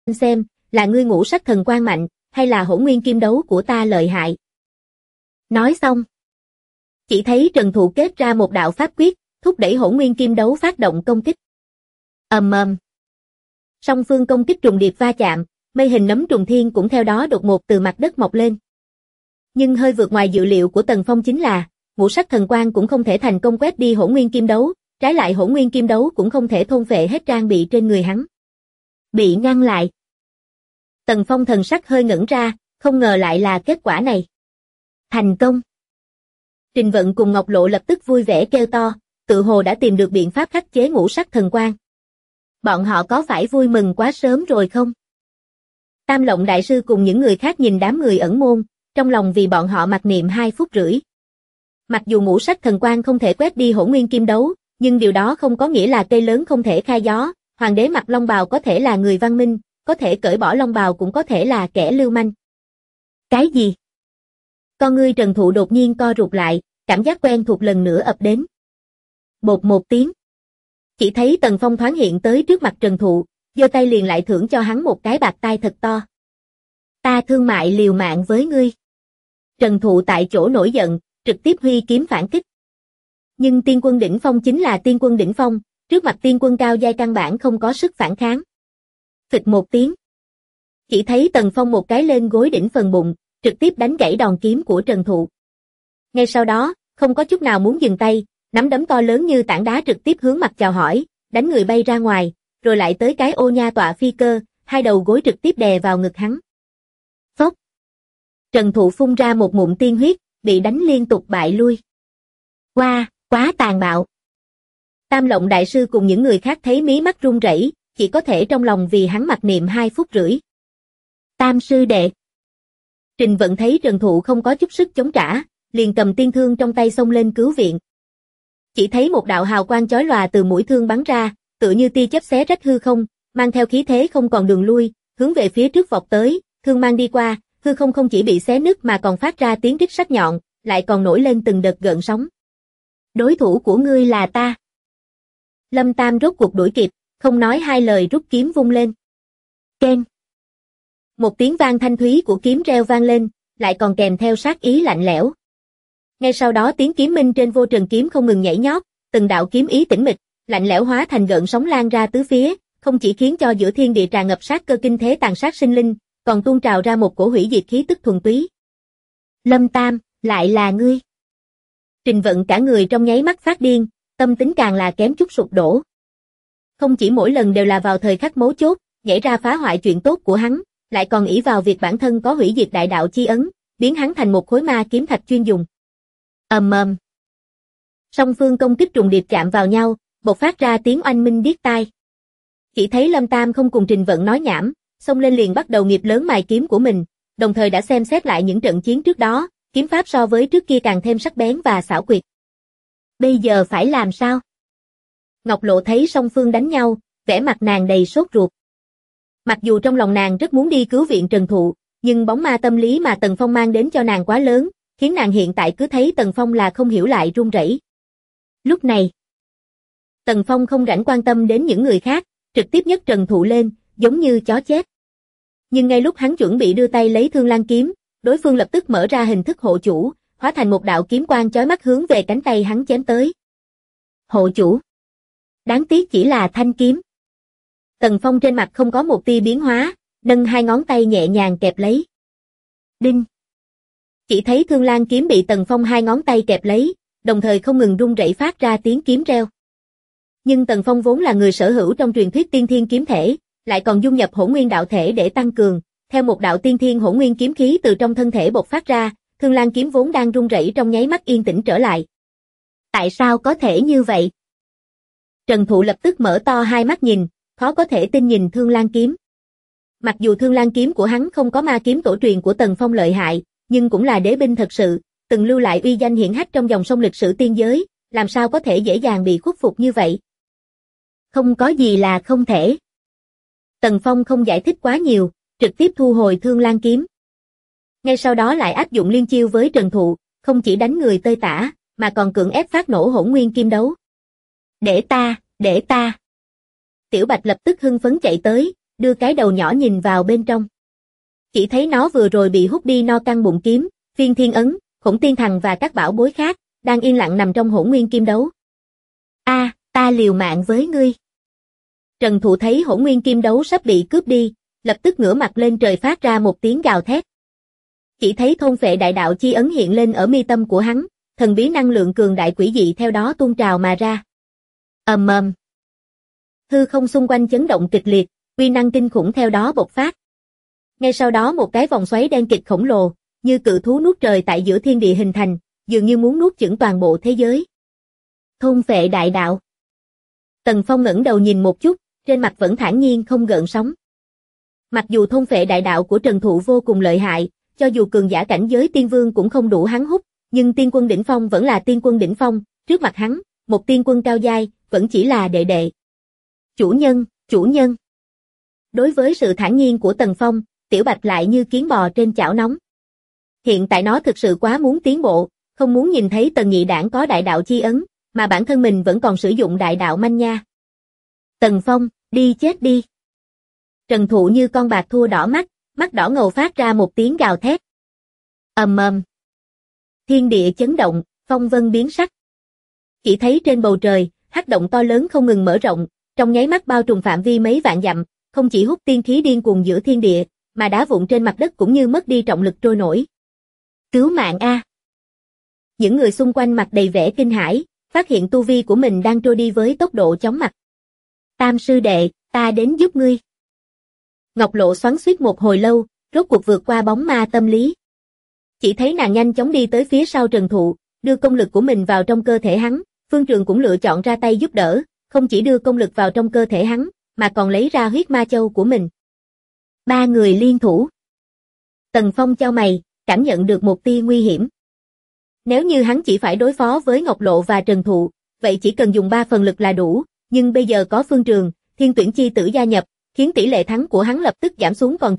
xem, là ngươi ngũ sắc thần quang mạnh, hay là hỗn nguyên kim đấu của ta lợi hại. Nói xong, chỉ thấy Trần Thụ kết ra một đạo pháp quyết, thúc đẩy hỗn nguyên kim đấu phát động công kích. Ầm ầm. Song phương công kích trùng điệp va chạm, mây hình nấm trùng thiên cũng theo đó đột ngột từ mặt đất mọc lên. Nhưng hơi vượt ngoài dự liệu của Tần Phong chính là, ngũ sắc thần quang cũng không thể thành công quét đi hỗn nguyên kim đấu, trái lại hỗn nguyên kim đấu cũng không thể thôn phệ hết trang bị trên người hắn. Bị ngăn lại. Tần Phong thần sắc hơi ngẩn ra, không ngờ lại là kết quả này. Thành công. Trình Vận cùng Ngọc Lộ lập tức vui vẻ kêu to, tự hồ đã tìm được biện pháp khắc chế ngũ sắc thần quang. Bọn họ có phải vui mừng quá sớm rồi không? Tam Lộng đại sư cùng những người khác nhìn đám người ẩn môn, trong lòng vì bọn họ mặc niệm 2 phút rưỡi. Mặc dù ngũ sắc thần quang không thể quét đi hỗn nguyên kim đấu, nhưng điều đó không có nghĩa là cây lớn không thể khai gió, hoàng đế mặc long bào có thể là người văn minh, có thể cởi bỏ long bào cũng có thể là kẻ lưu manh. Cái gì? Con ngươi Trần Thụ đột nhiên co rụt lại, cảm giác quen thuộc lần nữa ập đến. Bột một tiếng. Chỉ thấy Tần Phong thoáng hiện tới trước mặt Trần Thụ, giơ tay liền lại thưởng cho hắn một cái bạt tai thật to. Ta thương mại liều mạng với ngươi. Trần Thụ tại chỗ nổi giận, trực tiếp huy kiếm phản kích. Nhưng tiên quân đỉnh phong chính là tiên quân đỉnh phong, trước mặt tiên quân cao giai căn bản không có sức phản kháng. Phịch một tiếng. Chỉ thấy Tần Phong một cái lên gối đỉnh phần bụng, trực tiếp đánh gãy đòn kiếm của Trần Thụ. Ngay sau đó, không có chút nào muốn dừng tay, nắm đấm to lớn như tảng đá trực tiếp hướng mặt chào hỏi, đánh người bay ra ngoài, rồi lại tới cái ô nha tọa phi cơ, 2 đầu gối trực tiếp đè vào ngực hắn. Phốc. Trần Thụ phun ra một ngụm tiên huyết, bị đánh liên tục bại lui. Wow, quá tàn bạo. Tam Lộng đại sư cùng những người khác thấy mí mắt run rẩy, chỉ có thể trong lòng vì hắn mặc niệm 2 phút rưỡi. Tam sư đệ. Trình Vận thấy Trần Thụ không có chút sức chống trả, liền cầm tiên thương trong tay xông lên cứu viện. Chỉ thấy một đạo hào quang chói lòa từ mũi thương bắn ra, tựa như tia chớp xé rách hư không, mang theo khí thế không còn đường lui, hướng về phía trước vọt tới, thương mang đi qua, hư không không chỉ bị xé nứt mà còn phát ra tiếng rít sắc nhọn, lại còn nổi lên từng đợt gợn sóng. Đối thủ của ngươi là ta. Lâm Tam rốt cuộc đuổi kịp, không nói hai lời rút kiếm vung lên. Keng. Một tiếng vang thanh thúy của kiếm reo vang lên, lại còn kèm theo sát ý lạnh lẽo. Ngay sau đó tiếng kiếm minh trên vô trần kiếm không ngừng nhảy nhót, từng đạo kiếm ý tĩnh mịch, lạnh lẽo hóa thành gợn sóng lan ra tứ phía, không chỉ khiến cho giữa thiên địa tràn ngập sát cơ kinh thế tàn sát sinh linh, còn tuôn trào ra một cổ hủy diệt khí tức thuần túy. Lâm Tam, lại là ngươi. Trình Vận cả người trong nháy mắt phát điên, tâm tính càng là kém chút sụp đổ. Không chỉ mỗi lần đều là vào thời khắc mấu chốt, nhảy ra phá hoại chuyện tốt của hắn, lại còn ỷ vào việc bản thân có hủy diệt đại đạo chi ấn, biến hắn thành một khối ma kiếm thạch chuyên dùng. Ầm ầm. Song phương công kích trùng điệp chạm vào nhau, bộc phát ra tiếng oanh minh điếc tai. Chỉ thấy Lâm Tam không cùng Trình Vận nói nhảm, xông lên liền bắt đầu nghiệp lớn mài kiếm của mình, đồng thời đã xem xét lại những trận chiến trước đó, kiếm pháp so với trước kia càng thêm sắc bén và xảo quyệt. Bây giờ phải làm sao? Ngọc Lộ thấy song phương đánh nhau, vẻ mặt nàng đầy sốt ruột. Mặc dù trong lòng nàng rất muốn đi cứu viện Trần Thụ, nhưng bóng ma tâm lý mà Tần Phong mang đến cho nàng quá lớn, khiến nàng hiện tại cứ thấy Tần Phong là không hiểu lại run rẩy. Lúc này, Tần Phong không rảnh quan tâm đến những người khác, trực tiếp nhấc Trần Thụ lên, giống như chó chết. Nhưng ngay lúc hắn chuẩn bị đưa tay lấy Thương Lan kiếm, đối phương lập tức mở ra hình thức hộ chủ, hóa thành một đạo kiếm quang chói mắt hướng về cánh tay hắn chém tới. Hộ chủ. Đáng tiếc chỉ là thanh kiếm. Tần Phong trên mặt không có một tia biến hóa, nâng 2 ngón tay nhẹ nhàng kẹp lấy. Đinh. Chỉ thấy Thương Lan kiếm bị Tần Phong 2 ngón tay kẹp lấy, đồng thời không ngừng rung rẩy phát ra tiếng kiếm reo. Nhưng Tần Phong vốn là người sở hữu trong truyền thuyết tiên thiên kiếm thể, lại còn dung nhập hỗn nguyên đạo thể để tăng cường, theo một đạo tiên thiên hỗn nguyên kiếm khí từ trong thân thể bộc phát ra, Thương Lan kiếm vốn đang rung rẩy trong nháy mắt yên tĩnh trở lại. Tại sao có thể như vậy? Trần Thụ lập tức mở to 2 mắt nhìn, khó có thể tin nhìn Thương Lan kiếm. Mặc dù Thương Lan kiếm của hắn không có ma kiếm tổ truyền của Tần Phong lợi hại, nhưng cũng là đế binh thật sự, từng lưu lại uy danh hiển hách trong dòng sông lịch sử tiên giới, làm sao có thể dễ dàng bị khuất phục như vậy? Không có gì là không thể. Tần Phong không giải thích quá nhiều, trực tiếp thu hồi Thương Lan kiếm. Ngay sau đó lại áp dụng liên chiêu với Trần Thụ, không chỉ đánh người tơi tả, mà còn cưỡng ép phát nổ hỗn nguyên kim đấu. Để ta. Tiểu Bạch lập tức hưng phấn chạy tới, đưa cái đầu nhỏ nhìn vào bên trong. Chỉ thấy nó vừa rồi bị hút đi no căn bụng kiếm, Viên Thiên Ấn, Khổng Tiên Thần và các bảo bối khác, đang yên lặng nằm trong Hỗn Nguyên Kim Đấu. Ta liều mạng với ngươi. Trần Thụ thấy Hỗn Nguyên Kim Đấu sắp bị cướp đi, lập tức ngửa mặt lên trời phát ra một tiếng gào thét. Chỉ thấy thôn phệ đại đạo chi ấn hiện lên ở mi tâm của hắn, thần bí năng lượng cường đại quỷ dị theo đó tuôn trào mà ra. Ầm ầm. Hư không xung quanh chấn động kịch liệt, uy năng kinh khủng theo đó bộc phát. Ngay sau đó một cái vòng xoáy đen kịt khổng lồ, như cự thú nuốt trời tại giữa thiên địa hình thành, dường như muốn nuốt chửng toàn bộ thế giới. Thôn phệ đại đạo. Tần Phong ngẩng đầu nhìn một chút, trên mặt vẫn thản nhiên không gợn sóng. Mặc dù thôn phệ đại đạo của Trần Thụ vô cùng lợi hại, cho dù cường giả cảnh giới tiên vương cũng không đủ hắn hút, nhưng tiên quân đỉnh phong vẫn là tiên quân đỉnh phong, trước mặt hắn, một tiên quân cao giai, vẫn chỉ là đệ đệ. Chủ nhân. Đối với sự thản nhiên của Tần Phong, Tiểu Bạch lại như kiến bò trên chảo nóng. Hiện tại nó thực sự quá muốn tiến bộ, không muốn nhìn thấy Tần Nhị Đảng có đại đạo chi ấn, mà bản thân mình vẫn còn sử dụng đại đạo manh nha. Tần Phong, đi chết đi. Trần Thụ như con bạc thua đỏ mắt, mắt đỏ ngầu phát ra một tiếng gào thét. Ầm ầm. Thiên địa chấn động, phong vân biến sắc. Chỉ thấy trên bầu trời, hắc động to lớn không ngừng mở rộng, trong nháy mắt bao trùm phạm vi mấy vạn dặm, không chỉ hút tiên khí điên cuồng giữa thiên địa, mà đá vụn trên mặt đất cũng như mất đi trọng lực trôi nổi. Cứu mạng a! Những người xung quanh mặt đầy vẻ kinh hãi, phát hiện tu vi của mình đang trôi đi với tốc độ chóng mặt. Tam sư đệ, ta đến giúp ngươi. Ngọc Lộ xoắn xuýt một hồi lâu, rốt cuộc vượt qua bóng ma tâm lý. Chỉ thấy nàng nhanh chóng đi tới phía sau Trần Thụ, đưa công lực của mình vào trong cơ thể hắn, Phương Trường cũng lựa chọn ra tay giúp đỡ, không chỉ đưa công lực vào trong cơ thể hắn, mà còn lấy ra huyết ma châu của mình. Ba người liên thủ. Tần Phong chau mày, cảm nhận được một tia nguy hiểm. Nếu như hắn chỉ phải đối phó với Ngọc Lộ và Trần Thụ, vậy chỉ cần dùng 3 phần lực là đủ, nhưng bây giờ có Phương Trường, Thiên Tuyển chi tử gia nhập, khiến tỷ lệ thắng của hắn lập tức giảm xuống còn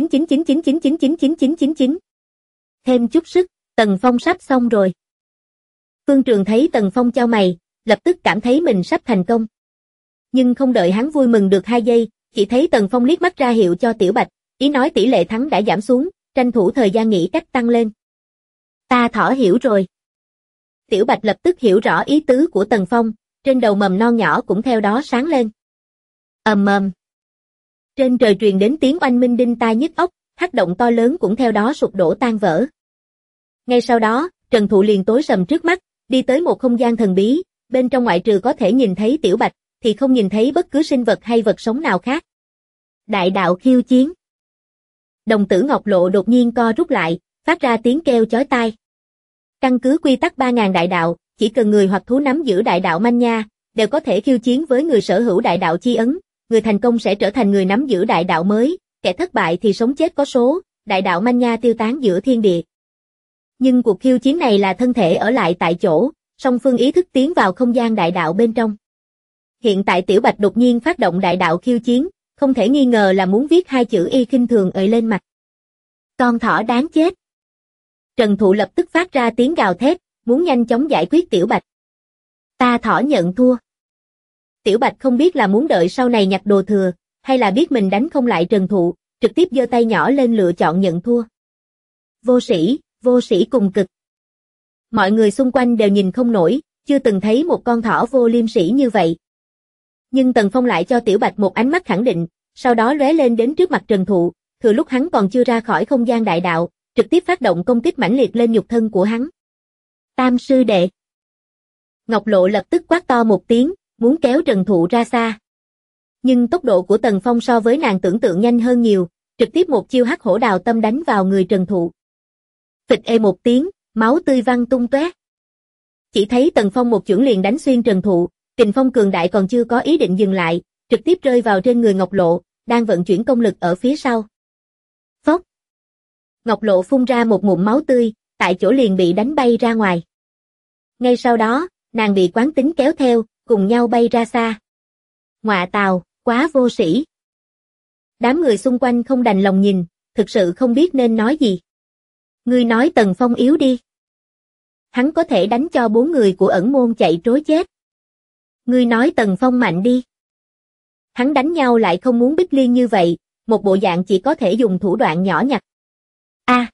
99,999999999999. Thêm chút sức, Tần Phong sắp xong rồi. Phương Trường thấy Tần Phong chau mày, lập tức cảm thấy mình sắp thành công. Nhưng không đợi hắn vui mừng được 2 giây, chỉ thấy Tần Phong liếc mắt ra hiệu cho Tiểu Bạch, ý nói tỷ lệ thắng đã giảm xuống, tranh thủ thời gian nghĩ cách tăng lên. Ta thỏ hiểu rồi. Tiểu Bạch lập tức hiểu rõ ý tứ của Tần Phong, trên đầu mầm non nhỏ cũng theo đó sáng lên. Ầm ầm. Trên trời truyền đến tiếng oanh minh đinh tai nhức óc, hắc động to lớn cũng theo đó sụp đổ tan vỡ. Ngay sau đó, Trần Thụ liền tối sầm trước mắt, đi tới một không gian thần bí, bên trong ngoại trừ có thể nhìn thấy Tiểu Bạch, thì không nhìn thấy bất cứ sinh vật hay vật sống nào khác. Đại đạo khiêu chiến. Đồng tử Ngọc Lộ đột nhiên co rút lại, phát ra tiếng kêu chói tai. Căn cứ quy tắc 3000 đại đạo, chỉ cần người hoặc thú nắm giữ đại đạo manh nha, đều có thể khiêu chiến với người sở hữu đại đạo chi ấn, người thành công sẽ trở thành người nắm giữ đại đạo mới, kẻ thất bại thì sống chết có số, đại đạo manh nha tiêu tán giữa thiên địa. Nhưng cuộc khiêu chiến này là thân thể ở lại tại chỗ, song phương ý thức tiến vào không gian đại đạo bên trong. Hiện tại Tiểu Bạch đột nhiên phát động đại đạo khiêu chiến, không thể nghi ngờ là muốn viết 2 chữ y khinh thường ời lên mặt. Con thỏ đáng chết. Trần Thụ lập tức phát ra tiếng gào thét, muốn nhanh chóng giải quyết Tiểu Bạch. Ta thỏ nhận thua. Tiểu Bạch không biết là muốn đợi sau này nhặt đồ thừa, hay là biết mình đánh không lại Trần Thụ, trực tiếp giơ tay nhỏ lên lựa chọn nhận thua. Vô sĩ cùng cực. Mọi người xung quanh đều nhìn không nổi, chưa từng thấy một con thỏ vô liêm sỉ như vậy. Nhưng Tần Phong lại cho Tiểu Bạch một ánh mắt khẳng định, sau đó lóe lên đến trước mặt Trần Thụ, thừa lúc hắn còn chưa ra khỏi không gian đại đạo, trực tiếp phát động công kích mãnh liệt lên nhục thân của hắn. Tam sư đệ. Ngọc Lộ lập tức quát to một tiếng, muốn kéo Trần Thụ ra xa. Nhưng tốc độ của Tần Phong so với nàng tưởng tượng nhanh hơn nhiều, trực tiếp một chiêu hắc hổ đào tâm đánh vào người Trần Thụ. Phịch ê một tiếng, máu tươi văng tung tóe. Chỉ thấy Tần Phong một chưởng liền đánh xuyên Trần Thụ, kình phong cường đại còn chưa có ý định dừng lại, trực tiếp rơi vào trên người Ngọc Lộ, đang vận chuyển công lực ở phía sau. Phốc. Ngọc Lộ phun ra một ngụm máu tươi, tại chỗ liền bị đánh bay ra ngoài. Ngay sau đó, nàng bị quán tính kéo theo, cùng nhau bay ra xa. Ngọa tào, quá vô sĩ. Đám người xung quanh không đành lòng nhìn, thực sự không biết nên nói gì. Ngươi nói Tần Phong yếu đi. Hắn có thể đánh cho 4 người của ẩn môn chạy trối chết. Ngươi nói Tần Phong mạnh đi. Hắn đánh nhau lại không muốn Bích Liên như vậy, một bộ dạng chỉ có thể dùng thủ đoạn nhỏ nhặt. A!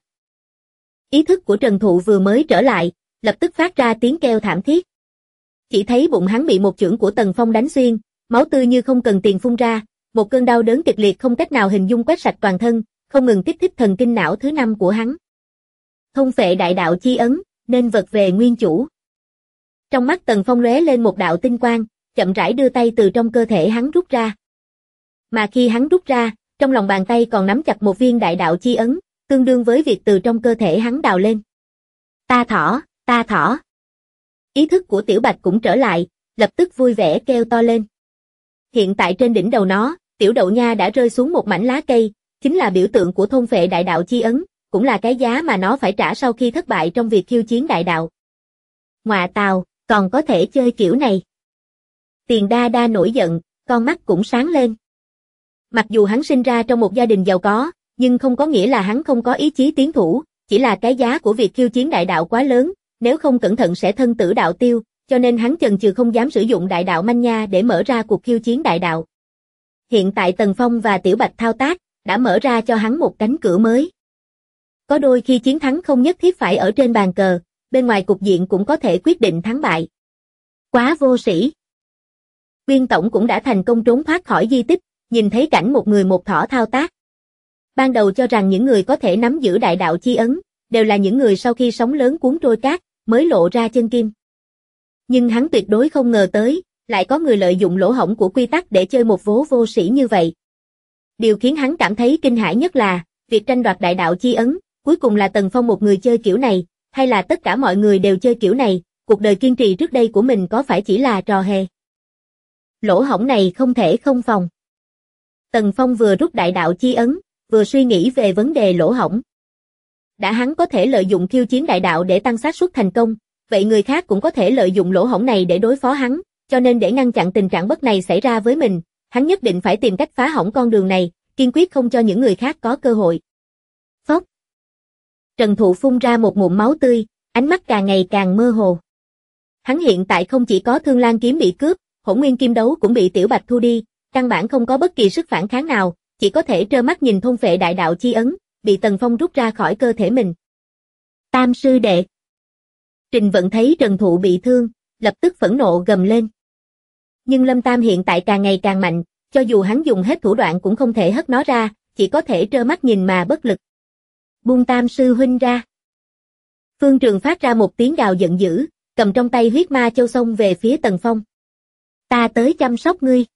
Ý thức của Trần Thụ vừa mới trở lại, lập tức phát ra tiếng kêu thảm thiết. Chỉ thấy bụng hắn bị một chưởng của Tần Phong đánh xuyên, máu tươi như không cần tiền phun ra, một cơn đau đớn kịch liệt không cách nào hình dung quét sạch toàn thân, không ngừng kích thích thần kinh não thứ 5 của hắn. Thôn phệ đại đạo chi ấn, nên vật về nguyên chủ. Trong mắt Tần Phong lóe lên một đạo tinh quang, chậm rãi đưa tay từ trong cơ thể hắn rút ra. Mà khi hắn rút ra, trong lòng bàn tay còn nắm chặt một viên đại đạo chi ấn, tương đương với việc từ trong cơ thể hắn đào lên. Ta thỏ, ta thỏ. Ý thức của Tiểu Bạch cũng trở lại, lập tức vui vẻ kêu to lên. Hiện tại trên đỉnh đầu nó, Tiểu Đậu Nha đã rơi xuống một mảnh lá cây, chính là biểu tượng của thôn phệ đại đạo chi ấn, cũng là cái giá mà nó phải trả sau khi thất bại trong việc khiêu chiến đại đạo. Ngoạ tào, còn có thể chơi kiểu này. Tiền Đa Đa nổi giận, con mắt cũng sáng lên. Mặc dù hắn sinh ra trong một gia đình giàu có, nhưng không có nghĩa là hắn không có ý chí tiến thủ, chỉ là cái giá của việc khiêu chiến đại đạo quá lớn, nếu không cẩn thận sẽ thân tử đạo tiêu, cho nên hắn chần chừ không dám sử dụng đại đạo manh nha để mở ra cuộc khiêu chiến đại đạo. Hiện tại Tần Phong và Tiểu Bạch thao tác, đã mở ra cho hắn một cánh cửa mới. Có đôi khi chiến thắng không nhất thiết phải ở trên bàn cờ, bên ngoài cục diện cũng có thể quyết định thắng bại. Quá vô sĩ. Viên Tổng cũng đã thành công trốn thoát khỏi di tích, nhìn thấy cảnh một người một thỏ thao tác. Ban đầu cho rằng những người có thể nắm giữ đại đạo chi ấn, đều là những người sau khi sóng lớn cuốn trôi cát, mới lộ ra chân kim. Nhưng hắn tuyệt đối không ngờ tới, lại có người lợi dụng lỗ hổng của quy tắc để chơi một vố vô sĩ như vậy. Điều khiến hắn cảm thấy kinh hãi nhất là, việc tranh đoạt đại đạo chi ấn, cuối cùng là Tần Phong một người chơi kiểu này, hay là tất cả mọi người đều chơi kiểu này, cuộc đời kiên trì trước đây của mình có phải chỉ là trò hề. Lỗ hổng này không thể không phòng. Tần Phong vừa rút đại đạo chi ấn, vừa suy nghĩ về vấn đề lỗ hổng. Đã hắn có thể lợi dụng khiêu chiến đại đạo để tăng xác suất thành công, vậy người khác cũng có thể lợi dụng lỗ hổng này để đối phó hắn, cho nên để ngăn chặn tình trạng bất này xảy ra với mình, hắn nhất định phải tìm cách phá hỏng con đường này, kiên quyết không cho những người khác có cơ hội. Phốc. Trần Thụ phun ra một ngụm máu tươi, ánh mắt càng ngày càng mơ hồ. Hắn hiện tại không chỉ có Thương Lan kiếm bị cướp, Hỗn Nguyên Kim Đấu cũng bị Tiểu Bạch thu đi, căn bản không có bất kỳ sức phản kháng nào, chỉ có thể trơ mắt nhìn thôn phệ đại đạo chi ấn, bị Tần Phong rút ra khỏi cơ thể mình. Tam sư đệ. Trình Vận thấy Trần Thụ bị thương, lập tức phẫn nộ gầm lên. Nhưng Lâm Tam hiện tại càng ngày càng mạnh, cho dù hắn dùng hết thủ đoạn cũng không thể hất nó ra, chỉ có thể trơ mắt nhìn mà bất lực. Buông Tam sư huynh ra. Phương Trường phát ra một tiếng gào giận dữ, cầm trong tay huyết ma châu xông về phía Tần Phong. Ta tới chăm sóc ngươi.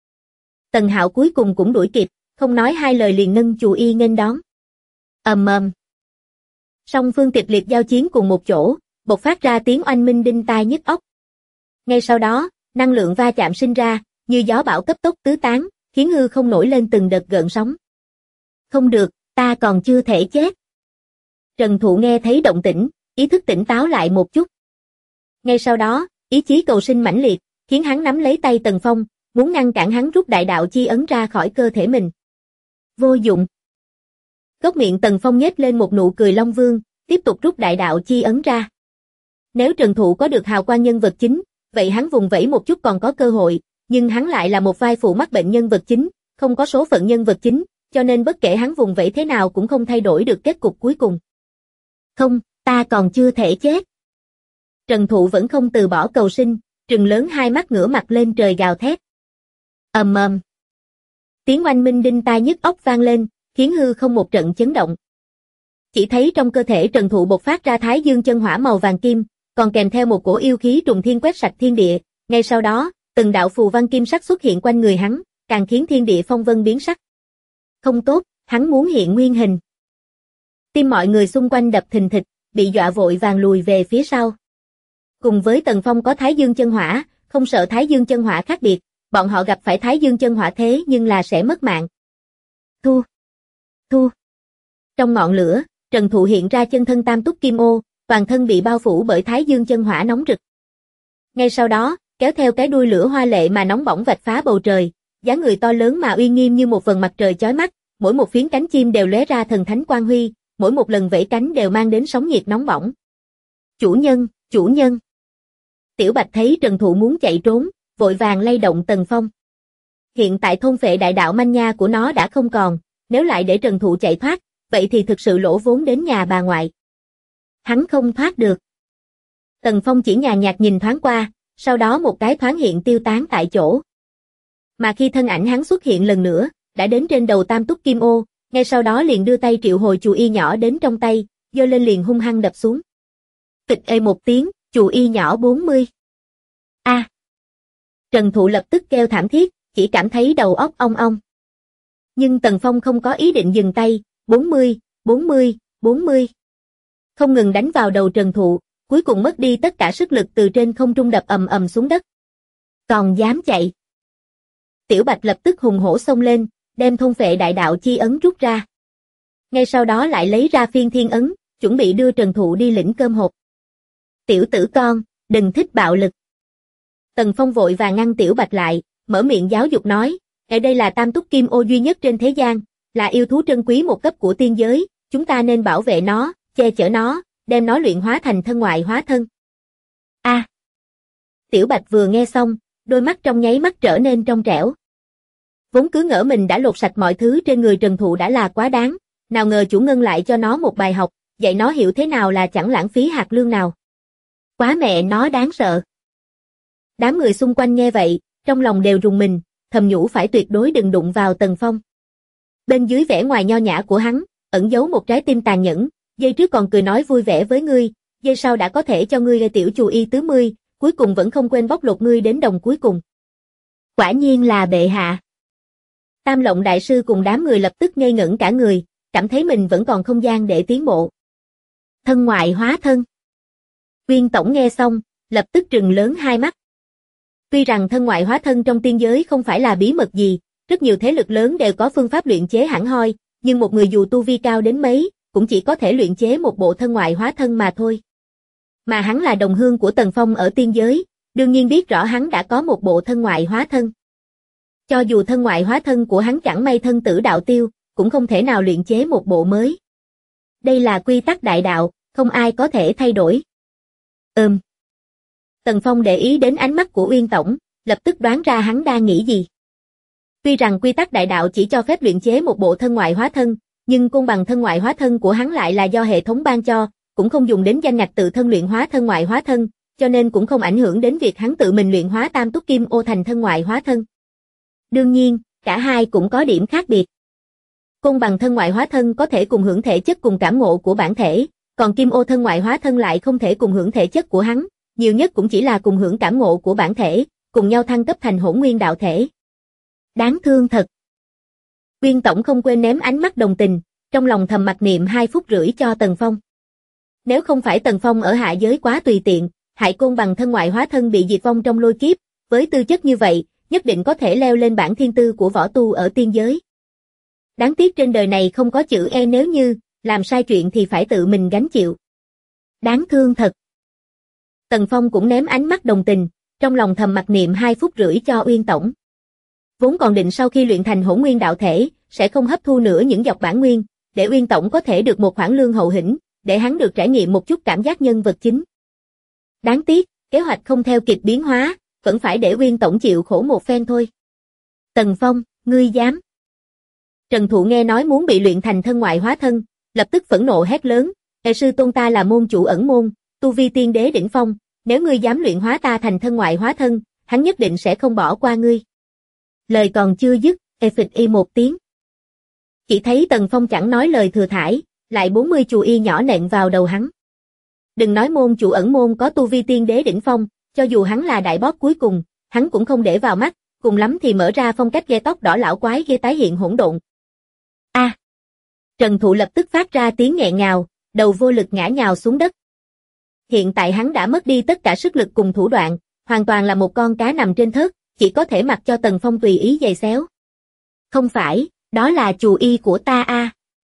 Tần Hạo cuối cùng cũng đuổi kịp, không nói hai lời liền nâng chù y nghênh đón. Ầm ầm. Song phương kịch liệt giao chiến cùng một chỗ, bộc phát ra tiếng oanh minh đinh tai nhức óc. Ngay sau đó, năng lượng va chạm sinh ra, như gió bão cấp tốc tứ tán, khiến hư không nổi lên từng đợt gợn sóng. Không được, ta còn chưa thể chết. Trần Thụ nghe thấy động tĩnh, ý thức tỉnh táo lại một chút. Ngay sau đó, ý chí cầu sinh mãnh liệt, khiến hắn nắm lấy tay Tần Phong, muốn ngăn cản hắn rút đại đạo chi ấn ra khỏi cơ thể mình. Vô dụng. Góc miệng Tần Phong nhếch lên một nụ cười Long Vương, tiếp tục rút đại đạo chi ấn ra. Nếu Trần Thụ có được hào quang nhân vật chính, vậy hắn vùng vẫy một chút còn có cơ hội, nhưng hắn lại là một vai phụ mắc bệnh nhân vật chính, không có số phận nhân vật chính, cho nên bất kể hắn vùng vẫy thế nào cũng không thay đổi được kết cục cuối cùng. Không, ta còn chưa thể chết. Trần Thụ vẫn không từ bỏ cầu sinh, trừng lớn hai mắt ngửa mặt lên trời gào thét. Ầm ầm. Tiếng oanh minh đinh tai nhức óc vang lên, khiến hư không một trận chấn động. Chỉ thấy trong cơ thể Trần Thụ bộc phát ra Thái Dương chân hỏa màu vàng kim, còn kèm theo một cổ yêu khí trùng thiên quét sạch thiên địa, ngay sau đó, từng đạo phù văn kim sắc xuất hiện quanh người hắn, càng khiến thiên địa phong vân biến sắc. Không tốt, hắn muốn hiện nguyên hình. Tim mọi người xung quanh đập thình thịch, bị dọa vội vàng lùi về phía sau. Cùng với Tần Phong có Thái Dương chân hỏa, không sợ Thái Dương chân hỏa khác biệt, bọn họ gặp phải Thái Dương chân hỏa thế nhưng là sẽ mất mạng. Thu. Trong ngọn lửa, Trần Thụ hiện ra chân thân tam túc kim ô, toàn thân bị bao phủ bởi Thái Dương chân hỏa nóng rực. Ngay sau đó, kéo theo cái đuôi lửa hoa lệ mà nóng bỏng vạch phá bầu trời, dáng người to lớn mà uy nghiêm như một vầng mặt trời chói mắt, mỗi một phiến cánh chim đều lóe ra thần thánh quang huy, mỗi một lần vẫy cánh đều mang đến sóng nhiệt nóng bỏng. Chủ nhân. Tiểu Bạch thấy Trần Thụ muốn chạy trốn, vội vàng lay động Tần Phong. Hiện tại thôn phệ đại đạo manh nha của nó đã không còn, nếu lại để Trần Thụ chạy thoát, vậy thì thực sự lỗ vốn đến nhà bà ngoại. Hắn không thoát được. Tần Phong chỉ nhàn nhạt nhìn thoáng qua, sau đó một cái thoáng hiện tiêu tán tại chỗ. Mà khi thân ảnh hắn xuất hiện lần nữa, đã đến trên đầu Tam Túc Kim Ô, ngay sau đó liền đưa tay triệu hồi chù y nhỏ đến trong tay, giơ lên liền hung hăng đập xuống. Kịch ê một tiếng, chù y nhỏ 40. A. Trần Thụ lập tức kêu thảm thiết, chỉ cảm thấy đầu óc ong ong. Nhưng Tần Phong không có ý định dừng tay, 40, 40, 40. Không ngừng đánh vào đầu Trần Thụ, cuối cùng mất đi tất cả sức lực từ trên không trung đập ầm ầm xuống đất. Còn dám chạy. Tiểu Bạch lập tức hùng hổ xông lên, đem thôn phệ đại đạo chi ấn rút ra. Ngay sau đó lại lấy ra phiên thiên ấn, chuẩn bị đưa Trần Thụ đi lĩnh cơm hộp. Tiểu tử con, đừng thích bạo lực. Tần Phong vội vàng ngăn Tiểu Bạch lại, mở miệng giáo dục nói, ở đây là Tam Túc Kim Ô duy nhất trên thế gian, là yêu thú trân quý một cấp của tiên giới, chúng ta nên bảo vệ nó, che chở nó, đem nó luyện hóa thành thân ngoại hóa thân. A. Tiểu Bạch vừa nghe xong, đôi mắt trong nháy mắt trở nên trong trẻo. Vốn cứ ngỡ mình đã lột sạch mọi thứ trên người Trần Thụ đã là quá đáng, nào ngờ chủ nhân lại cho nó một bài học, dạy nó hiểu thế nào là chẳng lãng phí hạt lương nào. Quá mẹ nó đáng sợ. Đám người xung quanh nghe vậy, trong lòng đều rùng mình, thầm nhủ phải tuyệt đối đừng đụng vào Tần Phong. Bên dưới vẻ ngoài nho nhã của hắn, ẩn giấu một trái tim tàn nhẫn, giây trước còn cười nói vui vẻ với ngươi, giây sau đã có thể cho ngươi gây tiểu chù y tứ mươi, cuối cùng vẫn không quên bóc lột ngươi đến đồng cuối cùng. Quả nhiên là bệ hạ. Tam Lộng đại sư cùng đám người lập tức ngây ngẩn cả người, cảm thấy mình vẫn còn không gian để tiến bộ. Thân ngoại hóa thân. Uyên Tổng nghe xong, lập tức trừng lớn hai mắt. Tuy rằng thân ngoại hóa thân trong tiên giới không phải là bí mật gì, rất nhiều thế lực lớn đều có phương pháp luyện chế hẳn hoi, nhưng một người dù tu vi cao đến mấy, cũng chỉ có thể luyện chế một bộ thân ngoại hóa thân mà thôi. Mà hắn là đồng hương của Tần Phong ở tiên giới, đương nhiên biết rõ hắn đã có một bộ thân ngoại hóa thân. Cho dù thân ngoại hóa thân của hắn chẳng may thân tử đạo tiêu, cũng không thể nào luyện chế một bộ mới. Đây là quy tắc đại đạo, không ai có thể thay đổi. Tần Phong để ý đến ánh mắt của Uyên Tổng, lập tức đoán ra hắn đang nghĩ gì. Tuy rằng quy tắc đại đạo chỉ cho phép luyện chế một bộ thân ngoại hóa thân, nhưng côn bằng thân ngoại hóa thân của hắn lại là do hệ thống ban cho, cũng không dùng đến danh ngạch tự thân luyện hóa thân ngoại hóa thân, cho nên cũng không ảnh hưởng đến việc hắn tự mình luyện hóa Tam Túc Kim Ô thành thân ngoại hóa thân. Đương nhiên, cả hai cũng có điểm khác biệt. Côn bằng thân ngoại hóa thân có thể cùng hưởng thể chất cùng cảm ngộ của bản thể, còn Kim Ô thân ngoại hóa thân lại không thể cùng hưởng thể chất của hắn, nhiều nhất cũng chỉ là cùng hưởng cảm ngộ của bản thể, cùng nhau thăng cấp thành hỗn nguyên đạo thể. Đáng thương thật. Uyên Tổng không quên ném ánh mắt đồng tình, trong lòng thầm mặc niệm 2 phút rưỡi cho Tần Phong. Nếu không phải Tần Phong ở hạ giới quá tùy tiện, hại côn bằng thân ngoại hóa thân bị diệt vong trong lôi kiếp, với tư chất như vậy, nhất định có thể leo lên bảng thiên tư của võ tu ở tiên giới. Đáng tiếc trên đời này không có chữ E, nếu như làm sai chuyện thì phải tự mình gánh chịu. Đáng thương thật. Tần Phong cũng ném ánh mắt đồng tình, trong lòng thầm mặc niệm 2 phút rưỡi cho Uyên Tổng. Vốn còn định sau khi luyện thành hỗn nguyên đạo thể, sẽ không hấp thu nữa những dọc bản nguyên, để Uyên Tổng có thể được một khoản lương hậu hĩnh, để hắn được trải nghiệm một chút cảm giác nhân vật chính. Đáng tiếc, kế hoạch không theo kịp biến hóa, vẫn phải để Uyên Tổng chịu khổ một phen thôi. Tần Phong, ngươi dám. Trần Thụ nghe nói muốn bị luyện thành thân ngoại hóa thân, lập tức phẫn nộ hét lớn, "Đệ sư tôn ta là môn chủ ẩn môn, tu vi tiên đế đỉnh phong, nếu ngươi dám luyện hóa ta thành thân ngoại hóa thân, hắn nhất định sẽ không bỏ qua ngươi." Lời còn chưa dứt, phịch y một tiếng. Chỉ thấy Tần Phong chẳng nói lời thừa thãi, lại 40 chù y nhỏ nện vào đầu hắn. Đừng nói môn chủ ẩn môn có tu vi tiên đế đỉnh phong, cho dù hắn là đại boss cuối cùng, hắn cũng không để vào mắt, cùng lắm thì mở ra phong cách ghê tóc đỏ lão quái ghê tái hiện hỗn độn. A! Trần Thụ lập tức phát ra tiếng nghẹn ngào, đầu vô lực ngã nhào xuống đất. Hiện tại hắn đã mất đi tất cả sức lực cùng thủ đoạn, hoàn toàn là một con cá nằm trên thớt, chỉ có thể mặc cho Tần Phong tùy ý giày xéo. Không phải, đó là chù y của ta a.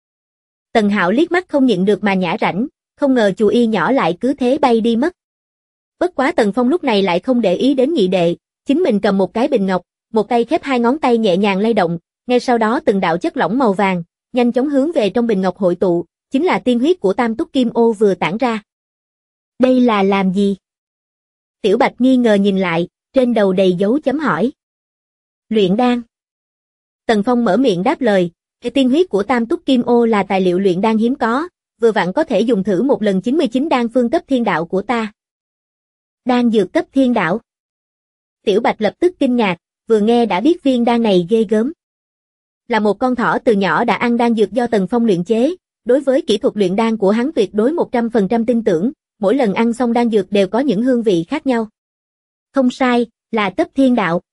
Tần Hạo liếc mắt không nhịn được mà nhả rãnh, không ngờ chù y nhỏ lại cứ thế bay đi mất. Bất quá Tần Phong lúc này lại không để ý đến nhị đệ, chính mình cầm một cái bình ngọc, một tay khép 2 ngón tay nhẹ nhàng lay động, ngay sau đó từng đạo chất lỏng màu vàng, nhanh chóng hướng về trong bình ngọc hội tụ, chính là tiên huyết của Tam Túc Kim Ô vừa tản ra. Đây là làm gì? Tiểu Bạch nghi ngờ nhìn lại, trên đầu đầy dấu chấm hỏi. Luyện đan. Tần Phong mở miệng đáp lời, tiên huyết của Tam Túc Kim Ô là tài liệu luyện đan hiếm có, vừa vặn có thể dùng thử một lần 99 đan phương cấp thiên đạo của ta. Đan dược cấp thiên đạo. Tiểu Bạch lập tức kinh ngạc, vừa nghe đã biết viên đan này ghê gớm. Là một con thỏ từ nhỏ đã ăn đan dược do Tần Phong luyện chế, đối với kỹ thuật luyện đan của hắn tuyệt đối 100% tin tưởng, mỗi lần ăn xong đan dược đều có những hương vị khác nhau. Không sai, là cấp thiên đạo.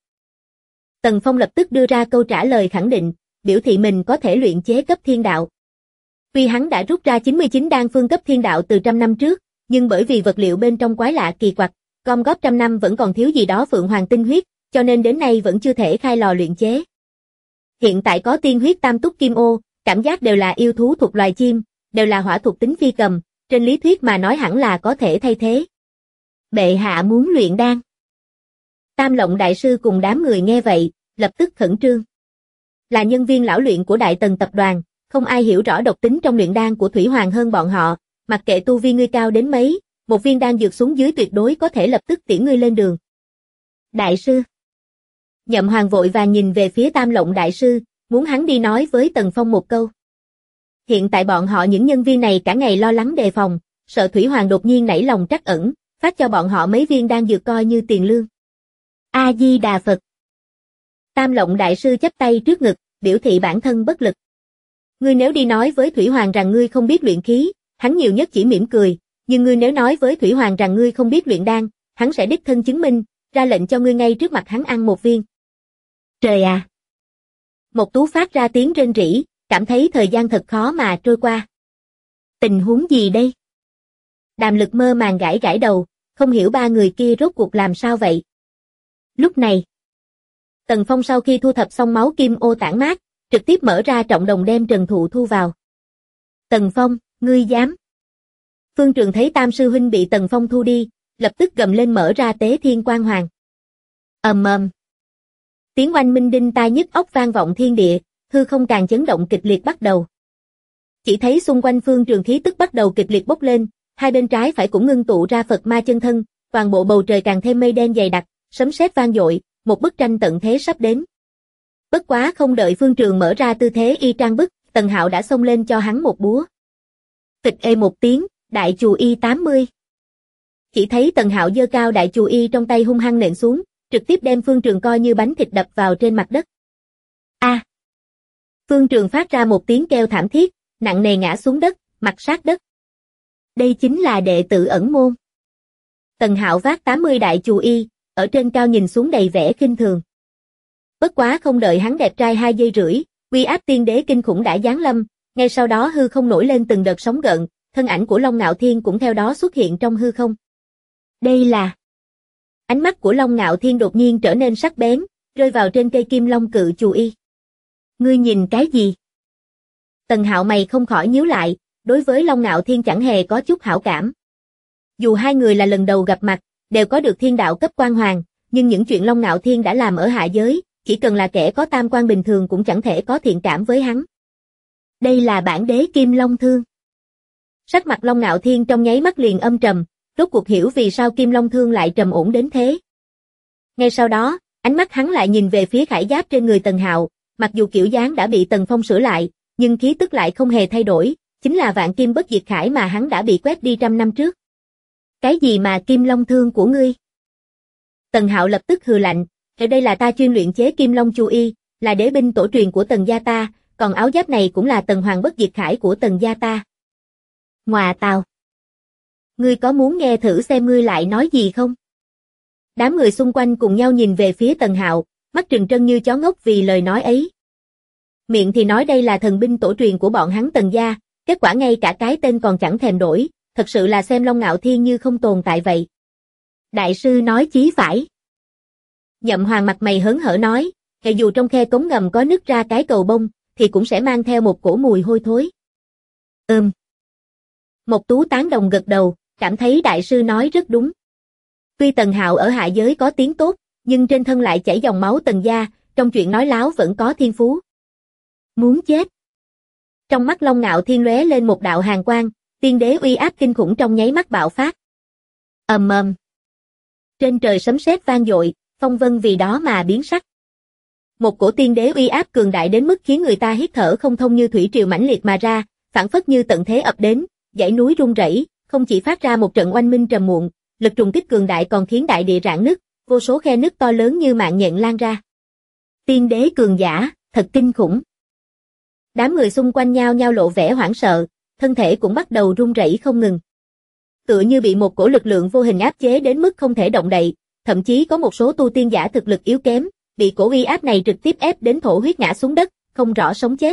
Tần Phong lập tức đưa ra câu trả lời khẳng định, biểu thị mình có thể luyện chế cấp thiên đạo. Tuy hắn đã rút ra 99 đan phương cấp thiên đạo từ trăm năm trước, nhưng bởi vì vật liệu bên trong quái lạ kỳ quặc, gom góp trăm năm vẫn còn thiếu gì đó phượng hoàng tinh huyết, cho nên đến nay vẫn chưa thể khai lò luyện chế. Hiện tại có tiên huyết Tam Túc Kim Ô, cảm giác đều là yêu thú thuộc loài chim, đều là hỏa thuộc tính phi cầm, trên lý thuyết mà nói hẳn là có thể thay thế. Bệ hạ muốn luyện đan. Tam Lộng đại sư cùng đám người nghe vậy, lập tức khẩn trương. Là nhân viên lão luyện của Đại Tần tập đoàn, không ai hiểu rõ độc tính trong luyện đan của Thủy Hoàng hơn bọn họ, mặc kệ tu vi ngươi cao đến mấy, một viên đan dược xuống dưới tuyệt đối có thể lập tức tiễn ngươi lên đường. Đại sư. Nhậm Hoàng vội vàng nhìn về phía Tam Lộng đại sư, muốn hắn đi nói với Tần Phong một câu. Hiện tại bọn họ những nhân viên này cả ngày lo lắng đề phòng, sợ Thủy Hoàng đột nhiên nảy lòng trắc ẩn, phát cho bọn họ mấy viên đan dược coi như tiền lương. A Di Đà Phật. Tam Lộng đại sư chắp tay trước ngực, biểu thị bản thân bất lực. Ngươi nếu đi nói với Thủy Hoàng rằng ngươi không biết luyện khí, hắn nhiều nhất chỉ mỉm cười, nhưng ngươi nếu nói với Thủy Hoàng rằng ngươi không biết luyện đan, hắn sẽ đích thân chứng minh, ra lệnh cho ngươi ngay trước mặt hắn ăn một viên. Trời à! Một Tú phát ra tiếng rên rỉ, cảm thấy thời gian thật khó mà trôi qua. Tình huống gì đây? Đàm Lực mơ màng gãi gãi đầu, không hiểu ba người kia rốt cuộc làm sao vậy. Lúc này, Tần Phong sau khi thu thập xong máu kim ô tản mát, trực tiếp mở ra trọng đồng đem Trần Thụ thu vào. Tần Phong, ngươi dám? Phương Trường thấy Tam sư huynh bị Tần Phong thu đi, lập tức gầm lên mở ra Tế Thiên Quang Hoàng. Ầm ầm. Tiếng oanh minh đinh tai nhức óc vang vọng thiên địa, hư không càng chấn động kịch liệt bắt đầu. Chỉ thấy xung quanh Phương Trường khí tức bắt đầu kịch liệt bốc lên, hai bên trái phải cũng ngưng tụ ra Phật ma chân thân, toàn bộ bầu trời càng thêm mây đen dày đặc, sấm sét vang dội, một bức tranh tận thế sắp đến. Bất quá không đợi Phương Trường mở ra tư thế y trang bức, Tần Hạo đã xông lên cho hắn một búa. Phịch ê một tiếng, đại chù y 80. Chỉ thấy Tần Hạo giơ cao đại chù y trong tay hung hăng nện xuống, trực tiếp đem Phương Trường coi như bánh thịt đập vào trên mặt đất. A! Phương Trường phát ra một tiếng kêu thảm thiết, nặng nề ngã xuống đất, mặt sát đất. Đây chính là đệ tử ẩn môn. Tần Hạo vác 80 đại chù y, ở trên cao nhìn xuống đầy vẻ khinh thường. Bất quá không đợi hắn đẹp trai 2 giây rưỡi, uy áp tiên đế kinh khủng đã giáng lâm, ngay sau đó hư không nổi lên từng đợt sóng gợn, thân ảnh của Long Ngạo Thiên cũng theo đó xuất hiện trong hư không. Đây là... Ánh mắt của Long Ngạo Thiên đột nhiên trở nên sắc bén, rơi vào trên cây kim long cự chù y. Ngươi nhìn cái gì? Tần Hạo mày không khỏi nhíu lại, đối với Long Ngạo Thiên chẳng hề có chút hảo cảm. Dù hai người là lần đầu gặp mặt, đều có được thiên đạo cấp quan hoàng, nhưng những chuyện Long Ngạo Thiên đã làm ở hạ giới, chỉ cần là kẻ có tam quan bình thường cũng chẳng thể có thiện cảm với hắn. Đây là bản đế Kim Long Thương. Sắc mặt Long Ngạo Thiên trong nháy mắt liền âm trầm, rốt cuộc hiểu vì sao Kim Long Thương lại trầm ổn đến thế. Ngay sau đó, ánh mắt hắn lại nhìn về phía khải giáp trên người Tần Hạo, mặc dù kiểu dáng đã bị Tần Phong sửa lại, nhưng khí tức lại không hề thay đổi, chính là vạn kim bất diệt khải mà hắn đã bị quét đi trăm năm trước. Cái gì mà Kim Long Thương của ngươi? Tần Hạo lập tức hừ lạnh, ở đây là ta chuyên luyện chế Kim Long Chu Y, là đế binh tổ truyền của Tần gia ta, còn áo giáp này cũng là Tần Hoàng bất diệt khải của Tần gia ta. Ngoà tào! Ngươi có muốn nghe thử xem ngươi lại nói gì không? Đám người xung quanh cùng nhau nhìn về phía Tần Hạo, mắt trừng trân như chó ngốc vì lời nói ấy. Miệng thì nói đây là thần binh tổ truyền của bọn hắn Tần gia, kết quả ngay cả cái tên còn chẳng thèm đổi, thật sự là xem Long Ngạo Thiên như không tồn tại vậy. Đại sư nói chí phải. Nhậm Hoàng mặt mày hớn hở nói, kể dù trong khe cống ngầm có nứt ra cái cầu bông, thì cũng sẽ mang theo một cổ mùi hôi thối. Mộc Tú tán đồng gật đầu, cảm thấy đại sư nói rất đúng. Tuy Tần Hạo ở hạ giới có tiếng tốt, nhưng trên thân lại chảy dòng máu Tần gia, trong chuyện nói láo vẫn có thiên phú. Muốn chết. Trong mắt Long Ngạo Thiên lóe lên một đạo hàn quang, tiên đế uy áp kinh khủng trong nháy mắt bạo phát. Ầm ầm. Trên trời sấm sét vang dội, phong vân vì đó mà biến sắc. Một cổ tiên đế uy áp cường đại đến mức khiến người ta hít thở không thông như thủy triều mãnh liệt mà ra, phảng phất như tận thế ập đến, dãy núi rung rẩy, không chỉ phát ra một trận oanh minh trầm muộn, lực trùng kích cường đại còn khiến đại địa rạn nứt, vô số khe nứt to lớn như mạng nhện lan ra. Tiên đế cường giả, thật kinh khủng. Đám người xung quanh nhao nhao lộ vẻ hoảng sợ, thân thể cũng bắt đầu run rẩy không ngừng. Tựa như bị một cổ lực lượng vô hình áp chế đến mức không thể động đậy, thậm chí có một số tu tiên giả thực lực yếu kém, bị cổ uy áp này trực tiếp ép đến thổ huyết ngã xuống đất, không rõ sống chết.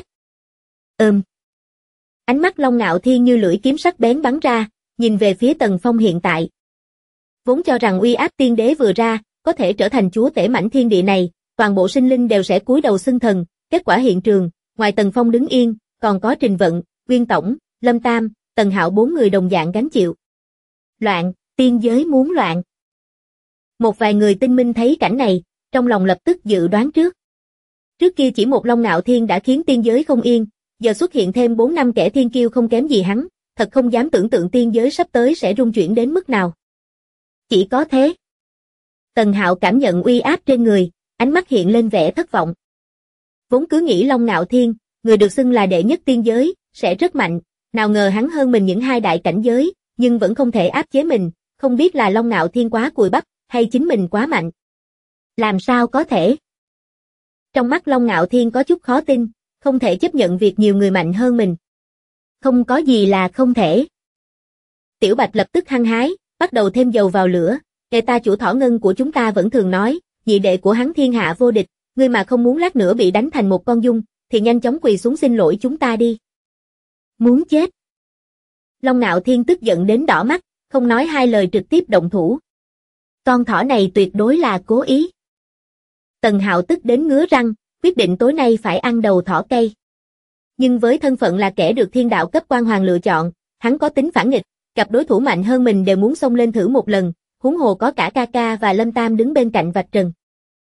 Ánh mắt Long Ngạo Thiên như lưỡi kiếm sắc bén bắn ra, nhìn về phía Tần Phong hiện tại. Vốn cho rằng uy áp tiên đế vừa ra, có thể trở thành chúa tể mãnh thiên địa này, toàn bộ sinh linh đều sẽ cúi đầu xưng thần, kết quả hiện trường, ngoài Tần Phong đứng yên, còn có Trình Vận, Nguyên Tổng, Lâm Tam, Tần Hạo 4 người đồng dạng gánh chịu. Loạn, tiên giới muốn loạn. Một vài người tinh minh thấy cảnh này, trong lòng lập tức dự đoán trước. Trước kia chỉ một Long Ngạo Thiên đã khiến tiên giới không yên, giờ xuất hiện thêm 4 năm kẻ thiên kiêu không kém gì hắn, thật không dám tưởng tượng tiên giới sắp tới sẽ rung chuyển đến mức nào. Chỉ có thế. Tần Hạo cảm nhận uy áp trên người, ánh mắt hiện lên vẻ thất vọng. Vốn cứ nghĩ Long Ngạo Thiên, người được xưng là đệ nhất tiên giới, sẽ rất mạnh, nào ngờ hắn hơn mình những 2 đại cảnh giới, nhưng vẫn không thể áp chế mình, không biết là Long Ngạo Thiên quá cùi bắp, hay chính mình quá mạnh. Làm sao có thể? Trong mắt Long Ngạo Thiên có chút khó tin, không thể chấp nhận việc nhiều người mạnh hơn mình. Không có gì là không thể. Tiểu Bạch lập tức hăng hái, bắt đầu thêm dầu vào lửa, kẻ ta chủ Thỏ Ngân của chúng ta vẫn thường nói, nhị đệ của hắn thiên hạ vô địch, ngươi mà không muốn lát nữa bị đánh thành một con dung, thì nhanh chóng quỳ xuống xin lỗi chúng ta đi. Muốn chết. Long Ngạo Thiên tức giận đến đỏ mắt, không nói hai lời trực tiếp động thủ. Con thỏ này tuyệt đối là cố ý. Tần Hạo tức đến ngứa răng, quyết định tối nay phải ăn đầu thỏ cây. Nhưng với thân phận là kẻ được thiên đạo cấp quan hoàng lựa chọn, hắn có tính phản nghịch, gặp đối thủ mạnh hơn mình đều muốn xông lên thử một lần, huống hồ có cả ca ca và Lâm Tam đứng bên cạnh vạch trần.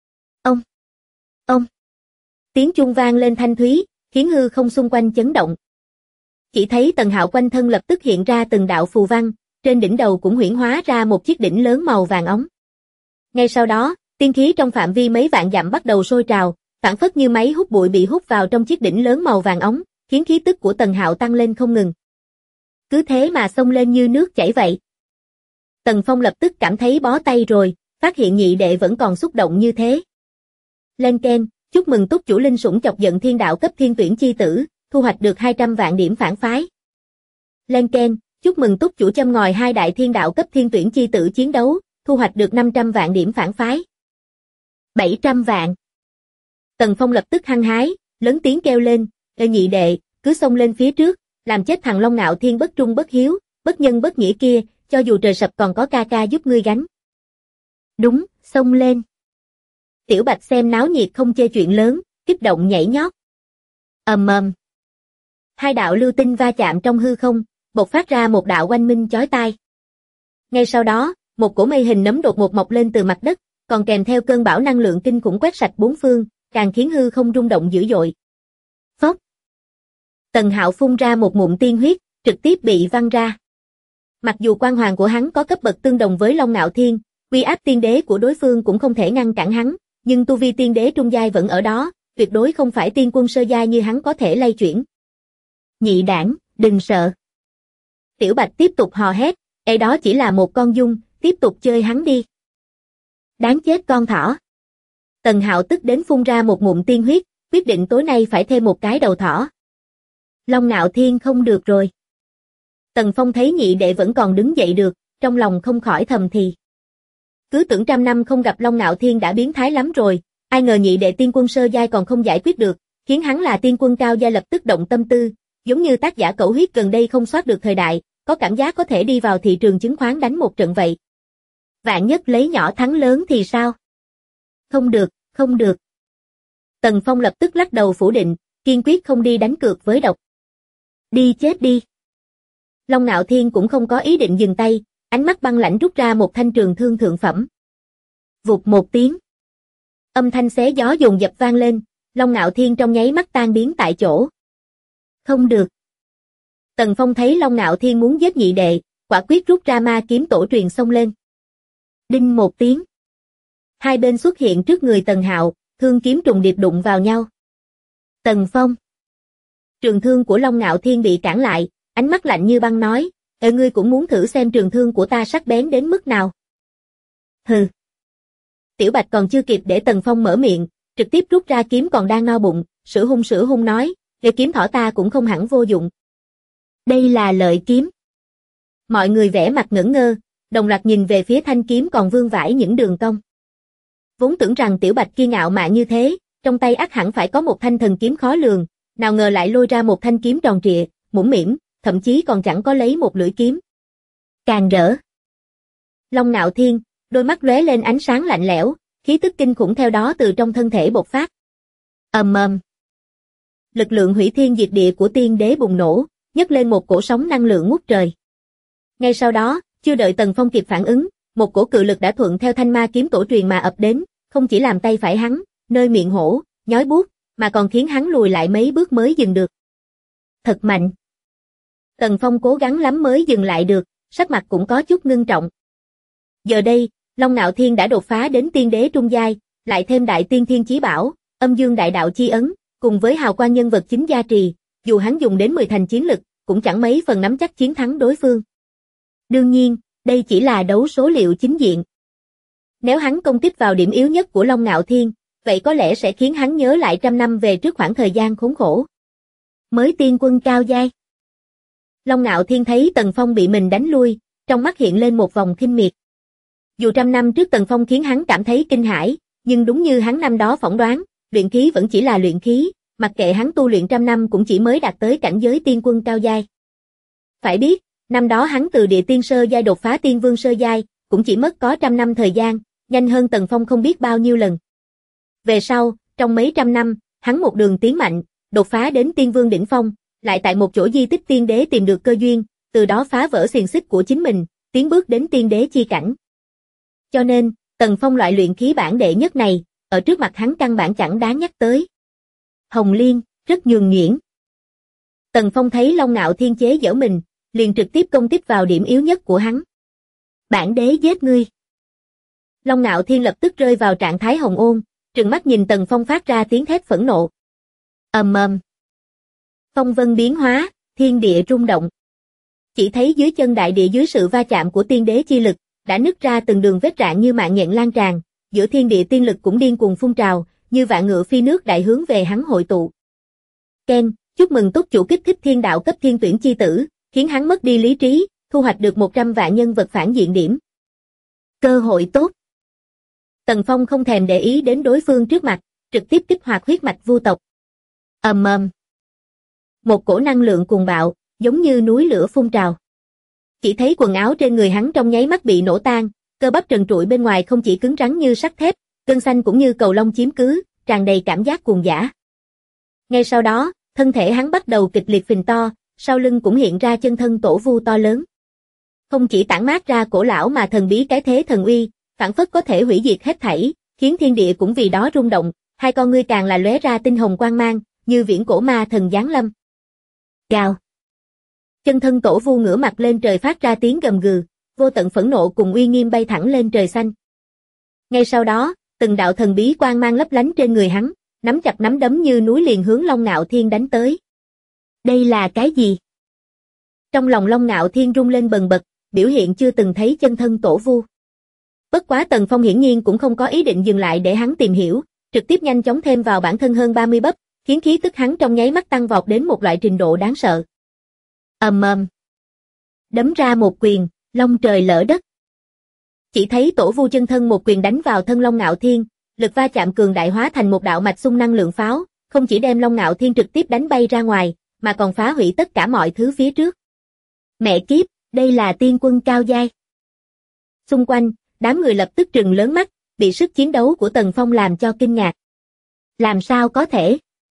Ông. Tiếng chuông vang lên thanh thúy, khiến hư không xung quanh chấn động. Chỉ thấy Tần Hạo quanh thân lập tức hiện ra từng đạo phù văn, trên đỉnh đầu cũng huyễn hóa ra một chiếc đỉnh lớn màu vàng óng. Ngay sau đó, tiên khí trong phạm vi mấy vạn dặm bắt đầu sôi trào, phảng phất như máy hút bụi bị hút vào trong chiếc đỉnh lớn màu vàng óng, khiến khí tức của Tần Hạo tăng lên không ngừng. Cứ thế mà xông lên như nước chảy vậy. Tần Phong lập tức cảm thấy bó tay rồi, phát hiện nhị đệ vẫn còn xúc động như thế. Lên keng, chúc mừng túc chủ linh sủng chọc giận thiên đạo cấp thiên tuyển chi tử, thu hoạch được 200 vạn điểm phản phái. Lên keng, chúc mừng túc chủ châm ngòi 2 đại thiên đạo cấp thiên tuyển chi tử chiến đấu, thu hoạch được 500 vạn điểm phản phái. 700 vạn. Tần Phong lập tức hăng hái, lớn tiếng kêu lên, "Ê nhị đệ, cứ xông lên phía trước, làm chết thằng Long Ngạo Thiên bất trung bất hiếu, bất nhân bất nghĩa kia, cho dù trời sập còn có ca ca giúp ngươi gánh." Đúng, xông lên. Tiểu Bạch xem náo nhiệt không chê chuyện lớn, kích động nhảy nhót. Ầm ầm. 2 đạo lưu tinh va chạm trong hư không, bộc phát ra một đạo oanh minh chói tai. Ngay sau đó, một cổ mây hình nấm đột ngột mọc lên từ mặt đất, còn kèm theo cơn bão năng lượng kinh khủng quét sạch bốn phương, càng khiến hư không rung động dữ dội. Phốc. Tần Hạo phun ra một ngụm tiên huyết, trực tiếp bị văng ra. Mặc dù quan hoàng của hắn có cấp bậc tương đồng với Long Ngạo Thiên, uy áp tiên đế của đối phương cũng không thể ngăn cản hắn, nhưng tu vi tiên đế trung giai vẫn ở đó, tuyệt đối không phải tiên quân sơ giai như hắn có thể lay chuyển. Nhị đảng, đừng sợ. Tiểu Bạch tiếp tục hò hét, "Ê đó chỉ là một con dung, tiếp tục chơi hắn đi." Đáng chết con thỏ. Tần Hạo tức đến phun ra một ngụm tiên huyết, quyết định tối nay phải thêm một cái đầu thỏ. Long Ngạo Thiên không được rồi. Tần Phong thấy nhị đệ vẫn còn đứng dậy được, trong lòng không khỏi thầm thì. Cứ tưởng 100 năm không gặp Long Ngạo Thiên đã biến thái lắm rồi, ai ngờ nhị đệ tiên quân sơ giai còn không giải quyết được, khiến hắn là tiên quân cao giai lập tức động tâm tư, giống như tác giả Cẩu Huyết gần đây không soát được thời đại, có cảm giác có thể đi vào thị trường chứng khoán đánh một trận vậy. Vạn nhất lấy nhỏ thắng lớn thì sao? Không được, không được. Tần Phong lập tức lắc đầu phủ định, kiên quyết không đi đánh cược với độc. Đi chết đi. Long Ngạo Thiên cũng không có ý định dừng tay, ánh mắt băng lãnh rút ra một thanh trường thương thượng phẩm. Vụt một tiếng. Âm thanh xé gió dồn dập vang lên, Long Ngạo Thiên trong nháy mắt tan biến tại chỗ. Không được. Tần Phong thấy Long Ngạo Thiên muốn giết nhị đệ, quả quyết rút ra ma kiếm tổ truyền xông lên. Đinh một tiếng. Hai bên xuất hiện trước người Tần Hạo, thương kiếm trùng điệp đụng vào nhau. Tần Phong. Trường thương của Long Ngạo Thiên bị cản lại, ánh mắt lạnh như băng nói, ngươi cũng muốn thử xem trường thương của ta sắc bén đến mức nào. Hừ. Tiểu Bạch còn chưa kịp để Tần Phong mở miệng, trực tiếp rút ra kiếm còn đang no bụng, sữa hung nói, kiếm thỏ ta cũng không hẳn vô dụng. Đây là lợi kiếm. Mọi người vẻ mặt ngẩn ngơ, đồng loạt nhìn về phía thanh kiếm còn vương vãi những đường cong. Vốn tưởng rằng Tiểu Bạch kia ngạo mạn như thế, trong tay ắt hẳn phải có một thanh thần kiếm khó lường, nào ngờ lại lôi ra một thanh kiếm tròn trịa, mũm mĩm, thậm chí còn chẳng có lấy một lưỡi kiếm. Càng rỡ. Long Ngạo Thiên, đôi mắt lóe lên ánh sáng lạnh lẽo, khí tức kinh khủng theo đó từ trong thân thể bộc phát. Ầm ầm. Lực lượng hủy thiên diệt địa của tiên đế bùng nổ, nhấc lên một cổ sóng năng lượng ngút trời. Ngay sau đó, chưa đợi Tần Phong kịp phản ứng, một cổ cự lực đã thuận theo thanh ma kiếm tổ truyền mà ập đến, không chỉ làm tay phải hắn, nơi miệng hổ, nhói buốt, mà còn khiến hắn lùi lại mấy bước mới dừng được. Thật mạnh. Tần Phong cố gắng lắm mới dừng lại được, sắc mặt cũng có chút ngưng trọng. Giờ đây, Long Ngạo Thiên đã đột phá đến tiên đế trung giai, lại thêm đại tiên thiên chí bảo, âm dương đại đạo chi ấn, cùng với hào quang nhân vật chính gia trì, dù hắn dùng đến 10 thành chiến lực, cũng chẳng mấy phần nắm chắc chiến thắng đối phương. Đương nhiên, đây chỉ là đấu số liệu chính diện. Nếu hắn công kích vào điểm yếu nhất của Long Ngạo Thiên, vậy có lẽ sẽ khiến hắn nhớ lại trăm năm về trước khoảng thời gian khốn khổ. Mới tiên quân cao giai. Long Ngạo Thiên thấy Tần Phong bị mình đánh lui, trong mắt hiện lên một vòng khinh miệt. Dù trăm năm trước Tần Phong khiến hắn cảm thấy kinh hãi, nhưng đúng như hắn năm đó phỏng đoán, luyện khí vẫn chỉ là luyện khí, mặc kệ hắn tu luyện trăm năm cũng chỉ mới đạt tới cảnh giới tiên quân cao giai. Phải biết, năm đó hắn từ địa tiên sơ giai đột phá tiên vương sơ giai, cũng chỉ mất có trăm năm thời gian, nhanh hơn Tần Phong không biết bao nhiêu lần. Về sau, trong mấy trăm năm, hắn một đường tiến mạnh, đột phá đến tiên vương đỉnh phong, lại tại một chỗ di tích tiên đế tìm được cơ duyên, từ đó phá vỡ xiềng xích của chính mình, tiến bước đến tiên đế chi cảnh. Cho nên, Tần Phong loại luyện khí bảng đệ nhất này, ở trước mặt hắn căn bản chẳng đáng nhắc tới. Hồng Liên, rất nhường nhuyễn. Tần Phong thấy Long Ngạo Thiên chế giễu mình, liền trực tiếp công kích vào điểm yếu nhất của hắn. Bản đế giết ngươi. Long Ngạo Thiên lập tức rơi vào trạng thái hồng ôn, trừng mắt nhìn Tần Phong phát ra tiếng thét phẫn nộ. Ầm ầm. Phong vân biến hóa, thiên địa rung động. Chỉ thấy dưới chân đại địa dưới sự va chạm của tiên đế chi lực, đã nứt ra từng đường vết rạn như mạng nhện lan tràn, giữa thiên địa tiên lực cũng điên cuồng phun trào, như vạn ngựa phi nước đại hướng về hắn hội tụ. Ken, chúc mừng túc chủ kích thích thiên đạo cấp thiên tuyển chi tử, khiến hắn mất đi lý trí, thu hoạch được 100 vạn nhân vật phản diện điểm. Cơ hội tốt. Tần Phong không thèm để ý đến đối phương trước mặt, trực tiếp kích hoạt huyết mạch vu tộc. Ầm ầm. Một cổ năng lượng cuồng bạo, giống như núi lửa phun trào. Chỉ thấy quần áo trên người hắn trong nháy mắt bị nổ tan, cơ bắp trần trụi bên ngoài không chỉ cứng rắn như sắt thép, gân xanh cũng như cầu lông chiếm cứ, tràn đầy cảm giác cuồng dã. Ngay sau đó, thân thể hắn bắt đầu kịch liệt phình to, sau lưng cũng hiện ra chân thân tổ vu to lớn. Không chỉ tản mát ra cổ lão mà thần bí cái thế thần uy, phảng phất có thể hủy diệt hết thảy, khiến thiên địa cũng vì đó rung động, hai con ngươi càng là lóe ra tinh hồng quang mang, như viễn cổ ma thần giáng lâm. Gào. Chân thân tổ vu ngửa mặt lên trời phát ra tiếng gầm gừ, vô tận phẫn nộ cùng uy nghiêm bay thẳng lên trời xanh. Ngay sau đó, từng đạo thần bí quang mang lấp lánh trên người hắn, nắm chặt nắm đấm như núi liền hướng Long Ngạo Thiên đánh tới. Đây là cái gì? Trong lòng Long Ngạo Thiên rung lên bần bật, biểu hiện chưa từng thấy chân thân tổ vu. Bất quá Tần Phong hiển nhiên cũng không có ý định dừng lại để hắn tìm hiểu, trực tiếp nhanh chóng thêm vào bản thân hơn 30 bắp, khiến khí tức hắn trong nháy mắt tăng vọt đến một loại trình độ đáng sợ. Ầm ầm. Đấm ra một quyền, long trời lỡ đất. Chỉ thấy tổ vu chân thân một quyền đánh vào thân Long Ngạo Thiên, lực va chạm cường đại hóa thành một đạo mạch xung năng lượng pháo, không chỉ đem Long Ngạo Thiên trực tiếp đánh bay ra ngoài, mà còn phá hủy tất cả mọi thứ phía trước. Mẹ kiếp, đây là tiên quân cao giai. Xung quanh, đám người lập tức trừng lớn mắt, bị sức chiến đấu của Tần Phong làm cho kinh ngạc. Làm sao có thể?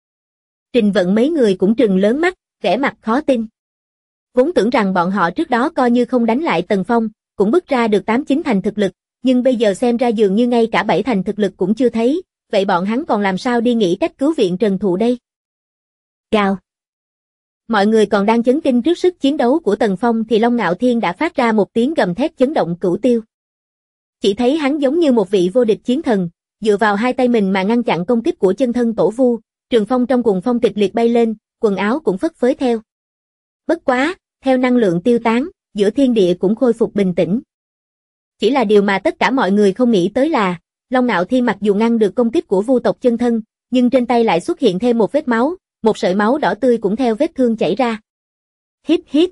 Trình Vận mấy người cũng trừng lớn mắt, vẻ mặt khó tin. Vốn tưởng rằng bọn họ trước đó coi như không đánh lại Tần Phong, cũng bứt ra được 8-9 thành thực lực, nhưng bây giờ xem ra dường như ngay cả 7 thành thực lực cũng chưa thấy, vậy bọn hắn còn làm sao đi nghĩ cách cứu viện Trần Thụ đây? Gào. Mọi người còn đang chấn kinh trước sức chiến đấu của Tần Phong thì Long Ngạo Thiên đã phát ra một tiếng gầm thét chấn động cửu tiêu. Chỉ thấy hắn giống như một vị vô địch chiến thần, dựa vào hai tay mình mà ngăn chặn công kích của chân thân Tổ Vu, trường phong trong cuồng phong kịch liệt bay lên, quần áo cũng phất phới theo. Bất quá, theo năng lượng tiêu tán, giữa thiên địa cũng khôi phục bình tĩnh. Chỉ là điều mà tất cả mọi người không nghĩ tới là, Long Nạo Thiên mặc dù ngăn được công kích của vu tộc chân thân, nhưng trên tay lại xuất hiện thêm một vết máu, một sợi máu đỏ tươi cũng theo vết thương chảy ra. Hít hít.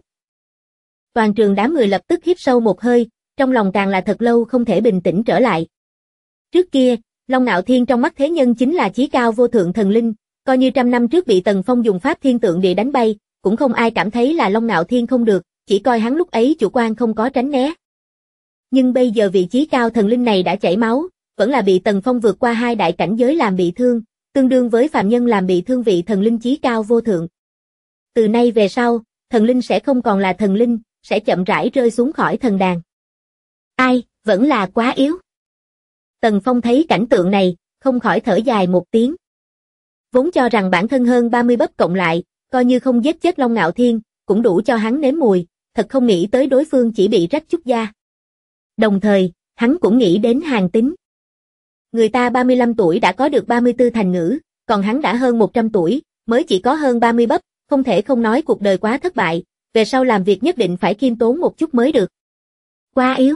Toàn trường đám người lập tức hít sâu một hơi, trong lòng càng là thật lâu không thể bình tĩnh trở lại. Trước kia, Long Nạo Thiên trong mắt thế nhân chính là chí cao vô thượng thần linh, coi như trăm năm trước bị Tần Phong dùng pháp thiên tượng địa đánh bay, cũng không ai cảm thấy là Long Nạo Thiên không được, chỉ coi hắn lúc ấy chủ quan không có tránh né. Nhưng bây giờ vị chí cao thần linh này đã chảy máu, vẫn là bị Tần Phong vượt qua hai đại cảnh giới làm bị thương, tương đương với phàm nhân làm bị thương vị thần linh chí cao vô thượng. Từ nay về sau, thần linh sẽ không còn là thần linh, sẽ chậm rãi rơi xuống khỏi thần đàn. Ai, vẫn là quá yếu. Tần Phong thấy cảnh tượng này, không khỏi thở dài một tiếng. Vốn cho rằng bản thân hơn 30 bắp cộng lại, coi như không giết chết Long Nạo Thiên, cũng đủ cho hắn nếm mùi, thật không nghĩ tới đối phương chỉ bị rách chút da. Đồng thời, hắn cũng nghĩ đến Hàn Tín. Người ta 35 tuổi đã có được 34 thành ngữ, còn hắn đã hơn 100 tuổi, mới chỉ có hơn 30 bắp, không thể không nói cuộc đời quá thất bại, về sau làm việc nhất định phải khiêm tốn một chút mới được. Quá yếu.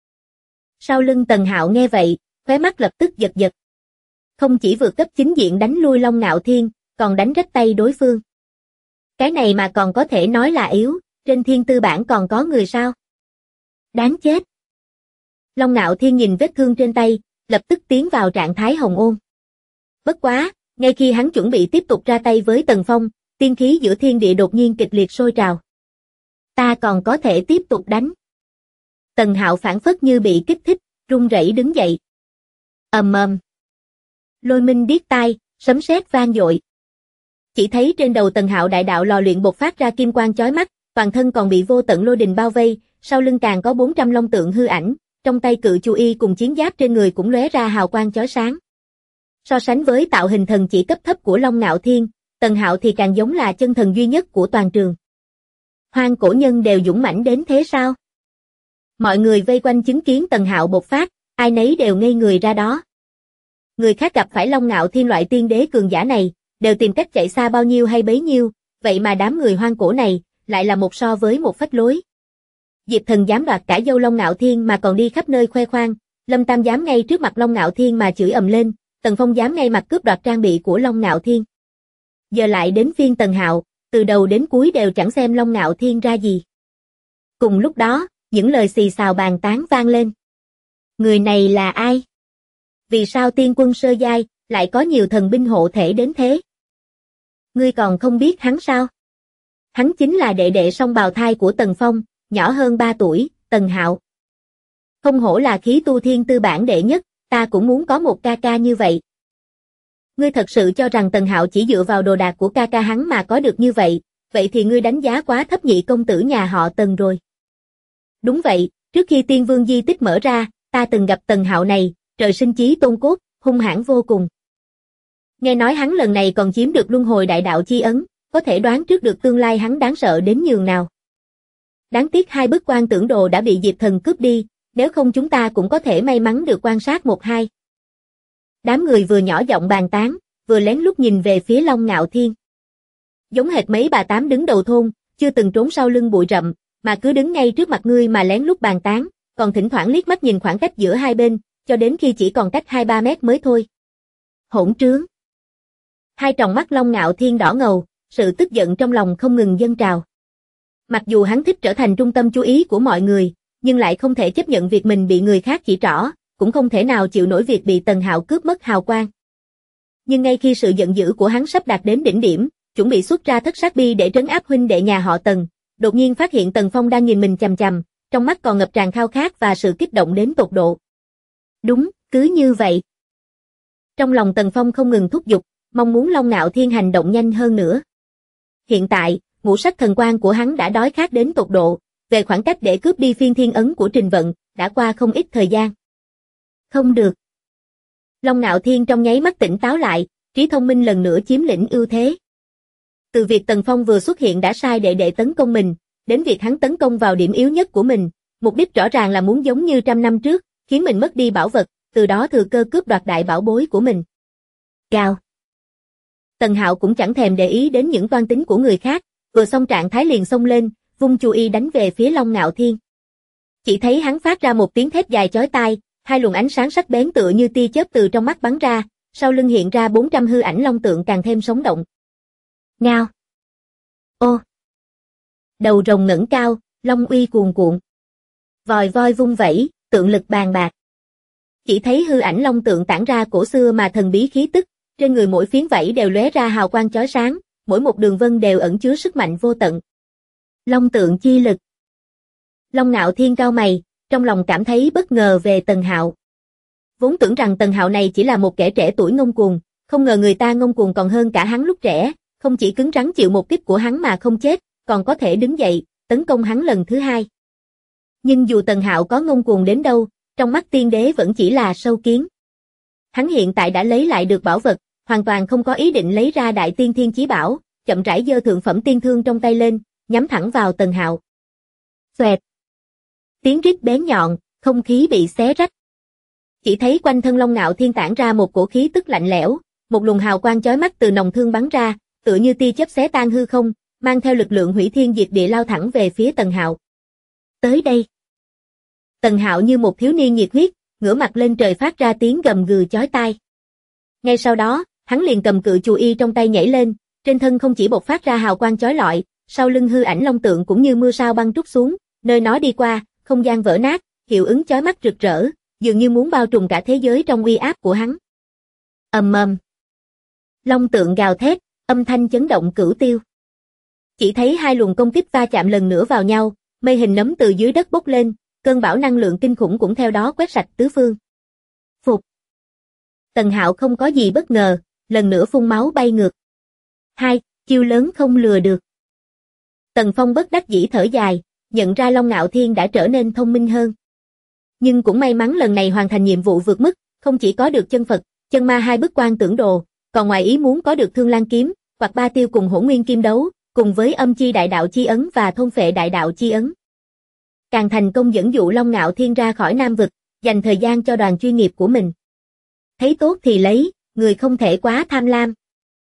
Sau lưng Tần Hạo nghe vậy, khóe mắt lập tức giật giật. Không chỉ vượt cấp chính diện đánh lui Long Nạo Thiên, còn đánh rách tay đối phương. Cái này mà còn có thể nói là yếu, trên thiên tư bản còn có người sao? Đáng chết. Long Nạo Thiên nhìn vết thương trên tay, lập tức tiến vào trạng thái hồng ôn. Bất quá, ngay khi hắn chuẩn bị tiếp tục ra tay với Tần Phong, tiên khí giữa thiên địa đột nhiên kịch liệt sôi trào. Ta còn có thể tiếp tục đánh. Tần Hạo phản phất như bị kích thích, run rẩy đứng dậy. Ầm ầm. Lôi minh điếc tai, sấm sét vang dội. Chỉ thấy trên đầu Tần Hạo đại đạo lò luyện bộc phát ra kim quang chói mắt, toàn thân còn bị vô tận lôi đình bao vây, sau lưng càng có 400 long tượng hư ảnh, trong tay cự chu y cùng chiến giáp trên người cũng lóe ra hào quang chói sáng. So sánh với tạo hình thần chỉ cấp thấp của Long Nạo Thiên, Tần Hạo thì càng giống là chân thần duy nhất của toàn trường. Hoang cổ nhân đều dũng mãnh đến thế sao? Mọi người vây quanh chứng kiến Tần Hạo bộc phát, ai nấy đều ngây người ra đó. Người khác gặp phải Long Nạo Thiên loại tiên đế cường giả này, đều tìm cách chạy xa bao nhiêu hay bấy nhiêu, vậy mà đám người hoang cổ này, lại là một so với một phách lối. Diệp Thần dám đoạt cả dâu Long Nạo Thiên mà còn đi khắp nơi khoe khoang, Lâm Tam dám ngay trước mặt Long Nạo Thiên mà chửi ầm lên, Tần Phong dám ngay mặt cướp đoạt trang bị của Long Nạo Thiên. Giờ lại đến phiên Tần Hạo, từ đầu đến cuối đều chẳng xem Long Nạo Thiên ra gì. Cùng lúc đó, những lời xì xào bàn tán vang lên. Người này là ai? Vì sao tiên quân sơ giai, lại có nhiều thần binh hộ thể đến thế? Ngươi còn không biết hắn sao? Hắn chính là đệ đệ song bào thai của Tần Phong, nhỏ hơn 3 tuổi, Tần Hạo. Không hổ là khí tu thiên tư bản đệ nhất, ta cũng muốn có một ca ca như vậy. Ngươi thật sự cho rằng Tần Hạo chỉ dựa vào đồ đạc của ca ca hắn mà có được như vậy, vậy thì ngươi đánh giá quá thấp nhị công tử nhà họ Tần rồi. Đúng vậy, trước khi Tiên Vương di tích mở ra, ta từng gặp Tần Hạo này, trời sinh chí tôn cốt, hung hãn vô cùng. Nghe nói hắn lần này còn chiếm được luân hồi đại đạo chi ấn, có thể đoán trước được tương lai hắn đáng sợ đến nhường nào. Đáng tiếc hai bức quan tưởng đồ đã bị Diệp Thần cướp đi, nếu không chúng ta cũng có thể may mắn được quan sát một hai. Đám người vừa nhỏ giọng bàn tán, vừa lén lút nhìn về phía Long Nạo Thiên. Giống hệt mấy bà tám đứng đầu thôn, chưa từng trốn sau lưng bụi rậm, mà cứ đứng ngay trước mặt ngươi mà lén lút bàn tán, còn thỉnh thoảng liếc mắt nhìn khoảng cách giữa hai bên, cho đến khi chỉ còn cách 2-3 mét mới thôi. Hỗn trướng. Hai tròng mắt Long Nạo Thiên đỏ ngầu, sự tức giận trong lòng không ngừng dâng trào. Mặc dù hắn thích trở thành trung tâm chú ý của mọi người, nhưng lại không thể chấp nhận việc mình bị người khác chỉ trỏ, cũng không thể nào chịu nổi việc bị Tần Hạo cướp mất hào quang. Nhưng ngay khi sự giận dữ của hắn sắp đạt đến đỉnh điểm, chuẩn bị xuất ra thất sát bi để trấn áp huynh đệ nhà họ Tần, đột nhiên phát hiện Tần Phong đang nhìn mình chằm chằm, trong mắt còn ngập tràn khao khát và sự kích động đến tột độ. Đúng, cứ như vậy. Trong lòng Tần Phong không ngừng thúc giục, mong muốn Long Nạo Thiên hành động nhanh hơn nữa. Hiện tại, ngũ sắc thần quang của hắn đã đói khát đến tột độ, về khoảng cách để cướp đi phiên thiên ấn của Trình Vận, đã qua không ít thời gian. Không được. Long Nạo Thiên trong nháy mắt tỉnh táo lại, trí thông minh lần nữa chiếm lĩnh ưu thế. Từ việc Tần Phong vừa xuất hiện đã sai đệ tấn công mình, đến việc hắn tấn công vào điểm yếu nhất của mình, mục đích rõ ràng là muốn giống như trăm năm trước, khiến mình mất đi bảo vật, từ đó thừa cơ cướp đoạt đại bảo bối của mình. Gào. Tần Hạo cũng chẳng thèm để ý đến những toan tính của người khác, vừa xong trạng thái liền xông lên, vung chu y đánh về phía Long Ngạo Thiên. Chỉ thấy hắn phát ra một tiếng thét dài chói tai, hai luồng ánh sáng sắc bén tựa như tia chớp từ trong mắt bắn ra, sau lưng hiện ra 400 hư ảnh long tượng càng thêm sống động. Ngao. Ô. Đầu rồng ngẩng cao, long uy cuồn cuộn. Vòi voi vung vẩy, tượng lực bàn bạc. Chỉ thấy hư ảnh long tượng tản ra cổ xưa mà thần bí khí tức, trên người mỗi phiến vảy đều lóe ra hào quang chói sáng, mỗi một đường vân đều ẩn chứa sức mạnh vô tận. Long tượng chi lực. Long Ngạo Thiên cau mày, trong lòng cảm thấy bất ngờ về Tần Hạo. Vốn tưởng rằng Tần Hạo này chỉ là một kẻ trẻ tuổi ngông cuồng, không ngờ người ta ngông cuồng còn hơn cả hắn lúc trẻ, không chỉ cứng rắn chịu một kích của hắn mà không chết, còn có thể đứng dậy, tấn công hắn lần thứ hai. Nhưng dù Tần Hạo có ngông cuồng đến đâu, trong mắt tiên đế vẫn chỉ là sâu kiến. Hắn hiện tại đã lấy lại được bảo vật, hoàn toàn không có ý định lấy ra Đại Tiên Thiên Chí Bảo, chậm rãi giơ thượng phẩm tiên thương trong tay lên, nhắm thẳng vào Tần Hạo. Xoẹt. Tiếng rít bén nhọn, không khí bị xé rách. Chỉ thấy quanh thân Long Ngạo Thiên tản ra một cổ khí tức lạnh lẽo, một luồng hào quang chói mắt từ nòng thương bắn ra, tựa như tia chớp xé tan hư không, mang theo lực lượng hủy thiên diệt địa lao thẳng về phía Tần Hạo. Tới đây. Tần Hạo như một thiếu niên nhiệt huyết, ngửa mặt lên trời phát ra tiếng gầm gừ chói tai. Ngay sau đó, hắn liền cầm cự chù y trong tay nhảy lên, trên thân không chỉ bộc phát ra hào quang chói lọi, sau lưng hư ảnh long tượng cũng như mưa sao băng trút xuống, nơi nó đi qua, không gian vỡ nát, hiệu ứng chói mắt rực rỡ, dường như muốn bao trùm cả thế giới trong uy áp của hắn. Ầm ầm. Long tượng gào thét, âm thanh chấn động cửu tiêu. Chỉ thấy hai luồng công kích va chạm lần nữa vào nhau, mây hình nấm từ dưới đất bốc lên, cơn bão năng lượng kinh khủng cũng theo đó quét sạch tứ phương. Phục. Tần Hạo không có gì bất ngờ, lần nữa phun máu bay ngược. Hai, chiêu lớn không lừa được. Tần Phong bất đắc dĩ thở dài, nhận ra Long Ngạo Thiên đã trở nên thông minh hơn. Nhưng cũng may mắn lần này hoàn thành nhiệm vụ vượt mức, không chỉ có được chân Phật, chân ma hai bức quan tưởng đồ, còn ngoài ý muốn có được Thương Lan kiếm, hoặc ba tiêu cùng Hỗn Nguyên kim đấu, cùng với âm chi đại đạo chi ấn và thôn phệ đại đạo chi ấn. Càng thành công dẫn dụ Long Ngạo Thiên ra khỏi Nam vực, dành thời gian cho đoàn chuyên nghiệp của mình. Thấy tốt thì lấy, người không thể quá tham lam.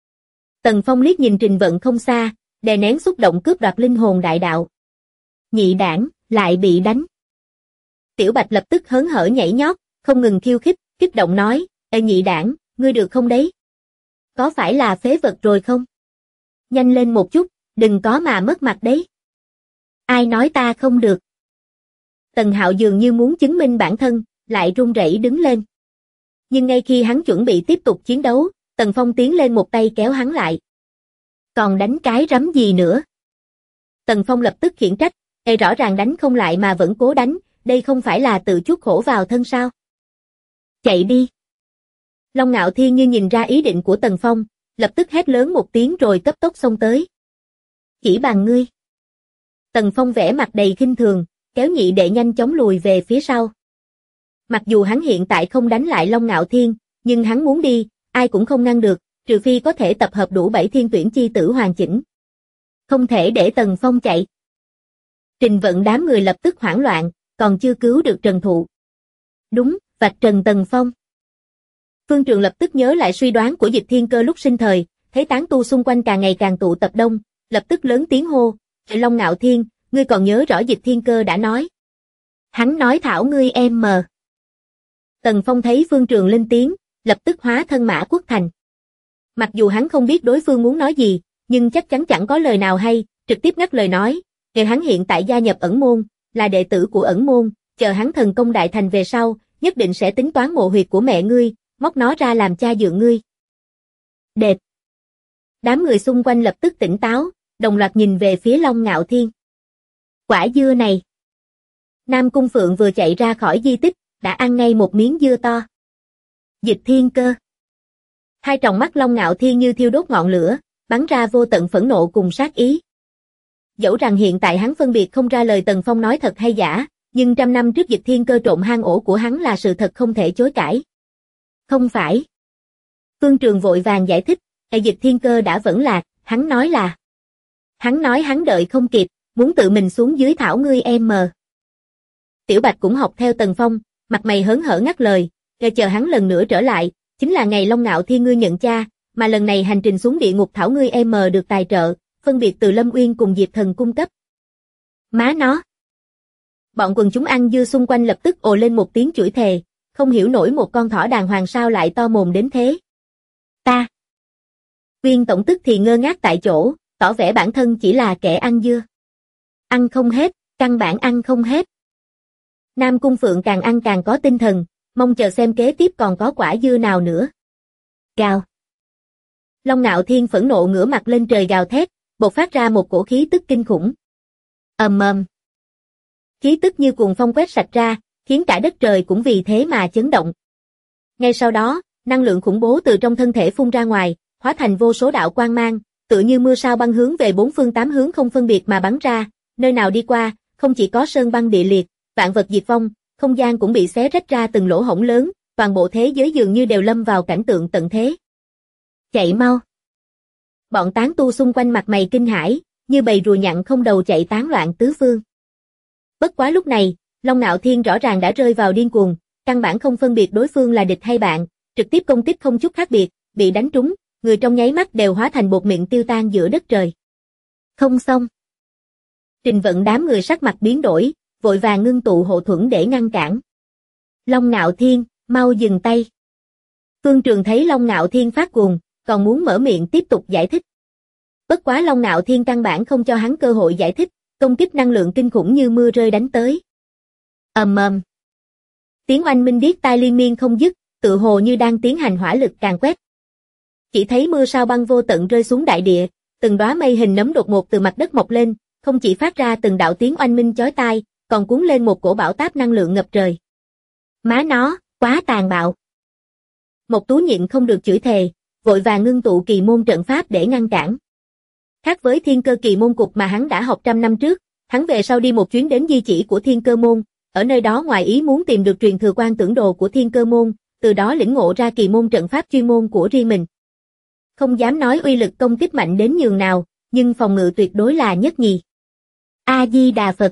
Tần Phong liếc nhìn Trình Vận không xa, đè nén xúc động cướp đoạt linh hồn đại đạo. Nhị đảng, lại bị đánh. Tiểu Bạch lập tức hớn hở nhảy nhót, không ngừng khiêu khích, kích động nói, ê nhị đảng, ngươi được không đấy? Có phải là phế vật rồi không? Nhanh lên một chút, đừng có mà mất mặt đấy. Ai nói ta không được? Tần Hạo dường như muốn chứng minh bản thân, lại run rẩy đứng lên. Nhưng ngay khi hắn chuẩn bị tiếp tục chiến đấu, Tần Phong tiến lên một tay kéo hắn lại. Còn đánh cái rắm gì nữa? Tần Phong lập tức khiển trách, ê rõ ràng đánh không lại mà vẫn cố đánh, đây không phải là tự chuốc khổ vào thân sao? Chạy đi! Long Ngạo Thiên như nhìn ra ý định của Tần Phong, lập tức hét lớn một tiếng rồi cấp tốc xông tới. Chỉ bằng ngươi. Tần Phong vẻ mặt đầy khinh thường, kéo nhị đệ nhanh chóng lùi về phía sau. Mặc dù hắn hiện tại không đánh lại Long Ngạo Thiên, nhưng hắn muốn đi, ai cũng không ngăn được, trừ phi có thể tập hợp đủ 7 thiên tuyển chi tử hoàn chỉnh. Không thể để Tần Phong chạy. Trình Vận đám người lập tức hoảng loạn, còn chưa cứu được Trần Thụ. Đúng, vạch trần Tần Phong. Phương Trường lập tức nhớ lại suy đoán của Dịch Thiên Cơ lúc sinh thời, thấy tán tu xung quanh càng ngày càng tụ tập đông, lập tức lớn tiếng hô, Long Ngạo Thiên, ngươi còn nhớ rõ Dịch Thiên Cơ đã nói. Hắn nói thảo ngươi em mờ. Tần Phong thấy Phương Trường lên tiếng, lập tức hóa thân Mã Quốc Thành. Mặc dù hắn không biết đối phương muốn nói gì, nhưng chắc chắn chẳng có lời nào hay, trực tiếp ngắt lời nói, nghề hắn hiện tại gia nhập ẩn môn, là đệ tử của ẩn môn, chờ hắn thần công đại thành về sau, nhất định sẽ tính toán mộ huyệt của mẹ ngươi, móc nó ra làm cha dượng ngươi. Đệt! Đám người xung quanh lập tức tỉnh táo, đồng loạt nhìn về phía Long Ngạo Thiên. Quả dưa này! Nam Cung Phượng vừa chạy ra khỏi di tích, đã ăn ngay một miếng dưa to. Dịch Thiên Cơ! Hai tròng mắt Long Ngạo Thiên như thiêu đốt ngọn lửa, bắn ra vô tận phẫn nộ cùng sát ý. Dẫu rằng hiện tại hắn phân biệt không ra lời Tần Phong nói thật hay giả, nhưng 100 năm trước Dịch Thiên Cơ trộm hang ổ của hắn là sự thật không thể chối cãi. Không phải. Phương Trường vội vàng giải thích, Dịch Thiên Cơ đã vẫn lạc, hắn nói là. Hắn nói hắn đợi không kịp, muốn tự mình xuống dưới thảo ngươi em mờ. Tiểu Bạch cũng học theo Tần Phong, mặt mày hớn hở ngắt lời, chờ hắn lần nữa trở lại, chính là ngày Long Ngạo Thiên ngươi nhận cha, mà lần này hành trình xuống địa ngục thảo ngươi được tài trợ, phân biệt từ Lâm Uyên cùng Diệp Thần cung cấp. Má nó. Bọn quần chúng ăn dưa xung quanh lập tức ồ lên một tiếng chửi thề, không hiểu nổi một con thỏ đàng hoàng sao lại to mồm đến thế. Ta. Viên tổng tức thì ngơ ngác tại chỗ, tỏ vẻ bản thân chỉ là kẻ ăn dưa. Ăn không hết, căn bản ăn không hết. Nam Cung Phượng càng ăn càng có tinh thần, mong chờ xem kế tiếp còn có quả dưa nào nữa. Gào. Long Ngạo Thiên phẫn nộ ngửa mặt lên trời gào thét, bộc phát ra một cổ khí tức kinh khủng. Ầm ầm. Khí tức như cuồng phong quét sạch ra, khiến cả đất trời cũng vì thế mà chấn động. Ngay sau đó, năng lượng khủng bố từ trong thân thể phun ra ngoài, hóa thành vô số đạo quang mang, tựa như mưa sao băng hướng về bốn phương tám hướng không phân biệt mà bắn ra, nơi nào đi qua, không chỉ có sơn băng địa liệt, vạn vật diệt vong, không gian cũng bị xé rách ra từng lỗ hổng lớn, toàn bộ thế giới dường như đều lâm vào cảnh tượng tận thế. Chạy mau. Bọn tán tu xung quanh mặt mày kinh hãi, như bầy rùa nhặn không đầu chạy tán loạn tứ phương. Bất quá lúc này, Long Ngạo Thiên rõ ràng đã rơi vào điên cuồng, căn bản không phân biệt đối phương là địch hay bạn, trực tiếp công kích không chút khác biệt, bị đánh trúng, người trong nháy mắt đều hóa thành bột mịn tiêu tan giữa đất trời. Không xong. Trình Vận đám người sắc mặt biến đổi, vội vàng ngưng tụ hộ thuẫn để ngăn cản. Long Ngạo Thiên, mau dừng tay. Phương Trường thấy Long Ngạo Thiên phát cuồng, còn muốn mở miệng tiếp tục giải thích. Bất quá Long Ngạo Thiên căn bản không cho hắn cơ hội giải thích, công kích năng lượng kinh khủng như mưa rơi đánh tới. Ầm ầm. Tiếng oanh minh điếc tai liên miên không dứt, tựa hồ như đang tiến hành hỏa lực càn quét. Chỉ thấy mưa sao băng vô tận rơi xuống đại địa, từng đóa mây hình nấm đột ngột từ mặt đất mọc lên, không chỉ phát ra từng đạo tiếng oanh minh chói tai, còn cuốn lên một cổ bão táp năng lượng ngập trời. Má nó, quá tàn bạo. Một Tú nhịn không được chửi thề, vội vàng ngưng tụ kỳ môn trận pháp để ngăn cản. Khác với thiên cơ kỳ môn cục mà hắn đã học trăm năm trước, hắn về sau đi một chuyến đến di chỉ của thiên cơ môn, ở nơi đó ngoài ý muốn tìm được truyền thừa quan tưởng đồ của thiên cơ môn, từ đó lĩnh ngộ ra kỳ môn trận pháp chuyên môn của riêng mình. Không dám nói uy lực công kích mạnh đến nhường nào, nhưng phòng ngự tuyệt đối là nhất nhì. A-di-đà Phật.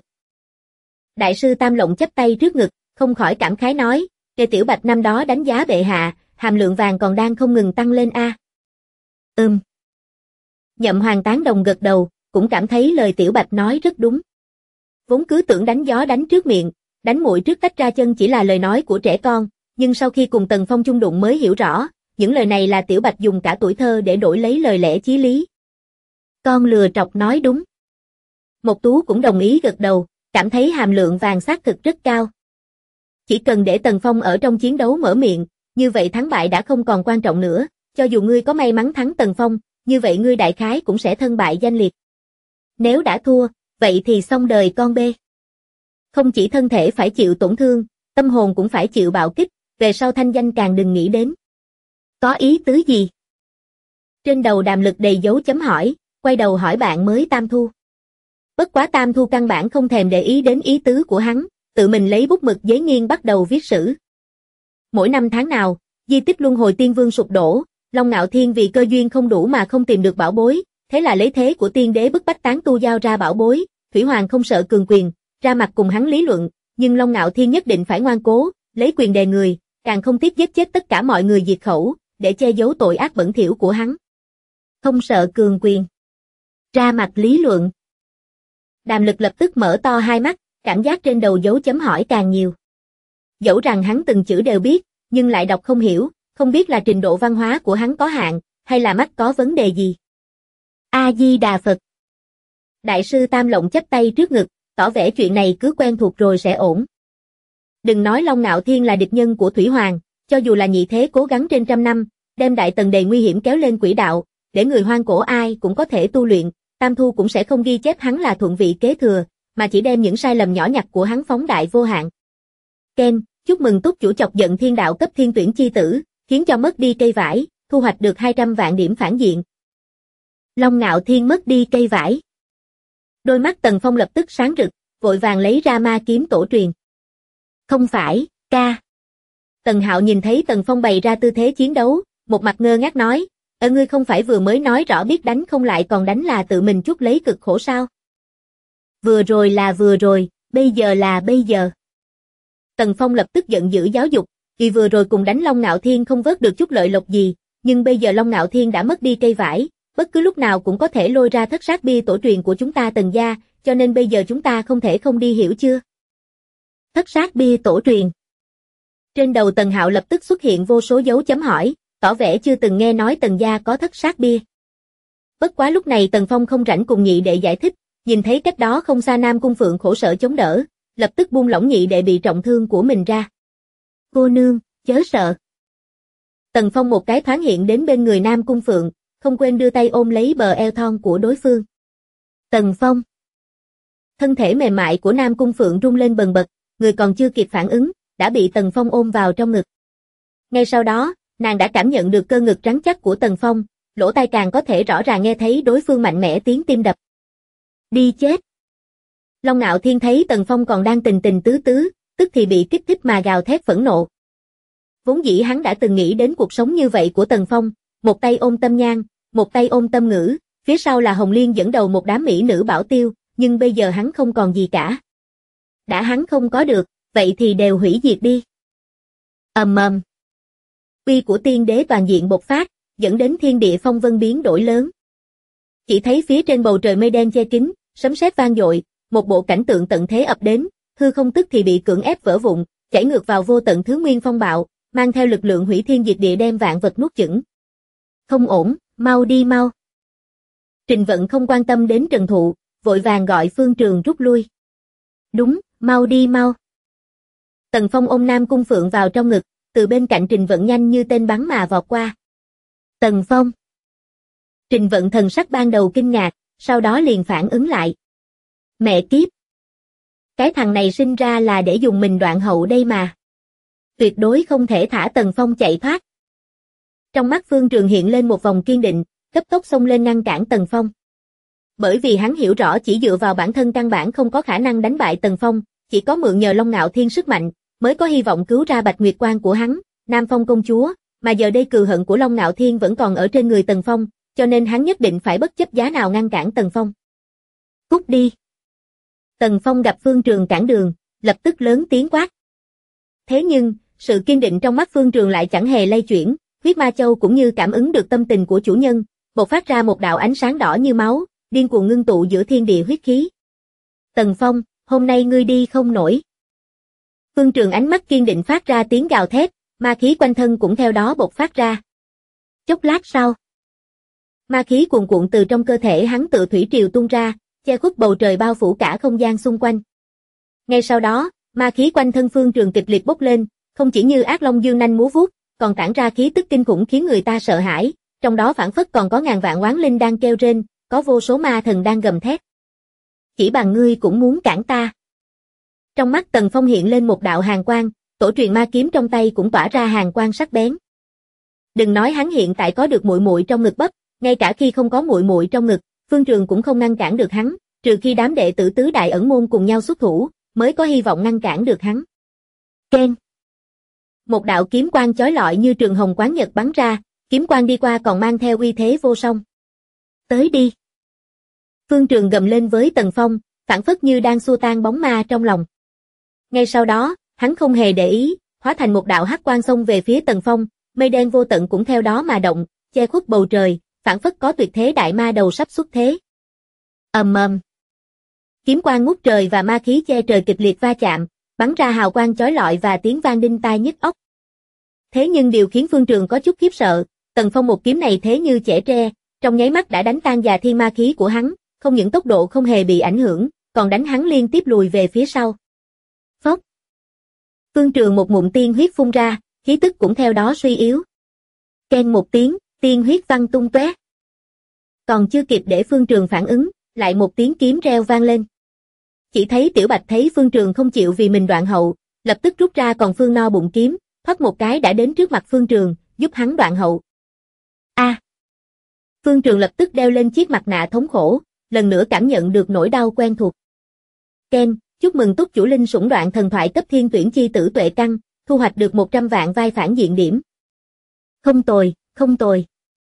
Đại sư Tam Lộng chắp tay trước ngực, không khỏi cảm khái nói, Kề Tiểu Bạch năm đó đánh giá bệ hạ, hàm lượng vàng còn đang không ngừng tăng lên a. Nhậm Hoàng tán đồng gật đầu, cũng cảm thấy lời Tiểu Bạch nói rất đúng. Vốn cứ tưởng đánh gió đánh trước miệng, đánh muội trước tách ra chân chỉ là lời nói của trẻ con, nhưng sau khi cùng Tần Phong chung đụng mới hiểu rõ, những lời này là Tiểu Bạch dùng cả tuổi thơ để đổi lấy lời lẽ chí lý. Con lừa trọc nói đúng. Một Tú cũng đồng ý gật đầu, cảm thấy hàm lượng vàng xác thực rất cao. Chỉ cần để Tần Phong ở trong chiến đấu mở miệng, như vậy thắng bại đã không còn quan trọng nữa, cho dù ngươi có may mắn thắng Tần Phong, như vậy ngươi đại khái cũng sẽ thân bại danh liệt. Nếu đã thua, vậy thì xong đời con bê. Không chỉ thân thể phải chịu tổn thương, tâm hồn cũng phải chịu bạo kích, về sau thanh danh càng đừng nghĩ đến. Có ý tứ gì? Trên đầu Đàm Lực đầy dấu chấm hỏi, quay đầu hỏi bạn mới Tam Thu. Bất quá Tam Thu căn bản không thèm để ý đến ý tứ của hắn, tự mình lấy bút mực giấy nghiêng bắt đầu viết sử. Mỗi năm tháng nào, di tích Luân Hồi Tiên Vương sụp đổ, Long Ngạo Thiên vì cơ duyên không đủ mà không tìm được bảo bối, thế là lấy thế của tiên đế bức bách tán tu giao ra bảo bối, Thủy Hoàng không sợ cường quyền, ra mặt cùng hắn lý luận, nhưng Long Ngạo Thiên nhất định phải ngoan cố, lấy quyền đè người, càng không tiếc giết chết tất cả mọi người diệt khẩu, để che giấu tội ác bẩn thỉu của hắn. Không sợ cường quyền. Ra mặt lý luận. Đàm Lực lập tức mở to hai mắt, cảm giác trên đầu dấu chấm hỏi càng nhiều. Dẫu rằng hắn từng chữ đều biết, nhưng lại đọc không hiểu, không biết là trình độ văn hóa của hắn có hạn, hay là mắt có vấn đề gì. A-di-đà Phật. Đại sư Tam Lộng chắp tay trước ngực, tỏ vẻ chuyện này cứ quen thuộc rồi sẽ ổn. Đừng nói Long Ngạo Thiên là địch nhân của Thủy Hoàng, cho dù là nhị thế cố gắng trên trăm năm, đem đại tần đầy nguy hiểm kéo lên quỹ đạo, để người hoang cổ ai cũng có thể tu luyện, Tam Thu cũng sẽ không ghi chép hắn là thuận vị kế thừa, mà chỉ đem những sai lầm nhỏ nhặt của hắn phóng đại vô hạn. Ken, chúc mừng túc chủ chọc giận thiên đạo cấp thiên tuyển chi tử, khiến cho mất đi cây vải, thu hoạch được 200 vạn điểm phản diện. Long Ngạo Thiên mất đi cây vải. Đôi mắt Tần Phong lập tức sáng rực, vội vàng lấy ra ma kiếm tổ truyền. Không phải, ca. Tần Hạo nhìn thấy Tần Phong bày ra tư thế chiến đấu, một mặt ngơ ngác nói, ngươi không phải vừa mới nói rõ biết đánh không lại còn đánh là tự mình chuốc lấy cực khổ sao? Vừa rồi là vừa rồi, bây giờ là bây giờ. Tần Phong lập tức giận dữ giáo dục, Vì vừa rồi cùng đánh Long Ngạo Thiên không vớt được chút lợi lộc gì, nhưng bây giờ Long Ngạo Thiên đã mất đi cây vải, bất cứ lúc nào cũng có thể lôi ra thất sát bia tổ truyền của chúng ta Tần gia, cho nên bây giờ chúng ta không thể không đi, hiểu chưa? Thất sát bia tổ truyền. Trên đầu Tần Hạo lập tức xuất hiện vô số dấu chấm hỏi, tỏ vẻ chưa từng nghe nói Tần gia có thất sát bia. Bất quá lúc này Tần Phong không rảnh cùng nhị đệ giải thích, nhìn thấy cách đó không xa Nam Cung Phượng khổ sở chống đỡ, lập tức buông lỏng nhị đệ bị trọng thương của mình ra. Cô nương, chớ sợ. Tần Phong một cái thoáng hiện đến bên người Nam Cung Phượng, không quên đưa tay ôm lấy bờ eo thon của đối phương. Tần Phong. Thân thể mềm mại của Nam Cung Phượng rung lên bần bật, người còn chưa kịp phản ứng, đã bị Tần Phong ôm vào trong ngực. Ngay sau đó, nàng đã cảm nhận được cơ ngực rắn chắc của Tần Phong, lỗ tai càng có thể rõ ràng nghe thấy đối phương mạnh mẽ tiếng tim đập. Đi chết. Long Ngạo Thiên thấy Tần Phong còn đang tình tình tứ tứ, tức thì bị kích thích mà gào thét phẫn nộ. Vốn dĩ hắn đã từng nghĩ đến cuộc sống như vậy của Tần Phong, một tay ôm Tâm Nhan, một tay ôm Tâm Ngữ, phía sau là Hồng Liên dẫn đầu một đám mỹ nữ bảo tiêu, nhưng bây giờ hắn không còn gì cả. Đã hắn không có được, vậy thì đều hủy diệt đi. Ầm ầm. Uy của tiên đế toàn diện bộc phát, dẫn đến thiên địa phong vân biến đổi lớn. Chỉ thấy phía trên bầu trời mây đen che kín, sấm sét vang dội, một bộ cảnh tượng tận thế ập đến, hư không tức thì bị cưỡng ép vỡ vụn, chảy ngược vào vô tận thứ nguyên phong bạo, mang theo lực lượng hủy thiên diệt địa đem vạn vật nuốt chửng. Không ổn, mau đi mau. Trình Vận không quan tâm đến Trần Thụ, vội vàng gọi Phương Trường rút lui. Đúng, mau đi mau. Tần Phong ôm Nam Cung Phượng vào trong ngực, từ bên cạnh Trình Vận nhanh như tên bắn mà vọt qua. Tần Phong. Trình Vận thần sắc ban đầu kinh ngạc, sau đó liền phản ứng lại. Mẹ kiếp. Cái thằng này sinh ra là để dùng mình đoạn hậu đây mà. Tuyệt đối không thể thả Tần Phong chạy thoát. Trong mắt Phương Trường hiện lên một vòng kiên định, cấp tốc xông lên ngăn cản Tần Phong. Bởi vì hắn hiểu rõ chỉ dựa vào bản thân căn bản không có khả năng đánh bại Tần Phong, chỉ có mượn nhờ Long Ngạo Thiên sức mạnh, mới có hy vọng cứu ra Bạch Nguyệt Quan của hắn, Nam Phong công chúa, mà giờ đây cừu hận của Long Ngạo Thiên vẫn còn ở trên người Tần Phong, cho nên hắn nhất định phải bất chấp giá nào ngăn cản Tần Phong. Cút đi. Tần Phong gặp Phương Trường cản đường, lập tức lớn tiếng quát. Thế nhưng, sự kiên định trong mắt Phương Trường lại chẳng hề lay chuyển, huyết ma châu cũng như cảm ứng được tâm tình của chủ nhân, bộc phát ra một đạo ánh sáng đỏ như máu, điên cuồng ngưng tụ giữa thiên địa huyết khí. Tần Phong, hôm nay ngươi đi không nổi. Phương Trường ánh mắt kiên định phát ra tiếng gào thét, ma khí quanh thân cũng theo đó bộc phát ra. Chốc lát sau, ma khí cuồn cuộn từ trong cơ thể hắn tự thủy triều tuôn ra, che khuất bầu trời bao phủ cả không gian xung quanh. Ngay sau đó, ma khí quanh thân Phương Trường kịch liệt bốc lên, không chỉ như ác long dương nanh múa vuốt, còn tản ra khí tức kinh khủng khiến người ta sợ hãi, trong đó phảng phất còn có ngàn vạn oán linh đang kêu rên, có vô số ma thần đang gầm thét. Chỉ bằng ngươi cũng muốn cản ta. Trong mắt Tần Phong hiện lên một đạo hàn quang, tổ truyền ma kiếm trong tay cũng tỏa ra hàn quang sắc bén. Đừng nói hắn hiện tại có được muội muội trong ngực bắp, ngay cả khi không có muội muội trong ngực, Phương Trường cũng không ngăn cản được hắn, trừ khi đám đệ tử tứ đại ẩn môn cùng nhau xuất thủ, mới có hy vọng ngăn cản được hắn. Keng. Một đạo kiếm quang chói lọi như trường hồng quán nhật bắn ra, kiếm quang đi qua còn mang theo uy thế vô song. Tới đi. Phương Trường gầm lên với Tần Phong, phảng phất như đang xua tan bóng ma trong lòng. Ngay sau đó, hắn không hề để ý, hóa thành một đạo hắc quang xông về phía Tần Phong, mây đen vô tận cũng theo đó mà động, che khuất bầu trời, phảng phất có tuyệt thế đại ma đầu sắp xuất thế. Ầm ầm. Kiếm quang ngút trời và ma khí che trời kịch liệt va chạm, bắn ra hào quang chói lọi và tiếng vang đinh tai nhức óc. Thế nhưng điều khiến Phương Trường có chút khiếp sợ, Tần Phong một kiếm này thế như chẻ tre, trong nháy mắt đã đánh tan già thiên ma khí của hắn, không những tốc độ không hề bị ảnh hưởng, còn đánh hắn liên tiếp lùi về phía sau. Phốc. Phương Trường một ngụm tiên huyết phun ra, khí tức cũng theo đó suy yếu. Keng một tiếng, tiên huyết văng tung tóe. Còn chưa kịp để Phương Trường phản ứng, lại một tiếng kiếm reo vang lên. Chỉ thấy Tiểu Bạch thấy Phương Trường không chịu vì mình đoạn hậu, lập tức rút ra còn phương no bụng kiếm, thoát một cái đã đến trước mặt Phương Trường, giúp hắn đoạn hậu. A. Phương Trường lập tức đeo lên chiếc mặt nạ thống khổ, lần nữa cảm nhận được nỗi đau quen thuộc. Ken, chúc mừng túc chủ linh sủng đoạn thần thoại cấp thiên tuyển chi tử tuệ căn, thu hoạch được 100 vạn vai phản diện điểm. Không tồi, không tồi.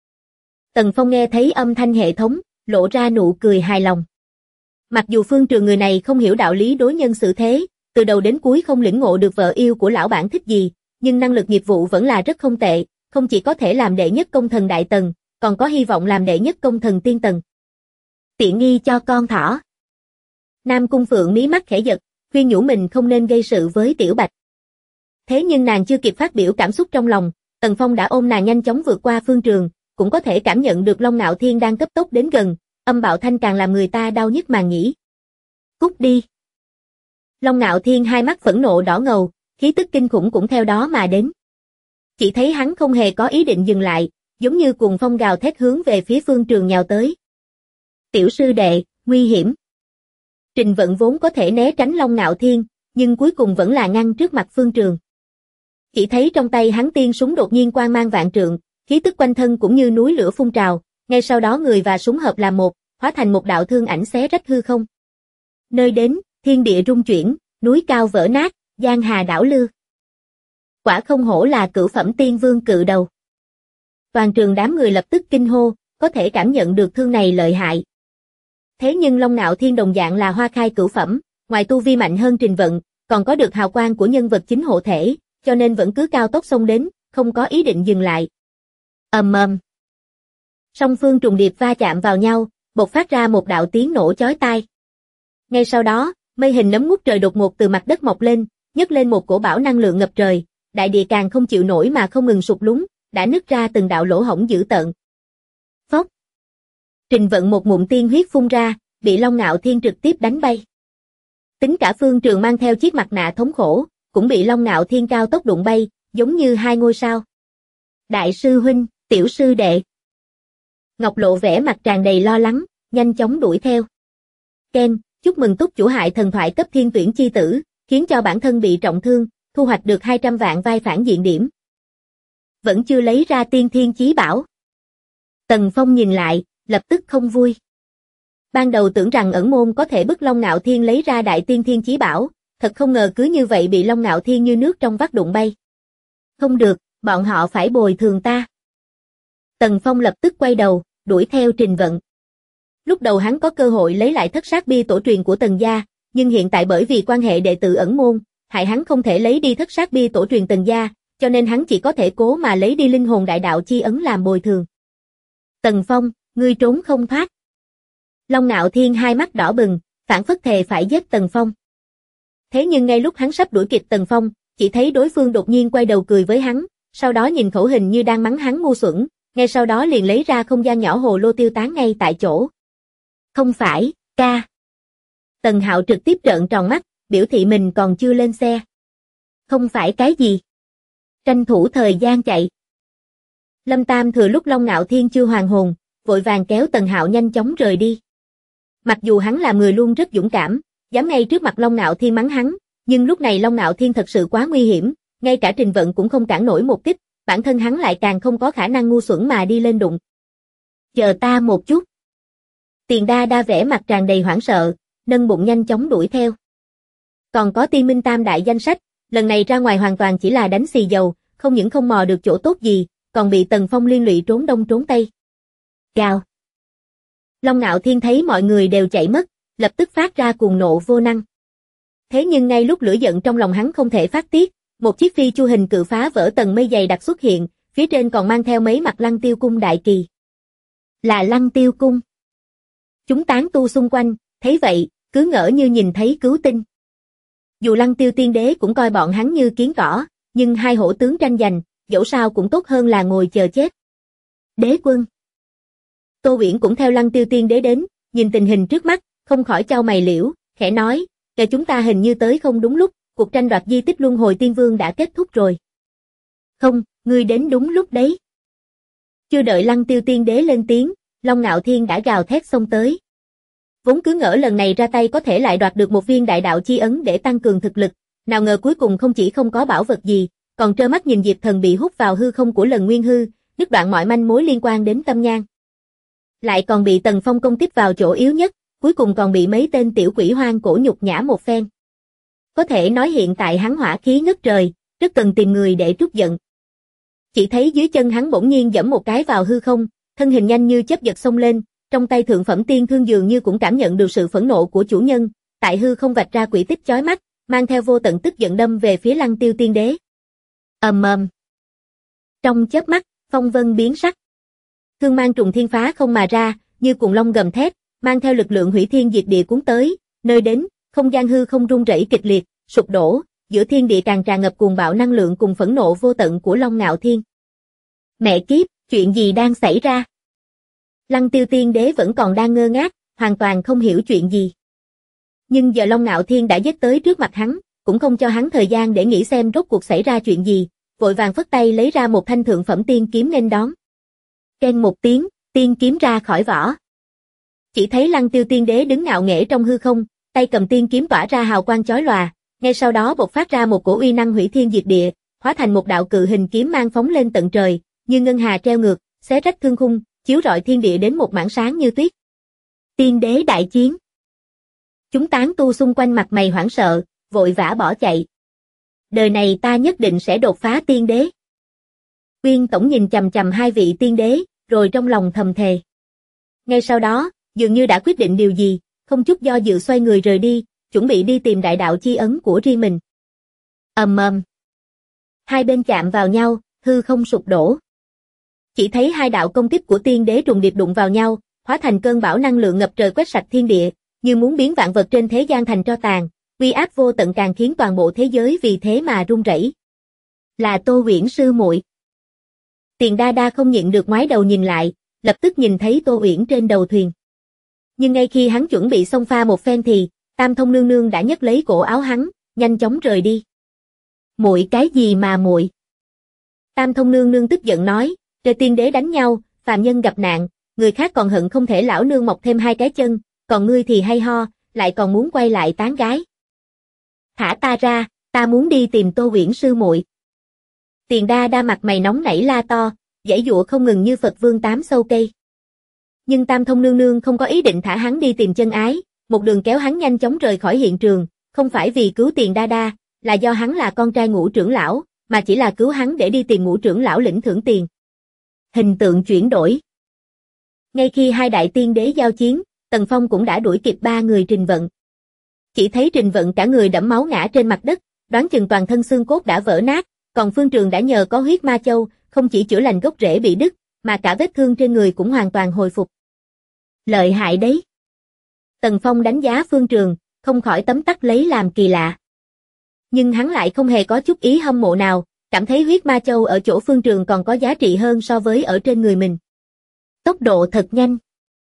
Tần Phong nghe thấy âm thanh hệ thống, lộ ra nụ cười hài lòng. Mặc dù Phương Trường người này không hiểu đạo lý đối nhân xử thế, từ đầu đến cuối không lĩnh ngộ được vợ yêu của lão bản thích gì, nhưng năng lực nghiệp vụ vẫn là rất không tệ, không chỉ có thể làm đệ nhất công thần đại tầng, còn có hy vọng làm đệ nhất công thần tiên tầng. Tiện nghi cho con thỏ. Nam Cung Phượng mí mắt khẽ giật, khuyên nhủ mình không nên gây sự với Tiểu Bạch. Thế nhưng nàng chưa kịp phát biểu cảm xúc trong lòng, Tần Phong đã ôm nàng nhanh chóng vượt qua phương trường, cũng có thể cảm nhận được Long Nạo Thiên đang cấp tốc đến gần, âm bạo thanh càng làm người ta đau nhức màng nhĩ. Cút đi. Long Nạo Thiên hai mắt phẫn nộ đỏ ngầu, khí tức kinh khủng cũng theo đó mà đến. Chỉ thấy hắn không hề có ý định dừng lại, giống như cuồng phong gào thét hướng về phía phương trường nhào tới. Tiểu sư đệ, nguy hiểm. Trình Vận vốn có thể né tránh Long Nạo Thiên, nhưng cuối cùng vẫn là ngăn trước mặt phương trường. Chỉ thấy trong tay hắn tiên súng đột nhiên quang mang vạn trượng, khí tức quanh thân cũng như núi lửa phun trào, ngay sau đó người và súng hợp làm một, hóa thành một đạo thương ảnh xé rách hư không. Nơi đến, thiên địa rung chuyển, núi cao vỡ nát, giang hà đảo lư. Quả không hổ là cửu phẩm tiên vương cự đầu. Toàn trường đám người lập tức kinh hô, có thể cảm nhận được thương này lợi hại. Thế nhưng Long Nạo Thiên đồng dạng là hoa khai cửu phẩm, ngoài tu vi mạnh hơn Trình Vận, còn có được hào quang của nhân vật chính hộ thể, cho nên vẫn cứ cao tốc xông đến, không có ý định dừng lại. Ầm ầm. Song phương trùng điệp va chạm vào nhau, bộc phát ra một đạo tiếng nổ chói tai. Ngay sau đó, mây hình nấm ngút trời đột ngột từ mặt đất mọc lên, nhấc lên một cổ bão năng lượng ngập trời, đại địa càng không chịu nổi mà không ngừng sụp lún, đã nứt ra từng đạo lỗ hổng dữ tợn. Phốc. Trình Vận một ngụm tiên huyết phun ra, bị Long Nạo Thiên trực tiếp đánh bay. Tính cả phương trường mang theo chiếc mặt nạ thống khổ, cũng bị Long Nạo Thiên cao tốc đụng bay, giống như hai ngôi sao. Đại sư huynh, tiểu sư đệ. Ngọc Lộ vẻ mặt tràn đầy lo lắng, nhanh chóng đuổi theo. Ken, chúc mừng túc chủ hại thần thoại cấp thiên tuyển chi tử, khiến cho bản thân bị trọng thương, thu hoạch được 200 vạn vai phản diện điểm. Vẫn chưa lấy ra tiên thiên chí bảo. Tần Phong nhìn lại, lập tức không vui. Ban đầu tưởng rằng ẩn môn có thể bức Long Nạo Thiên lấy ra đại tiên thiên chí bảo, thật không ngờ cứ như vậy bị Long Nạo Thiên như nước trong vắt đụng bay. Không được, bọn họ phải bồi thường ta. Tần Phong lập tức quay đầu, đuổi theo Trình Vận. Lúc đầu hắn có cơ hội lấy lại thất sát bi tổ truyền của Tần gia, nhưng hiện tại bởi vì quan hệ đệ tử ẩn môn, hại hắn không thể lấy đi thất sát bi tổ truyền Tần gia, cho nên hắn chỉ có thể cố mà lấy đi linh hồn đại đạo chi ấn làm bồi thường. Tần Phong, ngươi trốn không thoát. Long Nạo Thiên hai mắt đỏ bừng, phảng phất thề phải giết Tần Phong. Thế nhưng ngay lúc hắn sắp đuổi kịp Tần Phong, chỉ thấy đối phương đột nhiên quay đầu cười với hắn, sau đó nhìn khẩu hình như đang mắng hắn ngu xuẩn, ngay sau đó liền lấy ra không gian nhỏ hồ lô tiêu tán ngay tại chỗ. Không phải, ca. Tần Hạo trực tiếp trợn tròn mắt, biểu thị mình còn chưa lên xe. Không phải cái gì. Tranh thủ thời gian chạy. Lâm Tam thừa lúc Long Nạo Thiên chưa hoàn hồn, vội vàng kéo Tần Hạo nhanh chóng rời đi. Mặc dù hắn là người luôn rất dũng cảm, dám ngay trước mặt Long Nạo Thiên mắng hắn, nhưng lúc này Long Nạo Thiên thật sự quá nguy hiểm, ngay cả Trình Vận cũng không cản nổi một kích, bản thân hắn lại càng không có khả năng ngu xuẩn mà đi lên đụng. Chờ ta một chút. Tiền Đa Đa vẻ mặt tràn đầy hoảng sợ, nâng bụng nhanh chóng đuổi theo. Còn có Tiên Minh Tam đại danh sách, lần này ra ngoài hoàn toàn chỉ là đánh xì dầu, không những không mò được chỗ tốt gì, còn bị Tần Phong liên lụy trốn đông trốn tây. Gào. Long Nạo Thiên thấy mọi người đều chạy mất, lập tức phát ra cuồng nộ vô năng. Thế nhưng ngay lúc lửa giận trong lòng hắn không thể phát tiết, một chiếc phi chu hình cự phá vỡ tầng mây dày đặc xuất hiện, phía trên còn mang theo mấy mặt Lăng Tiêu cung đại kỳ. Là Lăng Tiêu cung. Chúng tán tu xung quanh, thấy vậy, cứ ngỡ như nhìn thấy cứu tinh. Dù Lăng Tiêu tiên đế cũng coi bọn hắn như kiến cỏ, nhưng hai hổ tướng tranh giành, dẫu sao cũng tốt hơn là ngồi chờ chết. Đế quân. Tô Uyển cũng theo Lăng Tiêu tiên đế đến, nhìn tình hình trước mắt, không khỏi chau mày liễu, khẽ nói, kể chúng ta hình như tới không đúng lúc, cuộc tranh đoạt di tích luân hồi tiên vương đã kết thúc rồi. Không, ngươi đến đúng lúc đấy. Chưa đợi Lăng Tiêu tiên đế lên tiếng, Long Nạo Thiên đã gào thét xông tới. Vốn cứ ngỡ lần này ra tay có thể lại đoạt được một viên đại đạo chi ấn để tăng cường thực lực, nào ngờ cuối cùng không chỉ không có bảo vật gì, còn trơ mắt nhìn Diệp Thần bị hút vào hư không của lần nguyên hư, đứt đoạn mọi manh mối liên quan đến tâm nhang. Lại còn bị Tần Phong công kích vào chỗ yếu nhất, cuối cùng còn bị mấy tên tiểu quỷ hoang cổ nhục nhã một phen. Có thể nói hiện tại hắn hỏa khí ngất trời, rất cần tìm người để trút giận. Chỉ thấy dưới chân hắn bỗng nhiên giẫm một cái vào hư không, thân hình nhanh như chớp giật xông lên, trong tay thượng phẩm tiên thương dường như cũng cảm nhận được sự phẫn nộ của chủ nhân, tại hư không vạch ra quỷ tích chói mắt, mang theo vô tận tức giận đâm về phía Lăng Tiêu tiên đế. Ầm ầm. Trong chớp mắt, phong vân biến sắc. Thương mang trùng thiên phá không mà ra, như cuồng long gầm thét, mang theo lực lượng hủy thiên diệt địa cuốn tới, nơi đến, không gian hư không rung rẩy kịch liệt, sụp đổ, giữa thiên địa càng tràn ngập cuồng bạo năng lượng cùng phẫn nộ vô tận của Long Ngạo Thiên. Mẹ kiếp, chuyện gì đang xảy ra? Lăng Tiêu Tiên Đế vẫn còn đang ngơ ngác, hoàn toàn không hiểu chuyện gì. Nhưng giờ Long Ngạo Thiên đã giết tới trước mặt hắn, cũng không cho hắn thời gian để nghĩ xem rốt cuộc xảy ra chuyện gì, vội vàng phất tay lấy ra một thanh thượng phẩm tiên kiếm nghênh đón. Keng một tiếng, tiên kiếm ra khỏi vỏ. Chỉ thấy Lăng Tiêu Tiên Đế đứng ngạo nghễ trong hư không, tay cầm tiên kiếm tỏa ra hào quang chói lòa, ngay sau đó bộc phát ra một cổ uy năng hủy thiên diệt địa, hóa thành một đạo cự hình kiếm mang phóng lên tận trời, như ngân hà treo ngược, xé rách thương khung, chiếu rọi thiên địa đến một mảng sáng như tuyết. Tiên đế đại chiến. Chúng tán tu xung quanh mặt mày hoảng sợ, vội vã bỏ chạy. Đời này ta nhất định sẽ đột phá tiên đế. Uyên Tổng nhìn chằm chằm hai vị tiên đế, rồi trong lòng thầm thề. Ngay sau đó, dường như đã quyết định điều gì, không chút do dự xoay người rời đi, chuẩn bị đi tìm đại đạo chi ấn của riêng mình. Ầm ầm. Hai bên chạm vào nhau, hư không sụp đổ. Chỉ thấy hai đạo công kích của tiên đế trùng điệp đụng vào nhau, hóa thành cơn bão năng lượng ngập trời quét sạch thiên địa, như muốn biến vạn vật trên thế gian thành tro tàn, uy áp vô tận càng khiến toàn bộ thế giới vì thế mà rung rẩy. Là Tô Uyển sư muội. Tiền Đa Đa không nhịn được ngoái đầu nhìn lại, lập tức nhìn thấy Tô Uyển trên đầu thuyền. Nhưng ngay khi hắn chuẩn bị xông pha một phen thì, Tam Thông nương nương đã nhấc lấy cổ áo hắn, nhanh chóng rời đi. Muội cái gì mà muội? Tam Thông nương nương tức giận nói, trời tiên đế đánh nhau, phàm nhân gặp nạn, người khác còn hận không thể lão nương mọc thêm hai cái chân, còn ngươi thì hay ho, lại còn muốn quay lại tán gái. Thả ta ra, ta muốn đi tìm Tô Uyển sư muội. Tiền Đa Đa mặt mày nóng nảy la to, giãy giụa không ngừng như Phật vương tám sâu cây. Nhưng Tam Thông nương nương không có ý định thả hắn đi tìm chân ái, một đường kéo hắn nhanh chóng rời khỏi hiện trường, không phải vì cứu Tiền Đa Đa, là do hắn là con trai Ngũ trưởng lão, mà chỉ là cứu hắn để đi tìm Ngũ trưởng lão lĩnh thưởng tiền. Hình tượng chuyển đổi. Ngay khi hai đại tiên đế giao chiến, Tần Phong cũng đã đuổi kịp ba người Trình Vận. Chỉ thấy Trình Vận cả người đẫm máu ngã trên mặt đất, đoán chừng toàn thân xương cốt đã vỡ nát, còn Phương Trường đã nhờ có huyết ma châu, không chỉ chữa lành gốc rễ bị đứt, mà cả vết thương trên người cũng hoàn toàn hồi phục. Lợi hại đấy. Tần Phong đánh giá Phương Trường, không khỏi tấm tắc lấy làm kỳ lạ. Nhưng hắn lại không hề có chút ý hâm mộ nào, cảm thấy huyết ma châu ở chỗ Phương Trường còn có giá trị hơn so với ở trên người mình. Tốc độ thật nhanh.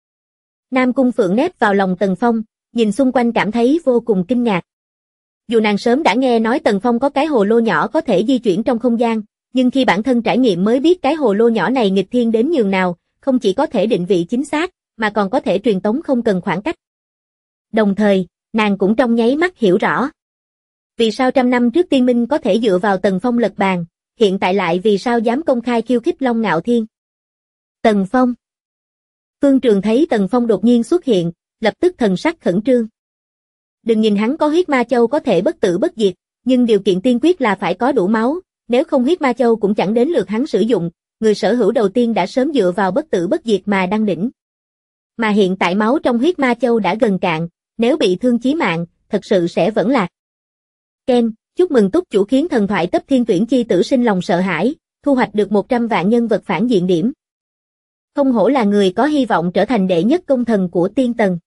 Nam Cung Phượng nép vào lòng Tần Phong, nhìn xung quanh cảm thấy vô cùng kinh ngạc. Dù nàng sớm đã nghe nói Tần Phong có cái hồ lô nhỏ có thể di chuyển trong không gian, nhưng khi bản thân trải nghiệm mới biết cái hồ lô nhỏ này nghịch thiên đến nhường nào, không chỉ có thể định vị chính xác, mà còn có thể truyền tống không cần khoảng cách. Đồng thời, nàng cũng trong nháy mắt hiểu rõ. Vì sao 100 năm trước Tiên Minh có thể dựa vào Tần Phong lật bàn, hiện tại lại vì sao dám công khai khiêu khích Long Ngạo Thiên. Tần Phong. Phương Trường thấy Tần Phong đột nhiên xuất hiện, lập tức thần sắc khẩn trương. Đừng nhìn hắn có huyết ma châu có thể bất tử bất diệt, nhưng điều kiện tiên quyết là phải có đủ máu, nếu không huyết ma châu cũng chẳng đến lượt hắn sử dụng, người sở hữu đầu tiên đã sớm dựa vào bất tử bất diệt mà đăng đỉnh. Mà hiện tại máu trong huyết ma châu đã gần cạn, nếu bị thương chí mạng, thật sự sẽ vẫn lạc. Ken, chúc mừng túc chủ khiến thần thoại cấp thiên tuyển chi tử sinh lòng sợ hãi, thu hoạch được 100 vạn nhân vật phản diện điểm. Không hổ là người có hy vọng trở thành đệ nhất công thần của tiên tần.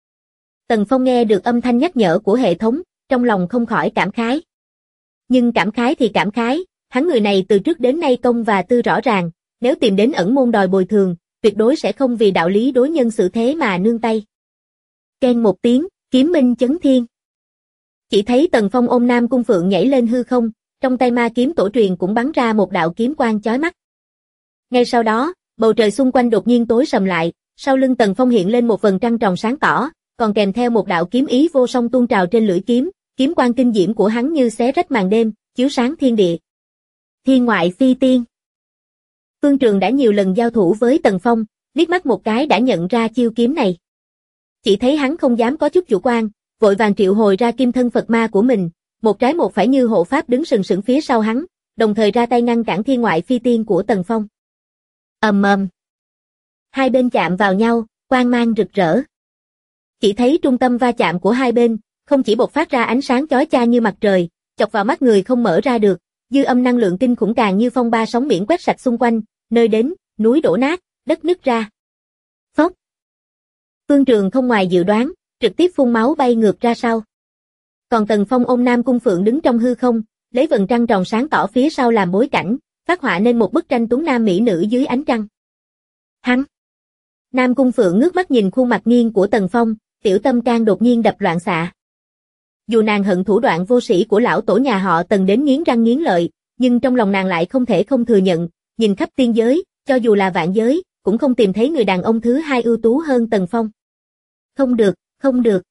Tần Phong nghe được âm thanh nhắc nhở của hệ thống, trong lòng không khỏi cảm khái. Nhưng cảm khái thì cảm khái, hắn người này từ trước đến nay công và tư rõ ràng, nếu tìm đến ẩn môn đòi bồi thường, tuyệt đối sẽ không vì đạo lý đối nhân xử thế mà nương tay. Ken một tiếng, kiếm minh chấn thiên. Chỉ thấy Tần Phong ôm Nam Cung Phượng nhảy lên hư không, trong tay ma kiếm tổ truyền cũng bắn ra một đạo kiếm quang chói mắt. Ngay sau đó, bầu trời xung quanh đột nhiên tối sầm lại, sau lưng Tần Phong hiện lên một vầng trăng tròn sáng tỏ, còn kèm theo một đạo kiếm ý vô song tuôn trào trên lưỡi kiếm, kiếm quang kinh diễm của hắn như xé rách màn đêm, chiếu sáng thiên địa. Thiên ngoại phi tiên. Phương Trường đã nhiều lần giao thủ với Tần Phong, liếc mắt một cái đã nhận ra chiêu kiếm này. Chỉ thấy hắn không dám có chút chủ quan, vội vàng triệu hồi ra kim thân Phật ma của mình, một trái một phải như hộ pháp đứng sừng sững phía sau hắn, đồng thời ra tay ngăn cản thiên ngoại phi tiên của Tần Phong. Ầm ầm. Hai bên chạm vào nhau, quang mang rực rỡ. Chỉ thấy trung tâm va chạm của hai bên, không chỉ bộc phát ra ánh sáng chói chang như mặt trời, chọc vào mắt người không mở ra được, Dư âm năng lượng kinh khủng càng như phong ba sóng biển quét sạch xung quanh, nơi đến, núi đổ nát, đất nứt ra. Phốc. Phương Trường không ngoài dự đoán, trực tiếp phun máu bay ngược ra sau. Còn Tần Phong ôm Nam Cung Phượng đứng trong hư không, lấy vầng trăng tròn sáng tỏ phía sau làm bối cảnh, phát họa nên một bức tranh tuấn nam mỹ nữ dưới ánh trăng. Hắn. Nam Cung Phượng ngước mắt nhìn khuôn mặt nghiêng của Tần Phong, tiểu tâm can đột nhiên đập loạn xạ. Dù nàng hận thủ đoạn vô sĩ của lão tổ nhà họ Tần đến nghiến răng nghiến lợi, nhưng trong lòng nàng lại không thể không thừa nhận, nhìn khắp tiên giới, cho dù là vạn giới, cũng không tìm thấy người đàn ông thứ hai ưu tú hơn Tần Phong. Không được, không được.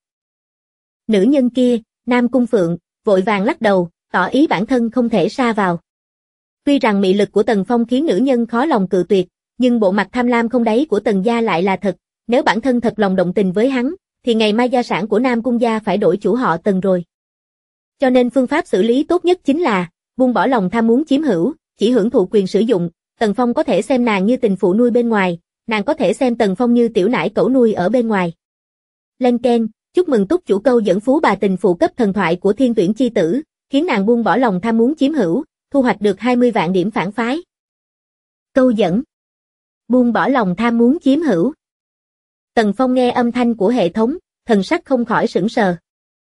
Nữ nhân kia, Nam Cung Phượng, vội vàng lắc đầu, tỏ ý bản thân không thể sa vào. Tuy rằng mị lực của Tần Phong khiến nữ nhân khó lòng cự tuyệt, nhưng bộ mặt tham lam không đáy của Tần gia lại là thật, nếu bản thân thật lòng động tình với hắn, thì ngày mai gia sản của Nam Cung gia phải đổi chủ họ Tần rồi. Cho nên phương pháp xử lý tốt nhất chính là buông bỏ lòng tham muốn chiếm hữu, chỉ hưởng thụ quyền sử dụng. Tần Phong có thể xem nàng như tình phụ nuôi bên ngoài, nàng có thể xem Tần Phong như tiểu nải cẩu nuôi ở bên ngoài. Lên keng, chúc mừng túc chủ câu dẫn phú bà tình phụ cấp thần thoại của Thiên Tuyển chi tử, khiến nàng buông bỏ lòng tham muốn chiếm hữu, thu hoạch được 20 vạn điểm phản phái. Câu dẫn. Buông bỏ lòng tham muốn chiếm hữu. Tần Phong nghe âm thanh của hệ thống, thần sắc không khỏi sững sờ.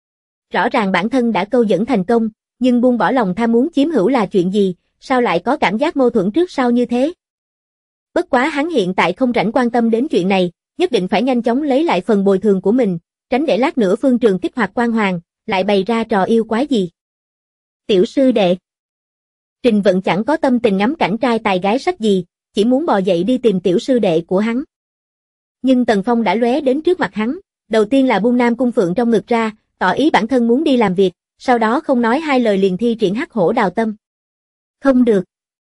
Rõ ràng bản thân đã câu dẫn thành công, nhưng buông bỏ lòng tham muốn chiếm hữu là chuyện gì, sao lại có cảm giác mâu thuẫn trước sau như thế? Bất quá hắn hiện tại không rảnh quan tâm đến chuyện này, nhất định phải nhanh chóng lấy lại phần bồi thường của mình, tránh để lát nữa Phương Trường kích hoạt quan hoàng, lại bày ra trò yêu quái gì. Tiểu sư đệ. Trình Vận chẳng có tâm tình ngắm cảnh trai tài gái sắc gì, chỉ muốn bò dậy đi tìm tiểu sư đệ của hắn. Nhưng Tần Phong đã lóe đến trước mặt hắn, đầu tiên là buông Nam Cung Phượng trong ngực ra, tỏ ý bản thân muốn đi làm việc, sau đó không nói hai lời liền thi triển hắc hổ đào tâm. Không được.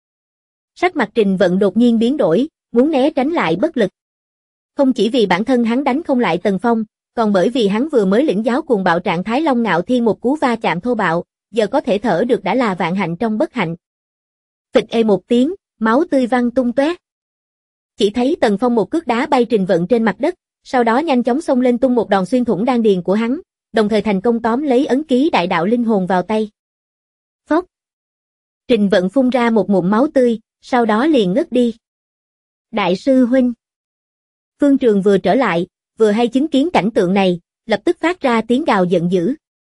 Sắc mặt Trình Vận đột nhiên biến đổi, muốn né tránh lại bất lực. Không chỉ vì bản thân hắn đánh không lại Tần Phong, còn bởi vì hắn vừa mới lĩnh giáo cuồng bạo trạng thái Long Ngạo Thiên một cú va chạm thô bạo, giờ có thể thở được đã là vạn hạnh trong bất hạnh. Phịch ê một tiếng, máu tươi văng tung tóe. Chỉ thấy Tần Phong một cước đá bay Trình Vận trên mặt đất, sau đó nhanh chóng xông lên tung một đòn xuyên thủng đan điền của hắn, đồng thời thành công tóm lấy ấn ký đại đạo linh hồn vào tay. Phốc. Trình Vận phun ra một ngụm máu tươi, sau đó liền ngất đi. Đại sư huynh. Phương Trường vừa trở lại, vừa hay chứng kiến cảnh tượng này, lập tức phát ra tiếng gào giận dữ.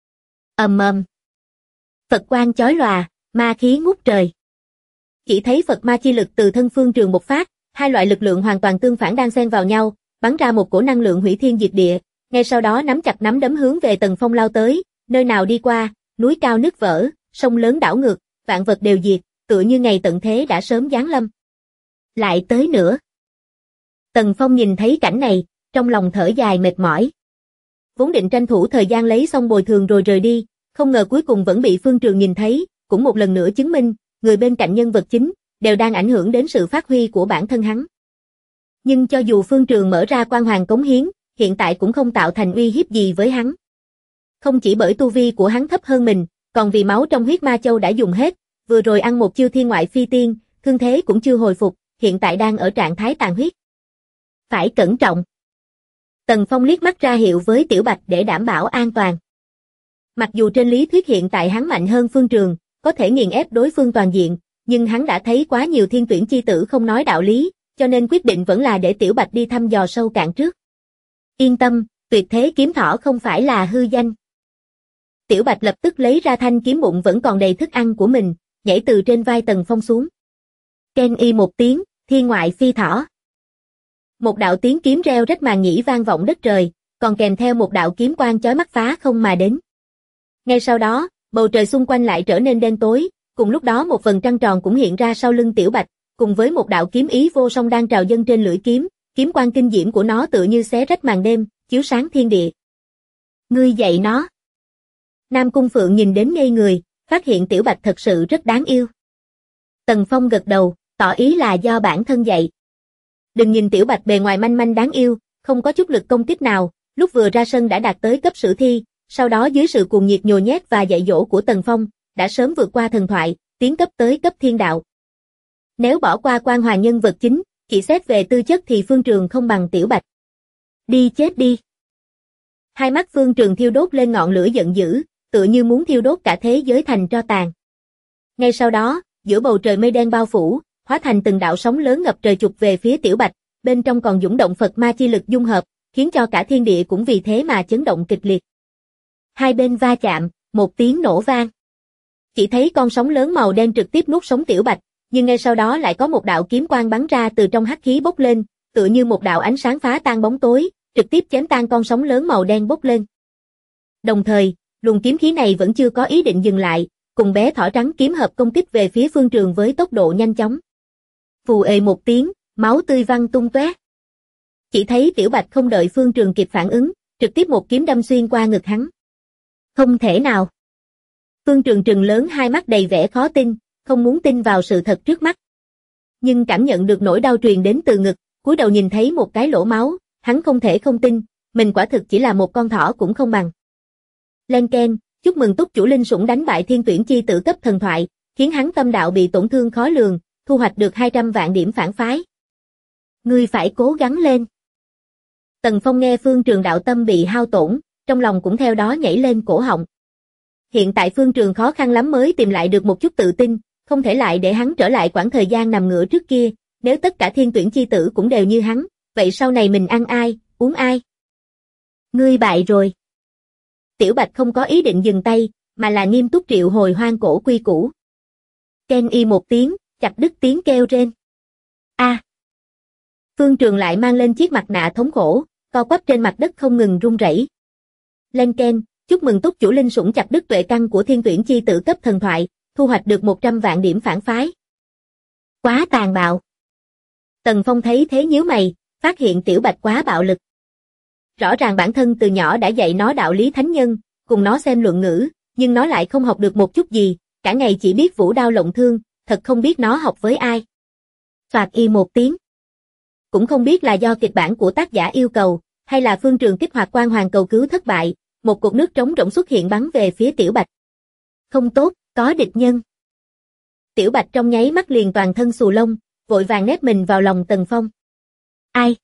Ầm ầm. Phật quang chói lòa, ma khí ngút trời. Chỉ thấy Phật ma chi lực từ thân Phương Trường bộc phát, hai loại lực lượng hoàn toàn tương phản đang xen vào nhau, bắn ra một cổ năng lượng hủy thiên diệt địa, ngay sau đó nắm chặt nắm đấm hướng về Tần Phong lao tới, nơi nào đi qua, núi cao nứt vỡ, sông lớn đảo ngược, vạn vật đều diệt, tựa như ngày tận thế đã sớm giáng lâm. Lại tới nữa. Tần Phong nhìn thấy cảnh này, trong lòng thở dài mệt mỏi. Vốn định tranh thủ thời gian lấy xong bồi thường rồi rời đi, không ngờ cuối cùng vẫn bị Phương Trường nhìn thấy, cũng một lần nữa chứng minh, người bên cạnh nhân vật chính, đều đang ảnh hưởng đến sự phát huy của bản thân hắn. Nhưng cho dù Phương Trường mở ra quan hoàng cống hiến, hiện tại cũng không tạo thành uy hiếp gì với hắn. Không chỉ bởi tu vi của hắn thấp hơn mình, còn vì máu trong huyết ma châu đã dùng hết, vừa rồi ăn một chiêu thiên ngoại phi tiên, thương thế cũng chưa hồi phục, hiện tại đang ở trạng thái tàn huyết. Phải cẩn trọng. Tần Phong liếc mắt ra hiệu với Tiểu Bạch để đảm bảo an toàn. Mặc dù trên lý thuyết hiện tại hắn mạnh hơn Phương Trường, có thể nghiền ép đối phương toàn diện, nhưng hắn đã thấy quá nhiều Thiên Tuyển chi tử không nói đạo lý, cho nên quyết định vẫn là để Tiểu Bạch đi thăm dò sâu cạn trước. Yên tâm, tuyệt thế kiếm thỏ không phải là hư danh. Tiểu Bạch lập tức lấy ra thanh kiếm bụng vẫn còn đầy thức ăn của mình, nhảy từ trên vai Tần Phong xuống. Ken y một tiếng, thiên ngoại phi thỏ. Một đạo tiếng kiếm reo rách màn nhĩ vang vọng đất trời, còn kèm theo một đạo kiếm quang chói mắt phá không mà đến. Ngay sau đó, bầu trời xung quanh lại trở nên đen tối, cùng lúc đó một vầng trăng tròn cũng hiện ra sau lưng Tiểu Bạch, cùng với một đạo kiếm ý vô song đang trào dâng trên lưỡi kiếm, kiếm quang kinh diễm của nó tựa như xé rách màn đêm, chiếu sáng thiên địa. Ngươi dạy nó. Nam Cung Phượng nhìn đến ngây người, phát hiện Tiểu Bạch thật sự rất đáng yêu. Tần Phong gật đầu, tỏ ý là do bản thân dạy. Đừng nhìn Tiểu Bạch bề ngoài manh manh đáng yêu, không có chút lực công kích nào, lúc vừa ra sân đã đạt tới cấp sử thi, sau đó dưới sự cuồng nhiệt nhồi nhét và dạy dỗ của Tần Phong, đã sớm vượt qua thần thoại, tiến cấp tới cấp thiên đạo. Nếu bỏ qua quan hoàng nhân vật chính, chỉ xét về tư chất thì Phương Trường không bằng Tiểu Bạch. Đi chết đi. Hai mắt Phương Trường thiêu đốt lên ngọn lửa giận dữ, tựa như muốn thiêu đốt cả thế giới thành tro tàn. Ngay sau đó, giữa bầu trời mây đen bao phủ, hóa thành từng đạo sóng lớn ngập trời chụp về phía Tiểu Bạch, bên trong còn dũng động Phật ma chi lực dung hợp, khiến cho cả thiên địa cũng vì thế mà chấn động kịch liệt. Hai bên va chạm, một tiếng nổ vang. Chỉ thấy con sóng lớn màu đen trực tiếp nuốt sống Tiểu Bạch, nhưng ngay sau đó lại có một đạo kiếm quang bắn ra từ trong hắc khí bốc lên, tựa như một đạo ánh sáng phá tan bóng tối, trực tiếp chém tan con sóng lớn màu đen bốc lên. Đồng thời, luồng kiếm khí này vẫn chưa có ý định dừng lại, cùng bé thỏ trắng kiếm hợp công kích về phía Phương Trường với tốc độ nhanh chóng. Phù ề một tiếng, máu tươi văng tung tóe. Chỉ thấy Tiểu Bạch không đợi Phương Trường kịp phản ứng, trực tiếp một kiếm đâm xuyên qua ngực hắn. Không thể nào. Phương Trường trừng lớn hai mắt đầy vẻ khó tin, không muốn tin vào sự thật trước mắt. Nhưng cảm nhận được nỗi đau truyền đến từ ngực, cúi đầu nhìn thấy một cái lỗ máu, hắn không thể không tin, mình quả thực chỉ là một con thỏ cũng không bằng. Len keng, chúc mừng túc chủ linh sủng đánh bại thiên tuyển chi tử cấp thần thoại, khiến hắn tâm đạo bị tổn thương khó lường, thu hoạch được 200 vạn điểm phản phái. Ngươi phải cố gắng lên. Tần Phong nghe Phương Trường đạo tâm bị hao tổn, trong lòng cũng theo đó nhảy lên cổ họng. Hiện tại Phương Trường khó khăn lắm mới tìm lại được một chút tự tin, không thể lại để hắn trở lại quãng thời gian nằm ngửa trước kia, nếu tất cả thiên tuyển chi tử cũng đều như hắn, vậy sau này mình ăn ai, uống ai? Ngươi bại rồi. Tiểu Bạch không có ý định dừng tay, mà là nghiêm túc triệu hồi hoang cổ quy củ. Ken y một tiếng, chặt đứt tiếng kêu rên. A. Phương Trường lại mang lên chiếc mặt nạ thống khổ, co quắp trên mặt đất không ngừng run rẩy. Len ken, chúc mừng túc chủ linh sủng chặt đứt tuệ căn của thiên tuyển chi tử cấp thần thoại, thu hoạch được 100 vạn điểm phản phái. Quá tàn bạo. Tần Phong thấy thế nhíu mày, phát hiện Tiểu Bạch quá bạo lực. Rõ ràng bản thân từ nhỏ đã dạy nó đạo lý thánh nhân, cùng nó xem luận ngữ, nhưng nó lại không học được một chút gì, cả ngày chỉ biết vũ đao lộng thương, thật không biết nó học với ai. Phạt y một tiếng. Cũng không biết là do kịch bản của tác giả yêu cầu, hay là Phương Trường kích hoạt quang hoàng cầu cứu thất bại, một cột nước trống rỗng xuất hiện bắn về phía Tiểu Bạch. Không tốt, có địch nhân. Tiểu Bạch trong nháy mắt liền toàn thân xù lông, vội vàng nép mình vào lòng Tần Phong. Ai?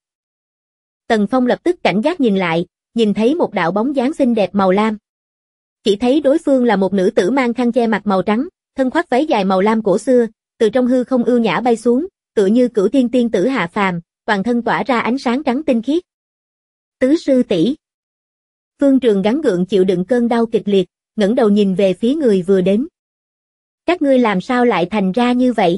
Tần Phong lập tức cảnh giác nhìn lại, nhìn thấy một đạo bóng dáng xinh đẹp màu lam. Chỉ thấy đối phương là một nữ tử mang khăn che mặt màu trắng, thân khoác váy dài màu lam cổ xưa, từ trong hư không ưu nhã bay xuống, tựa như cửu thiên tiên tử hạ phàm, toàn thân tỏa ra ánh sáng trắng tinh khiết. Tứ sư tỷ. Phương Trường gắng gượng chịu đựng cơn đau kịch liệt, ngẩng đầu nhìn về phía người vừa đến. Các ngươi làm sao lại thành ra như vậy?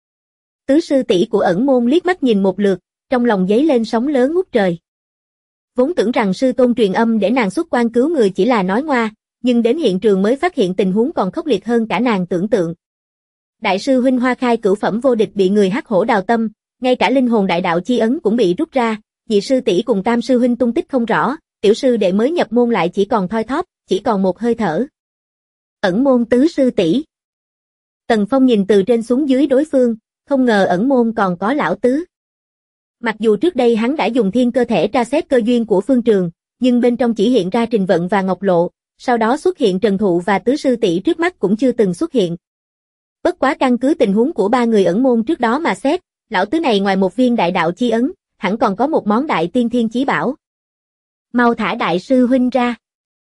Tứ sư tỷ của Ẩn Môn liếc mắt nhìn một lượt, trong lòng dấy lên sóng lớn ngút trời. Vốn tưởng rằng sư tôn truyền âm để nàng xuất quan cứu người chỉ là nói ngoa, nhưng đến hiện trường mới phát hiện tình huống còn khốc liệt hơn cả nàng tưởng tượng. Đại sư huynh Hoa Khai cửu phẩm vô địch bị người hắc hổ đào tâm, ngay cả linh hồn đại đạo chi ấn cũng bị rút ra, nhị sư tỷ cùng tam sư huynh tung tích không rõ, tiểu sư đệ mới nhập môn lại chỉ còn thoi thóp, chỉ còn một hơi thở. Ẩn Môn tứ sư tỷ. Tần Phong nhìn từ trên xuống dưới đối phương, không ngờ Ẩn Môn còn có lão tứ. Mặc dù trước đây hắn đã dùng thiên cơ thể tra xét cơ duyên của Phương Trường, nhưng bên trong chỉ hiện ra Trình Vận và Ngọc Lộ, sau đó xuất hiện Trần Thụ và tứ sư tỷ trước mắt cũng chưa từng xuất hiện. Bất quá căn cứ tình huống của ba người Ẩn Môn trước đó mà xét, lão tứ này ngoài một viên đại đạo chi ấn, hẳn còn có một món đại tiên thiên chí bảo. Mau thả đại sư huynh ra.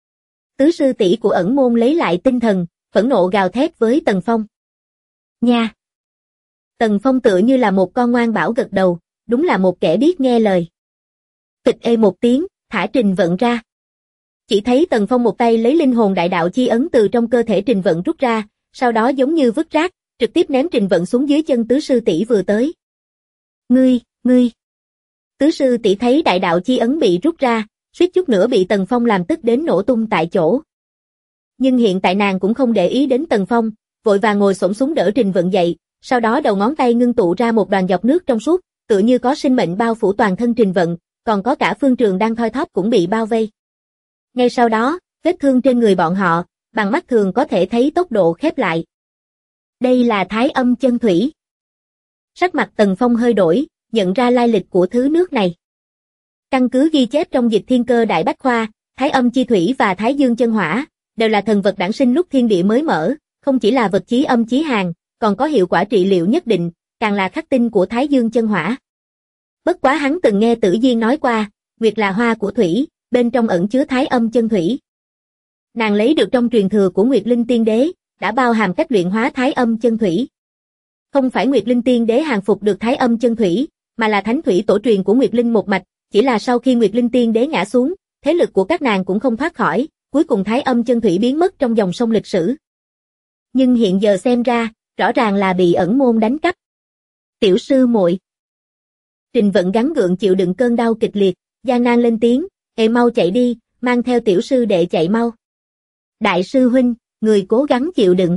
Tứ sư tỷ của Ẩn Môn lấy lại tinh thần, phẫn nộ gào thét với Tần Phong. Nha! Tần Phong tựa như là một con ngoan bảo gật đầu, đúng là một kẻ biết nghe lời. Phịch ê một tiếng, thả Trình Vận ra. Chỉ thấy Tần Phong một tay lấy linh hồn đại đạo chi ấn từ trong cơ thể Trình Vận rút ra, sau đó giống như vứt rác, trực tiếp ném Trình Vận xuống dưới chân tứ sư tỷ vừa tới. Ngươi! Tứ sư tỷ thấy đại đạo chi ấn bị rút ra, suýt chút nữa bị Tần Phong làm tức đến nổ tung tại chỗ. Nhưng hiện tại nàng cũng không để ý đến Tần Phong, vội vàng ngồi xổm xuống đỡ Trình Vận dậy, sau đó đầu ngón tay ngưng tụ ra một đoàn giọt nước trong suốt, tựa như có sinh mệnh bao phủ toàn thân Trình Vận, còn có cả Phương Trường đang thoi thóp cũng bị bao vây. Ngay sau đó, vết thương trên người bọn họ, bằng mắt thường có thể thấy tốc độ khép lại. Đây là Thái Âm chân thủy. Sắc mặt Tần Phong hơi đổi, nhận ra lai lịch của thứ nước này. Căn cứ ghi chép trong Dịch Thiên Cơ Đại Bách Khoa, Thái Âm chi thủy và Thái Dương chân hỏa, đều là thần vật đản sinh lúc thiên địa mới mở, không chỉ là vật chí âm chí hàn, còn có hiệu quả trị liệu nhất định, càng là khắc tinh của Thái Dương chân hỏa. Bất quá hắn từng nghe Tử Diên nói qua, Nguyệt là hoa của thủy, bên trong ẩn chứa Thái Âm chân thủy. Nàng lấy được trong truyền thừa của Nguyệt Linh Tiên Đế, đã bao hàm cách luyện hóa thái âm chân thủy. Không phải Nguyệt Linh Tiên Đế hàng phục được thái âm chân thủy, mà là thánh thủy tổ truyền của Nguyệt Linh một mạch, chỉ là sau khi Nguyệt Linh Tiên Đế ngã xuống, thế lực của các nàng cũng không thoát khỏi, cuối cùng thái âm chân thủy biến mất trong dòng sông lịch sử. Nhưng hiện giờ xem ra, rõ ràng là bị ẩn môn đánh cắp. Tiểu sư muội. Trình Vận gắng gượng chịu đựng cơn đau kịch liệt, gian nan lên tiếng, mau chạy đi, mang theo tiểu sư đệ chạy mau. Đại sư huynh, người cố gắng chịu đựng.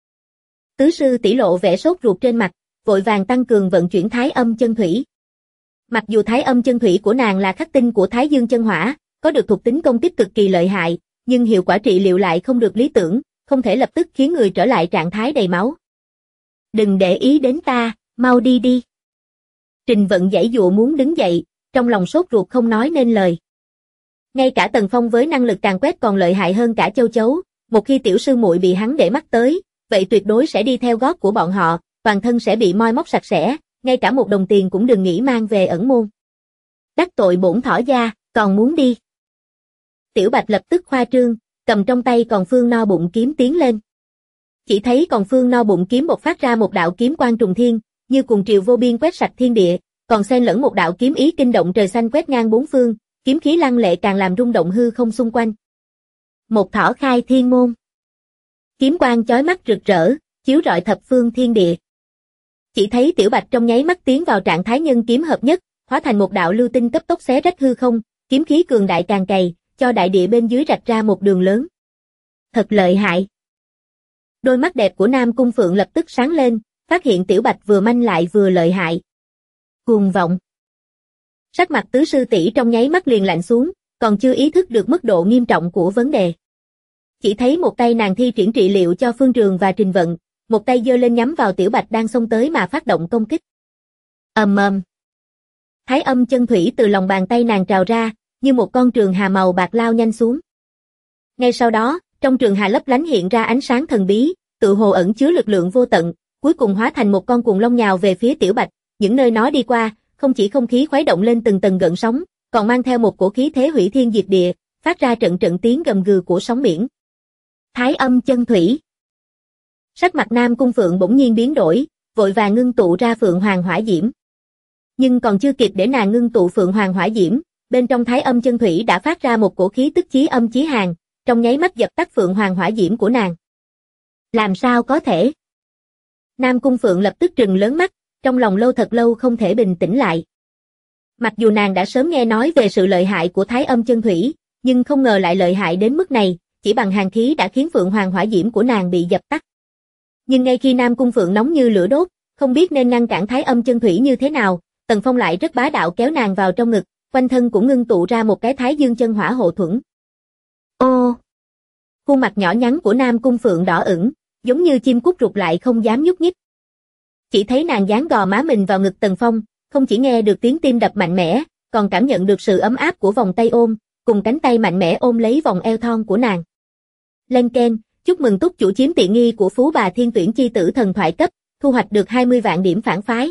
Tứ sư tỷ lộ vẻ sốt ruột trên mặt, vội vàng tăng cường vận chuyển thái âm chân thủy. Mặc dù thái âm chân thủy của nàng là khắc tinh của thái dương chân hỏa, có được thuộc tính công kích cực kỳ lợi hại, nhưng hiệu quả trị liệu lại không được lý tưởng, không thể lập tức khiến người trở lại trạng thái đầy máu. Đừng để ý đến ta, mau đi đi. Trình Vận giãy dụa muốn đứng dậy, trong lòng sốt ruột không nói nên lời. Ngay cả Tần Phong với năng lực càn quét còn lợi hại hơn cả Châu Chấu, một khi tiểu sư muội bị hắn để mắt tới, vậy tuyệt đối sẽ đi theo gót của bọn họ, toàn thân sẽ bị moi móc sạch sẽ, ngay cả một đồng tiền cũng đừng nghĩ mang về ẩn môn. Đắc tội bổn thỏ gia, còn muốn đi. Tiểu Bạch lập tức khoa trương, cầm trong tay còn phương no bụng kiếm tiến lên. Chỉ thấy còn phương no bụng kiếm bộc phát ra một đạo kiếm quang trùng thiên, như cuồng triều vô biên quét sạch thiên địa, còn xen lẫn một đạo kiếm ý kinh động trời xanh quét ngang bốn phương, kiếm khí lăng lệ càng làm rung động hư không xung quanh. Một thỏ khai thiên môn. Kiếm quang chói mắt rực rỡ, chiếu rọi thập phương thiên địa. Chỉ thấy Tiểu Bạch trong nháy mắt tiến vào trạng thái nhân kiếm hợp nhất, hóa thành một đạo lưu tinh cấp tốc xé rách hư không, kiếm khí cường đại càng cày, cho đại địa bên dưới rạch ra một đường lớn. Thật lợi hại. Đôi mắt đẹp của Nam Cung Phượng lập tức sáng lên, phát hiện Tiểu Bạch vừa manh lại vừa lợi hại. Cuồng vọng. Sắc mặt tứ sư tỷ trong nháy mắt liền lạnh xuống, còn chưa ý thức được mức độ nghiêm trọng của vấn đề. Chỉ thấy một tay nàng thi triển trị liệu cho Phương Trường và Trình Vận, một tay giơ lên nhắm vào Tiểu Bạch đang xông tới mà phát động công kích. Ầm ầm. Thái âm chân thủy từ lòng bàn tay nàng trào ra, như một con trường hà màu bạc lao nhanh xuống. Ngay sau đó, trong trường hà lấp lánh hiện ra ánh sáng thần bí, tự hồ ẩn chứa lực lượng vô tận, cuối cùng hóa thành một con cuồng long nhào về phía Tiểu Bạch, những nơi nó đi qua, không chỉ không khí khuấy động lên từng tầng gợn sóng, còn mang theo một cổ khí thế hủy thiên diệt địa, phát ra trận trận tiếng gầm gừ của sóng biển. Thái âm chân thủy. Sắc mặt Nam Cung Phượng bỗng nhiên biến đổi, vội vàng ngưng tụ ra Phượng Hoàng Hỏa Diễm. Nhưng còn chưa kịp để nàng ngưng tụ Phượng Hoàng Hỏa Diễm, bên trong Thái âm chân thủy đã phát ra một cổ khí tức chí âm chí hàn, trong nháy mắt dập tắt Phượng Hoàng Hỏa Diễm của nàng. Làm sao có thể? Nam Cung Phượng lập tức trừng lớn mắt, trong lòng lâu thật lâu không thể bình tĩnh lại. Mặc dù nàng đã sớm nghe nói về sự lợi hại của Thái âm chân thủy, nhưng không ngờ lại lợi hại đến mức này, chỉ bằng hàn khí đã khiến Phượng Hoàng Hỏa Diễm của nàng bị dập tắt. Nhưng ngay khi Nam Cung Phượng nóng như lửa đốt, không biết nên ngăn cản Thái âm chân thủy như thế nào, Tần Phong lại rất bá đạo kéo nàng vào trong ngực, quanh thân cũng ngưng tụ ra một cái Thái dương chân hỏa hộ thuẫn. Ô! Khuôn mặt nhỏ nhắn của Nam Cung Phượng đỏ ửng, giống như chim cút rụt lại không dám nhúc nhích. Chỉ thấy nàng dán gò má mình vào ngực Tần Phong, không chỉ nghe được tiếng tim đập mạnh mẽ, còn cảm nhận được sự ấm áp của vòng tay ôm, cùng cánh tay mạnh mẽ ôm lấy vòng eo thon của nàng. Lên keng, chúc mừng túc chủ chiếm tiện nghi của Phú Bà Thiên Tuyển chi tử thần thoại cấp, thu hoạch được 20 vạn điểm phản phái.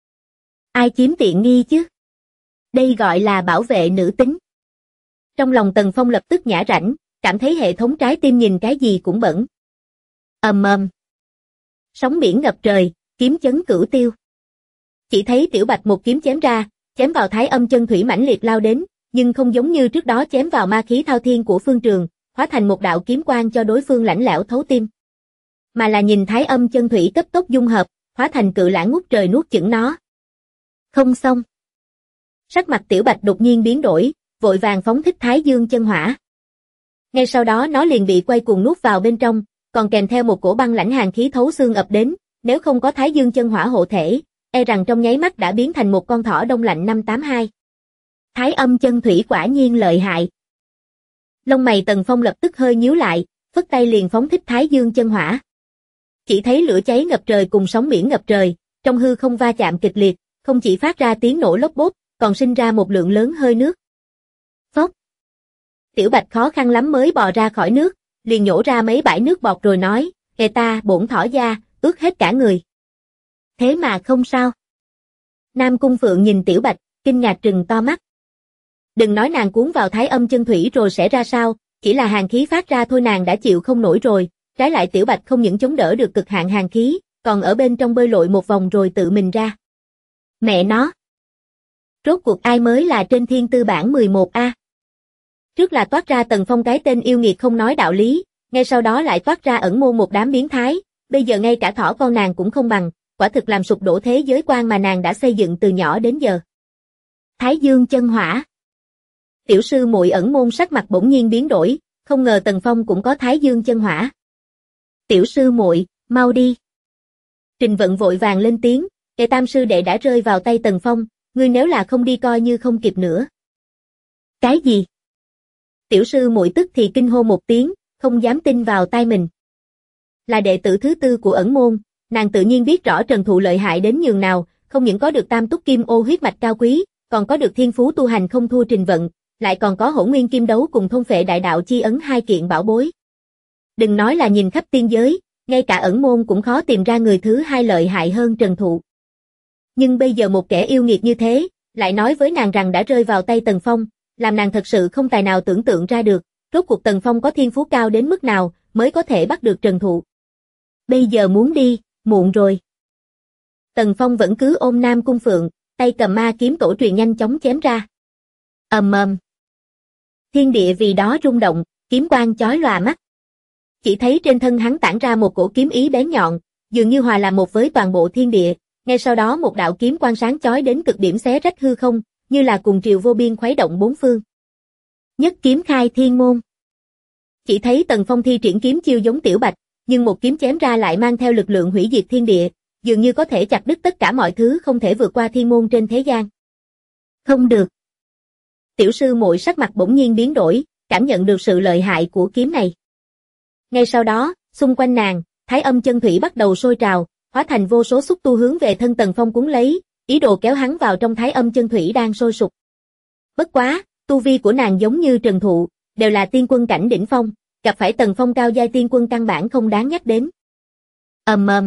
Ai chiếm tiện nghi chứ? Đây gọi là bảo vệ nữ tính. Trong lòng Tần Phong lập tức nhả rãnh, cảm thấy hệ thống trái tim nhìn cái gì cũng bẩn. Ầm ầm. Sóng biển ngập trời, kiếm chấn cửu tiêu. Chỉ thấy Tiểu Bạch một kiếm chém ra, chém vào Thái âm chân thủy mãnh liệt lao đến, nhưng không giống như trước đó chém vào ma khí thao thiên của Phương Trường, hóa thành một đạo kiếm quang cho đối phương lạnh lẽo thấu tim. Mà là nhìn Thái âm chân thủy cấp tốc dung hợp, hóa thành cự lãng ngút trời nuốt chửng nó. Không xong. Sắc mặt Tiểu Bạch đột nhiên biến đổi, vội vàng phóng thích Thái dương chân hỏa. Ngay sau đó nó liền bị quay cuồng nuốt vào bên trong, còn kèm theo một cổ băng lãnh hàn khí thấu xương ập đến, nếu không có Thái dương chân hỏa hộ thể, e rằng trong nháy mắt đã biến thành một con thỏ đông lạnh 582. Thái âm chân thủy quả nhiên lợi hại. Lông mày Tần Phong lập tức hơi nhíu lại, phất tay liền phóng thích Thái dương chân hỏa. Chỉ thấy lửa cháy ngập trời cùng sóng biển ngập trời, trong hư không va chạm kịch liệt, không chỉ phát ra tiếng nổ lốp bốp, còn sinh ra một lượng lớn hơi nước. Phốc. Tiểu Bạch khó khăn lắm mới bò ra khỏi nước, liền nhổ ra mấy bãi nước bọt rồi nói, "Kệ ta, bổn thỏ gia, ướt hết cả người." Thế mà không sao. Nam Cung Phượng nhìn Tiểu Bạch, kinh ngạc trừng to mắt. Đừng nói nàng cuốn vào Thái âm chân thủy rồi sẽ ra sao, chỉ là hàn khí phát ra thôi nàng đã chịu không nổi rồi, trái lại Tiểu Bạch không những chống đỡ được cực hạn hàn khí, còn ở bên trong bơi lội một vòng rồi tự mình ra. Mẹ nó! Rốt cuộc ai mới là trên thiên tư bản 11A? Trước là toát ra Tần Phong cái tên yêu nghiệt không nói đạo lý, ngay sau đó lại toát ra ẩn môn một đám biến thái, bây giờ ngay cả thỏ con nàng cũng không bằng, quả thực làm sụp đổ thế giới quan mà nàng đã xây dựng từ nhỏ đến giờ. Thái Dương chân hỏa. Tiểu sư muội ẩn môn sắc mặt bỗng nhiên biến đổi, không ngờ Tần Phong cũng có Thái Dương chân hỏa. Tiểu sư muội, mau đi. Trình Vận vội vàng lên tiếng, kẻ tam sư đệ đã rơi vào tay Tần Phong, ngươi nếu là không đi coi như không kịp nữa. Cái gì? Tiểu sư muội tức thì kinh hô một tiếng, không dám tin vào tai mình. Là đệ tử thứ tư của ẩn môn, nàng tự nhiên biết rõ Trần Thụ lợi hại đến nhường nào, không những có được tam túc kim ô huyết mạch cao quý, còn có được thiên phú tu hành không thua Trình Vận, lại còn có hỗn nguyên kim đấu cùng thôn phệ đại đạo chi ấn hai kiện bảo bối. Đừng nói là nhìn khắp tiên giới, ngay cả ẩn môn cũng khó tìm ra người thứ hai lợi hại hơn Trần Thụ. Nhưng bây giờ một kẻ yêu nghiệt như thế, lại nói với nàng rằng đã rơi vào tay Tần Phong, làm nàng thật sự không tài nào tưởng tượng ra được, rốt cuộc Tần Phong có thiên phú cao đến mức nào mới có thể bắt được Trần Thụ. Bây giờ muốn đi, muộn rồi. Tần Phong vẫn cứ ôm Nam Cung Phượng, tay cầm ma kiếm tổ truyền nhanh chóng chém ra. Ầm ầm. Thiên địa vì đó rung động, kiếm quang chói lòa mắt. Chỉ thấy trên thân hắn tản ra một cổ kiếm ý bén nhọn, dường như hòa làm một với toàn bộ thiên địa, ngay sau đó một đạo kiếm quang sáng chói đến cực điểm xé rách hư không, như là cùng triều vô biên khuấy động bốn phương. Nhất kiếm khai thiên môn. Chỉ thấy Tần Phong thi triển kiếm chiêu giống Tiểu Bạch, nhưng một kiếm chém ra lại mang theo lực lượng hủy diệt thiên địa, dường như có thể chặt đứt tất cả mọi thứ không thể vượt qua thiên môn trên thế gian. Không được. Tiểu sư muội sắc mặt bỗng nhiên biến đổi, cảm nhận được sự lợi hại của kiếm này. Ngay sau đó, xung quanh nàng, thái âm chân thủy bắt đầu sôi trào, hóa thành vô số xúc tu hướng về thân Tần Phong cuốn lấy, ý đồ kéo hắn vào trong thái âm chân thủy đang sôi sục. Bất quá, tu vi của nàng giống như Trần Thụ, đều là tiên quân cảnh đỉnh phong, gặp phải Tần Phong cao giai tiên quân căn bản không đáng nhắc đến. Ầm ầm.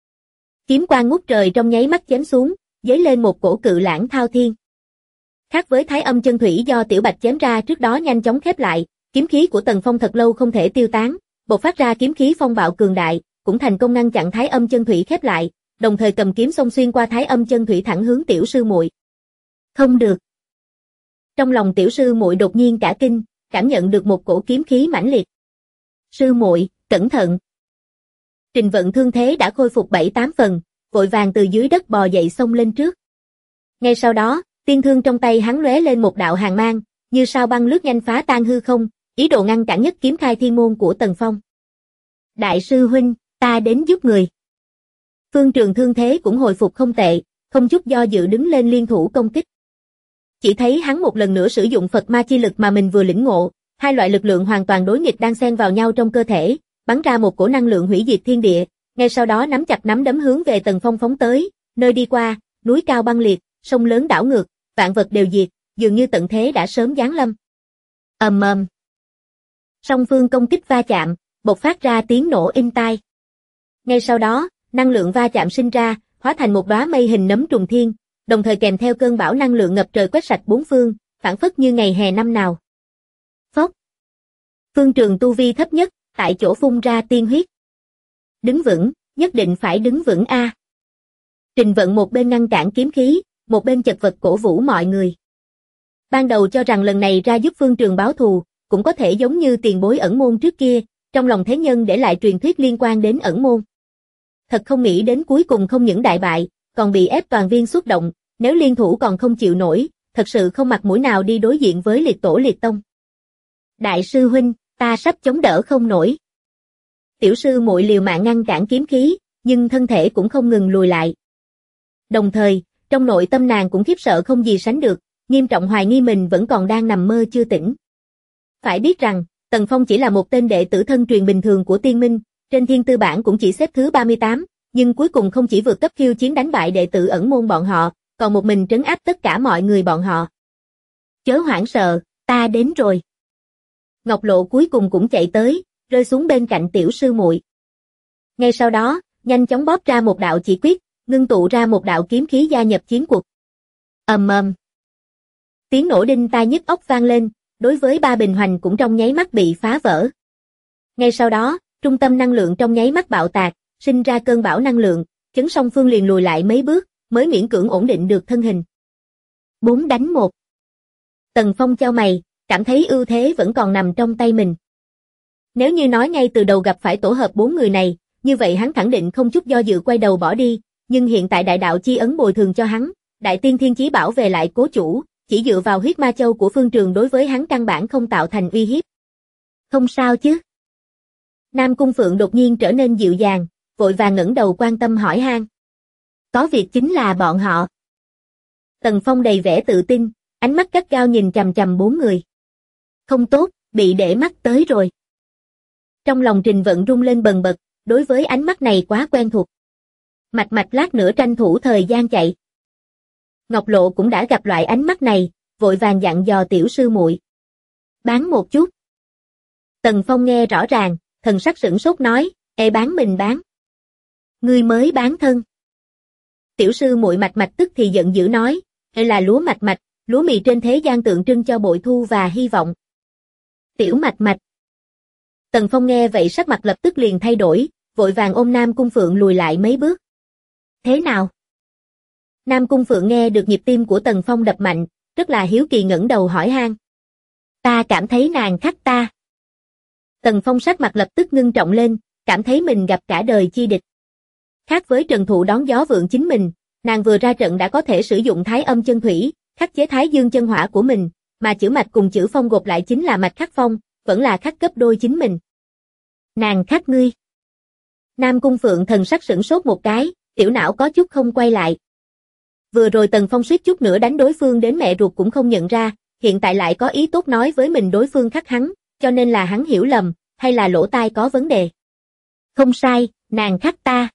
Kiếm quang ngút trời trong nháy mắt chém xuống, giấy lên một cổ cự lãng thao thiên. Khác với thái âm chân thủy do Tiểu Bạch chém ra trước đó nhanh chóng khép lại, kiếm khí của Tần Phong thật lâu không thể tiêu tán, bộc phát ra kiếm khí phong bạo cường đại, cũng thành công ngăn chặn thái âm chân thủy khép lại, đồng thời cầm kiếm xông xuyên qua thái âm chân thủy thẳng hướng tiểu sư muội. Không được. Trong lòng tiểu sư muội đột nhiên cả kinh, cảm nhận được một cổ kiếm khí mãnh liệt. Sư muội, cẩn thận. Trình Vận thương thế đã khôi phục 7-8 phần, vội vàng từ dưới đất bò dậy xông lên trước. Ngay sau đó, tiên thương trong tay hắn lóe lên một đạo hàn mang, như sao băng lướt nhanh phá tan hư không, ý đồ ngăn cản nhất kiếm khai thiên môn của Tần Phong. Đại sư huynh, ta đến giúp người. Phương Trường thương thế cũng hồi phục không tệ, không chút do dự đứng lên liên thủ công kích. Chỉ thấy hắn một lần nữa sử dụng Phật ma chi lực mà mình vừa lĩnh ngộ, hai loại lực lượng hoàn toàn đối nghịch đang xen vào nhau trong cơ thể, bắn ra một cổ năng lượng hủy diệt thiên địa, ngay sau đó nắm chặt nắm đấm hướng về Tần Phong phóng tới, nơi đi qua, núi cao băng liệt, sông lớn đảo ngược, vạn vật đều diệt, dường như tận thế đã sớm giáng lâm. Ầm ầm. Song phương công kích va chạm, bộc phát ra tiếng nổ inh tai. Ngay sau đó, năng lượng va chạm sinh ra, hóa thành một đóa mây hình nấm trùng thiên, đồng thời kèm theo cơn bão năng lượng ngập trời quét sạch bốn phương, phảng phất như ngày hè năm nào. Phốc. Phương Trường tu vi thấp nhất, tại chỗ phun ra tiên huyết. Đứng vững, nhất định phải đứng vững a. Trình Vận một bên ngăn cản kiếm khí, một bên chật vật cổ vũ mọi người. Ban đầu cho rằng lần này ra giúp Phương Trường báo thù, cũng có thể giống như tiền bối ẩn môn trước kia, trong lòng thế nhân để lại truyền thuyết liên quan đến ẩn môn. Thật không nghĩ đến cuối cùng không những đại bại, còn bị ép toàn viên xuất động, nếu liên thủ còn không chịu nổi, thật sự không mặt mũi nào đi đối diện với liệt tổ liệt tông. Đại sư huynh, ta sắp chống đỡ không nổi. Tiểu sư muội liều mạng ngăn cản kiếm khí, nhưng thân thể cũng không ngừng lùi lại. Đồng thời, trong nội tâm nàng cũng khiếp sợ không gì sánh được, nghiêm trọng hoài nghi mình vẫn còn đang nằm mơ chưa tỉnh. Phải biết rằng, Tần Phong chỉ là một tên đệ tử thân truyền bình thường của Tiên Minh, trên thiên tư bảng cũng chỉ xếp thứ 38, nhưng cuối cùng không chỉ vượt cấp khiêu chiến đánh bại đệ tử ẩn môn bọn họ, còn một mình trấn áp tất cả mọi người bọn họ. Chớ hoảng sợ, ta đến rồi. Ngọc Lộ cuối cùng cũng chạy tới, rơi xuống bên cạnh tiểu sư muội. Ngay sau đó, nhanh chóng bóp ra một đạo chỉ quyết, ngưng tụ ra một đạo kiếm khí gia nhập chiến cuộc. Ầm ầm. Tiếng nổ đinh tai nhức óc vang lên, đối với ba bình hoành cũng trong nháy mắt bị phá vỡ. Ngay sau đó, Trung tâm năng lượng trong nháy mắt bạo tạc, sinh ra cơn bão năng lượng, chấn song phương liền lùi lại mấy bước, mới miễn cưỡng ổn định được thân hình. 4 đánh 1. Tần Phong chau mày, cảm thấy ưu thế vẫn còn nằm trong tay mình. Nếu như nói ngay từ đầu gặp phải tổ hợp 4 người này, như vậy hắn khẳng định không chút do dự quay đầu bỏ đi, nhưng hiện tại đại đạo chi ấn bồi thường cho hắn, đại tiên thiên chí bảo về lại cố chủ, chỉ dựa vào huyết ma châu của Phương Trường đối với hắn căn bản không tạo thành uy hiếp. Không sao chứ? Nam Cung Phượng đột nhiên trở nên dịu dàng, vội vàng ngẩng đầu quan tâm hỏi han. Có việc chính là bọn họ. Tần Phong đầy vẻ tự tin, ánh mắt gắt gao nhìn chằm chằm 4 người. Không tốt, bị để mắt tới rồi. Trong lòng Trình Vận rung lên bần bật, đối với ánh mắt này quá quen thuộc. Mạch Mạch lát nữa tranh thủ thời gian chạy. Ngọc Lộ cũng đã gặp loại ánh mắt này, vội vàng dặn dò tiểu sư muội. Bán một chút. Tần Phong nghe rõ ràng, thần sắc sửng sốt nói, ê bán mình bán. Ngươi mới bán thân. Tiểu sư muội Mạch Mạch tức thì giận dữ nói, ê là lúa Mạch Mạch, lúa mì trên thế gian tượng trưng cho bội thu và hy vọng. Tiểu Mạch Mạch. Tần Phong nghe vậy sắc mặt lập tức liền thay đổi, vội vàng ôm Nam Cung Phượng lùi lại mấy bước. Thế nào? Nam Cung Phượng nghe được nhịp tim của Tần Phong đập mạnh, rất là hiếu kỳ ngẩng đầu hỏi han. Ta cảm thấy nàng khắc ta. Tần Phong sắc mặt lập tức ngưng trọng lên, cảm thấy mình gặp cả đời chi địch. Khác với Trần Thụ đón gió vượng chính mình, nàng vừa ra trận đã có thể sử dụng thái âm chân thủy, khắc chế thái dương chân hỏa của mình, mà chữ mạch cùng chữ phong gộp lại chính là mạch khắc phong, vẫn là khắc gấp đôi chính mình. Nàng khắc ngươi. Nam Cung Phượng thần sắc sửng sốt một cái, tiểu não có chút không quay lại. Vừa rồi Tần Phong suýt chút nữa đánh đối phương đến mẹ ruột cũng không nhận ra, hiện tại lại có ý tốt nói với mình đối phương khắc hắn, cho nên là hắn hiểu lầm, hay là lỗ tai có vấn đề. Không sai, nàng khắc ta.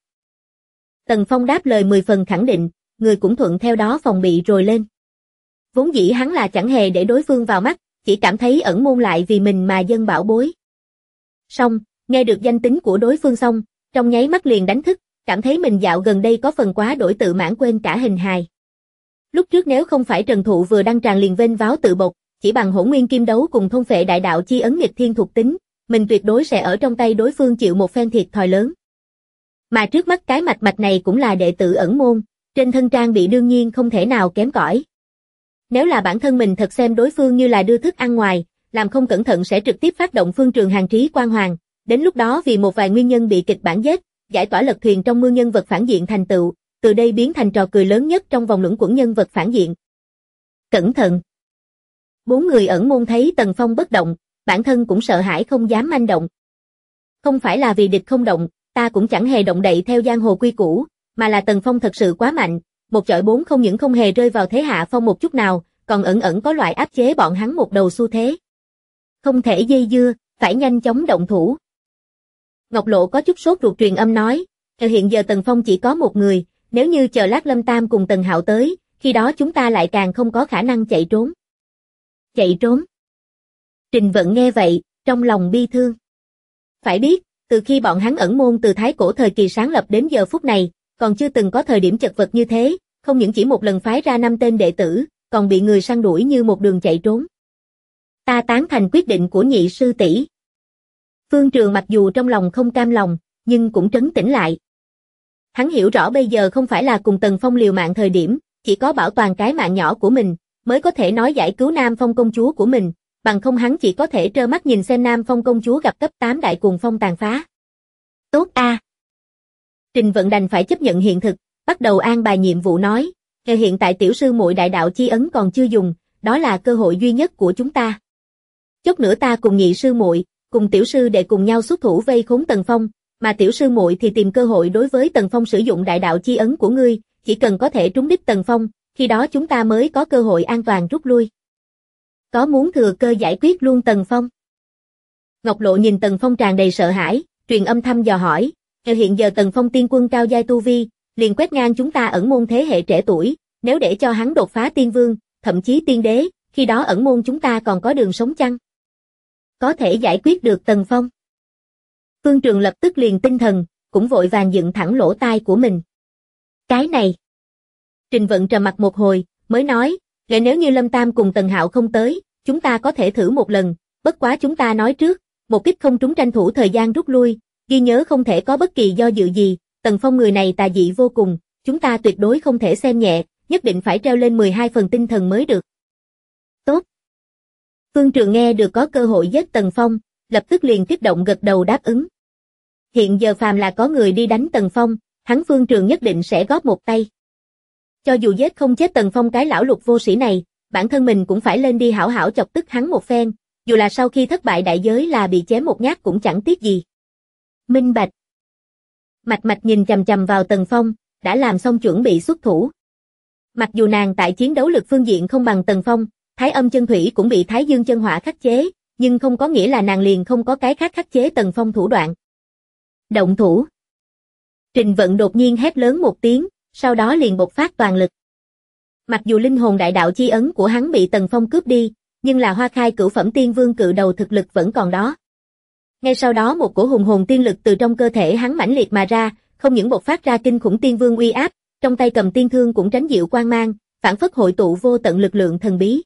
Tần Phong đáp lời 10 phần khẳng định, người cũng thuận theo đó phòng bị rồi lên. Vốn dĩ hắn là chẳng hề để đối phương vào mắt, chỉ cảm thấy ẩn môn lại vì mình mà dâng bảo bối. Xong, nghe được danh tính của đối phương xong, trong nháy mắt liền đánh thức, cảm thấy mình dạo gần đây có phần quá đổi tự mãn quên cả hình hài. Lúc trước nếu không phải Trần Thụ vừa đăng tràng liền vênh váo tự bộc, chỉ bằng hỗn nguyên kim đấu cùng thôn phệ đại đạo chi ấn nghịch thiên thuộc tính, mình tuyệt đối sẽ ở trong tay đối phương chịu một phen thiệt thòi lớn. Mà trước mắt cái Mạch Mạch này cũng là đệ tử ẩn môn, trên thân trang bị đương nhiên không thể nào kém cỏi. Nếu là bản thân mình thật xem đối phương như là đưa thức ăn ngoài, làm không cẩn thận sẽ trực tiếp phát động Phương Trường hàng trí quan hoàng, đến lúc đó vì một vài nguyên nhân bị kịch bản giết, giải tỏa lật thuyền trong mưa nhân vật phản diện thành tựu, từ đây biến thành trò cười lớn nhất trong vòng luẩn quẩn nhân vật phản diện. Cẩn thận. 4 người ẩn môn thấy Tần Phong bất động, bản thân cũng sợ hãi không dám manh động. Không phải là vì địch không động, ta cũng chẳng hề động đậy theo giang hồ quy củ, mà là Tần Phong thật sự quá mạnh, một chọi 4 không những không hề rơi vào thế hạ phong một chút nào, còn ẩn ẩn có loại áp chế bọn hắn một đầu xu thế. Không thể dây dưa, phải nhanh chóng động thủ. Ngọc Lộ có chút sốt ruột truyền âm nói, hiện giờ Tần Phong chỉ có một người, nếu như chờ lát Lâm Tam cùng Tần Hạo tới, khi đó chúng ta lại càng không có khả năng chạy trốn. Chạy trốn? Trình Vận nghe vậy, trong lòng bi thương. Phải biết, từ khi bọn hắn ẩn môn từ thái cổ thời kỳ sáng lập đến giờ phút này, còn chưa từng có thời điểm chật vật như thế, không những chỉ một lần phái ra 5 tên đệ tử, còn bị người săn đuổi như một đường chạy trốn. Ta tán thành quyết định của nhị sư tỷ. Phương Trường mặc dù trong lòng không cam lòng, nhưng cũng trấn tĩnh lại. Hắn hiểu rõ bây giờ không phải là cùng Tần Phong liều mạng thời điểm, chỉ có bảo toàn cái mạng nhỏ của mình, mới có thể nói giải cứu Nam Phong công chúa của mình, bằng không hắn chỉ có thể trơ mắt nhìn xem Nam Phong công chúa gặp cấp 8 đại cuồng phong tàn phá. Tốt a. Trình Vận đành phải chấp nhận hiện thực, bắt đầu an bài nhiệm vụ nói, hiện tại tiểu sư muội đại đạo chi ấn còn chưa dùng, đó là cơ hội duy nhất của chúng ta. Chút nữa ta cùng nhị sư muội, cùng tiểu sư đệ cùng nhau xuất thủ vây khốn Tần Phong, mà tiểu sư muội thì tìm cơ hội đối với Tần Phong sử dụng đại đạo chi ấn của ngươi, chỉ cần có thể trúng đích Tần Phong, khi đó chúng ta mới có cơ hội an toàn rút lui. Có muốn thừa cơ giải quyết luôn Tần Phong? Ngọc Lộ nhìn Tần Phong tràn đầy sợ hãi, truyền âm thăm dò hỏi, hiện giờ Tần Phong tiên quân cao giai tu vi, liền quét ngang chúng ta ẩn môn thế hệ trẻ tuổi, nếu để cho hắn đột phá tiên vương, thậm chí tiên đế, khi đó ẩn môn chúng ta còn có đường sống chăng? Có thể giải quyết được Tần Phong. Phương Trường lập tức liền tinh thần, cũng vội vàng dựng thẳng lỗ tai của mình. Cái này. Trình Vận trầm mặt một hồi, mới nói, nếu như Lâm Tam cùng Tần Hạo không tới, chúng ta có thể thử một lần, bất quá chúng ta nói trước, một kích không trúng tranh thủ thời gian rút lui, ghi nhớ không thể có bất kỳ do dự gì, Tần Phong người này tà dị vô cùng, chúng ta tuyệt đối không thể xem nhẹ, nhất định phải treo lên 12 phần tinh thần mới được. Tốt. Phương Trường nghe được có cơ hội giết Tần Phong, lập tức liền kích động gật đầu đáp ứng. Hiện giờ phàm là có người đi đánh Tần Phong, hắn Phương Trường nhất định sẽ góp một tay. Cho dù giết không chết Tần Phong cái lão lục vô sĩ này, bản thân mình cũng phải lên đi hảo hảo chọc tức hắn một phen, dù là sau khi thất bại đại giới là bị chém một nhát cũng chẳng tiếc gì. Minh bạch. Mạch Mạch nhìn chằm chằm vào Tần Phong, đã làm xong chuẩn bị xuất thủ. Mặc dù nàng tại chiến đấu lực phương diện không bằng Tần Phong, Thái Âm chân thủy cũng bị Thái Dương chân hỏa khắc chế, nhưng không có nghĩa là nàng liền không có cái khác khắc chế Tần Phong thủ đoạn. Động thủ. Trình Vận đột nhiên hét lớn một tiếng, sau đó liền bộc phát toàn lực. Mặc dù linh hồn đại đạo chi ấn của hắn bị Tần Phong cướp đi, nhưng là Hoa Khai Cửu Phẩm Tiên Vương cự đầu thực lực vẫn còn đó. Ngay sau đó một cổ hùng hồn tiên lực từ trong cơ thể hắn mãnh liệt mà ra, không những bộc phát ra kinh khủng tiên vương uy áp, trong tay cầm tiên thương cũng tránh dịu quang mang, phản phất hội tụ vô tận lực lượng thần bí.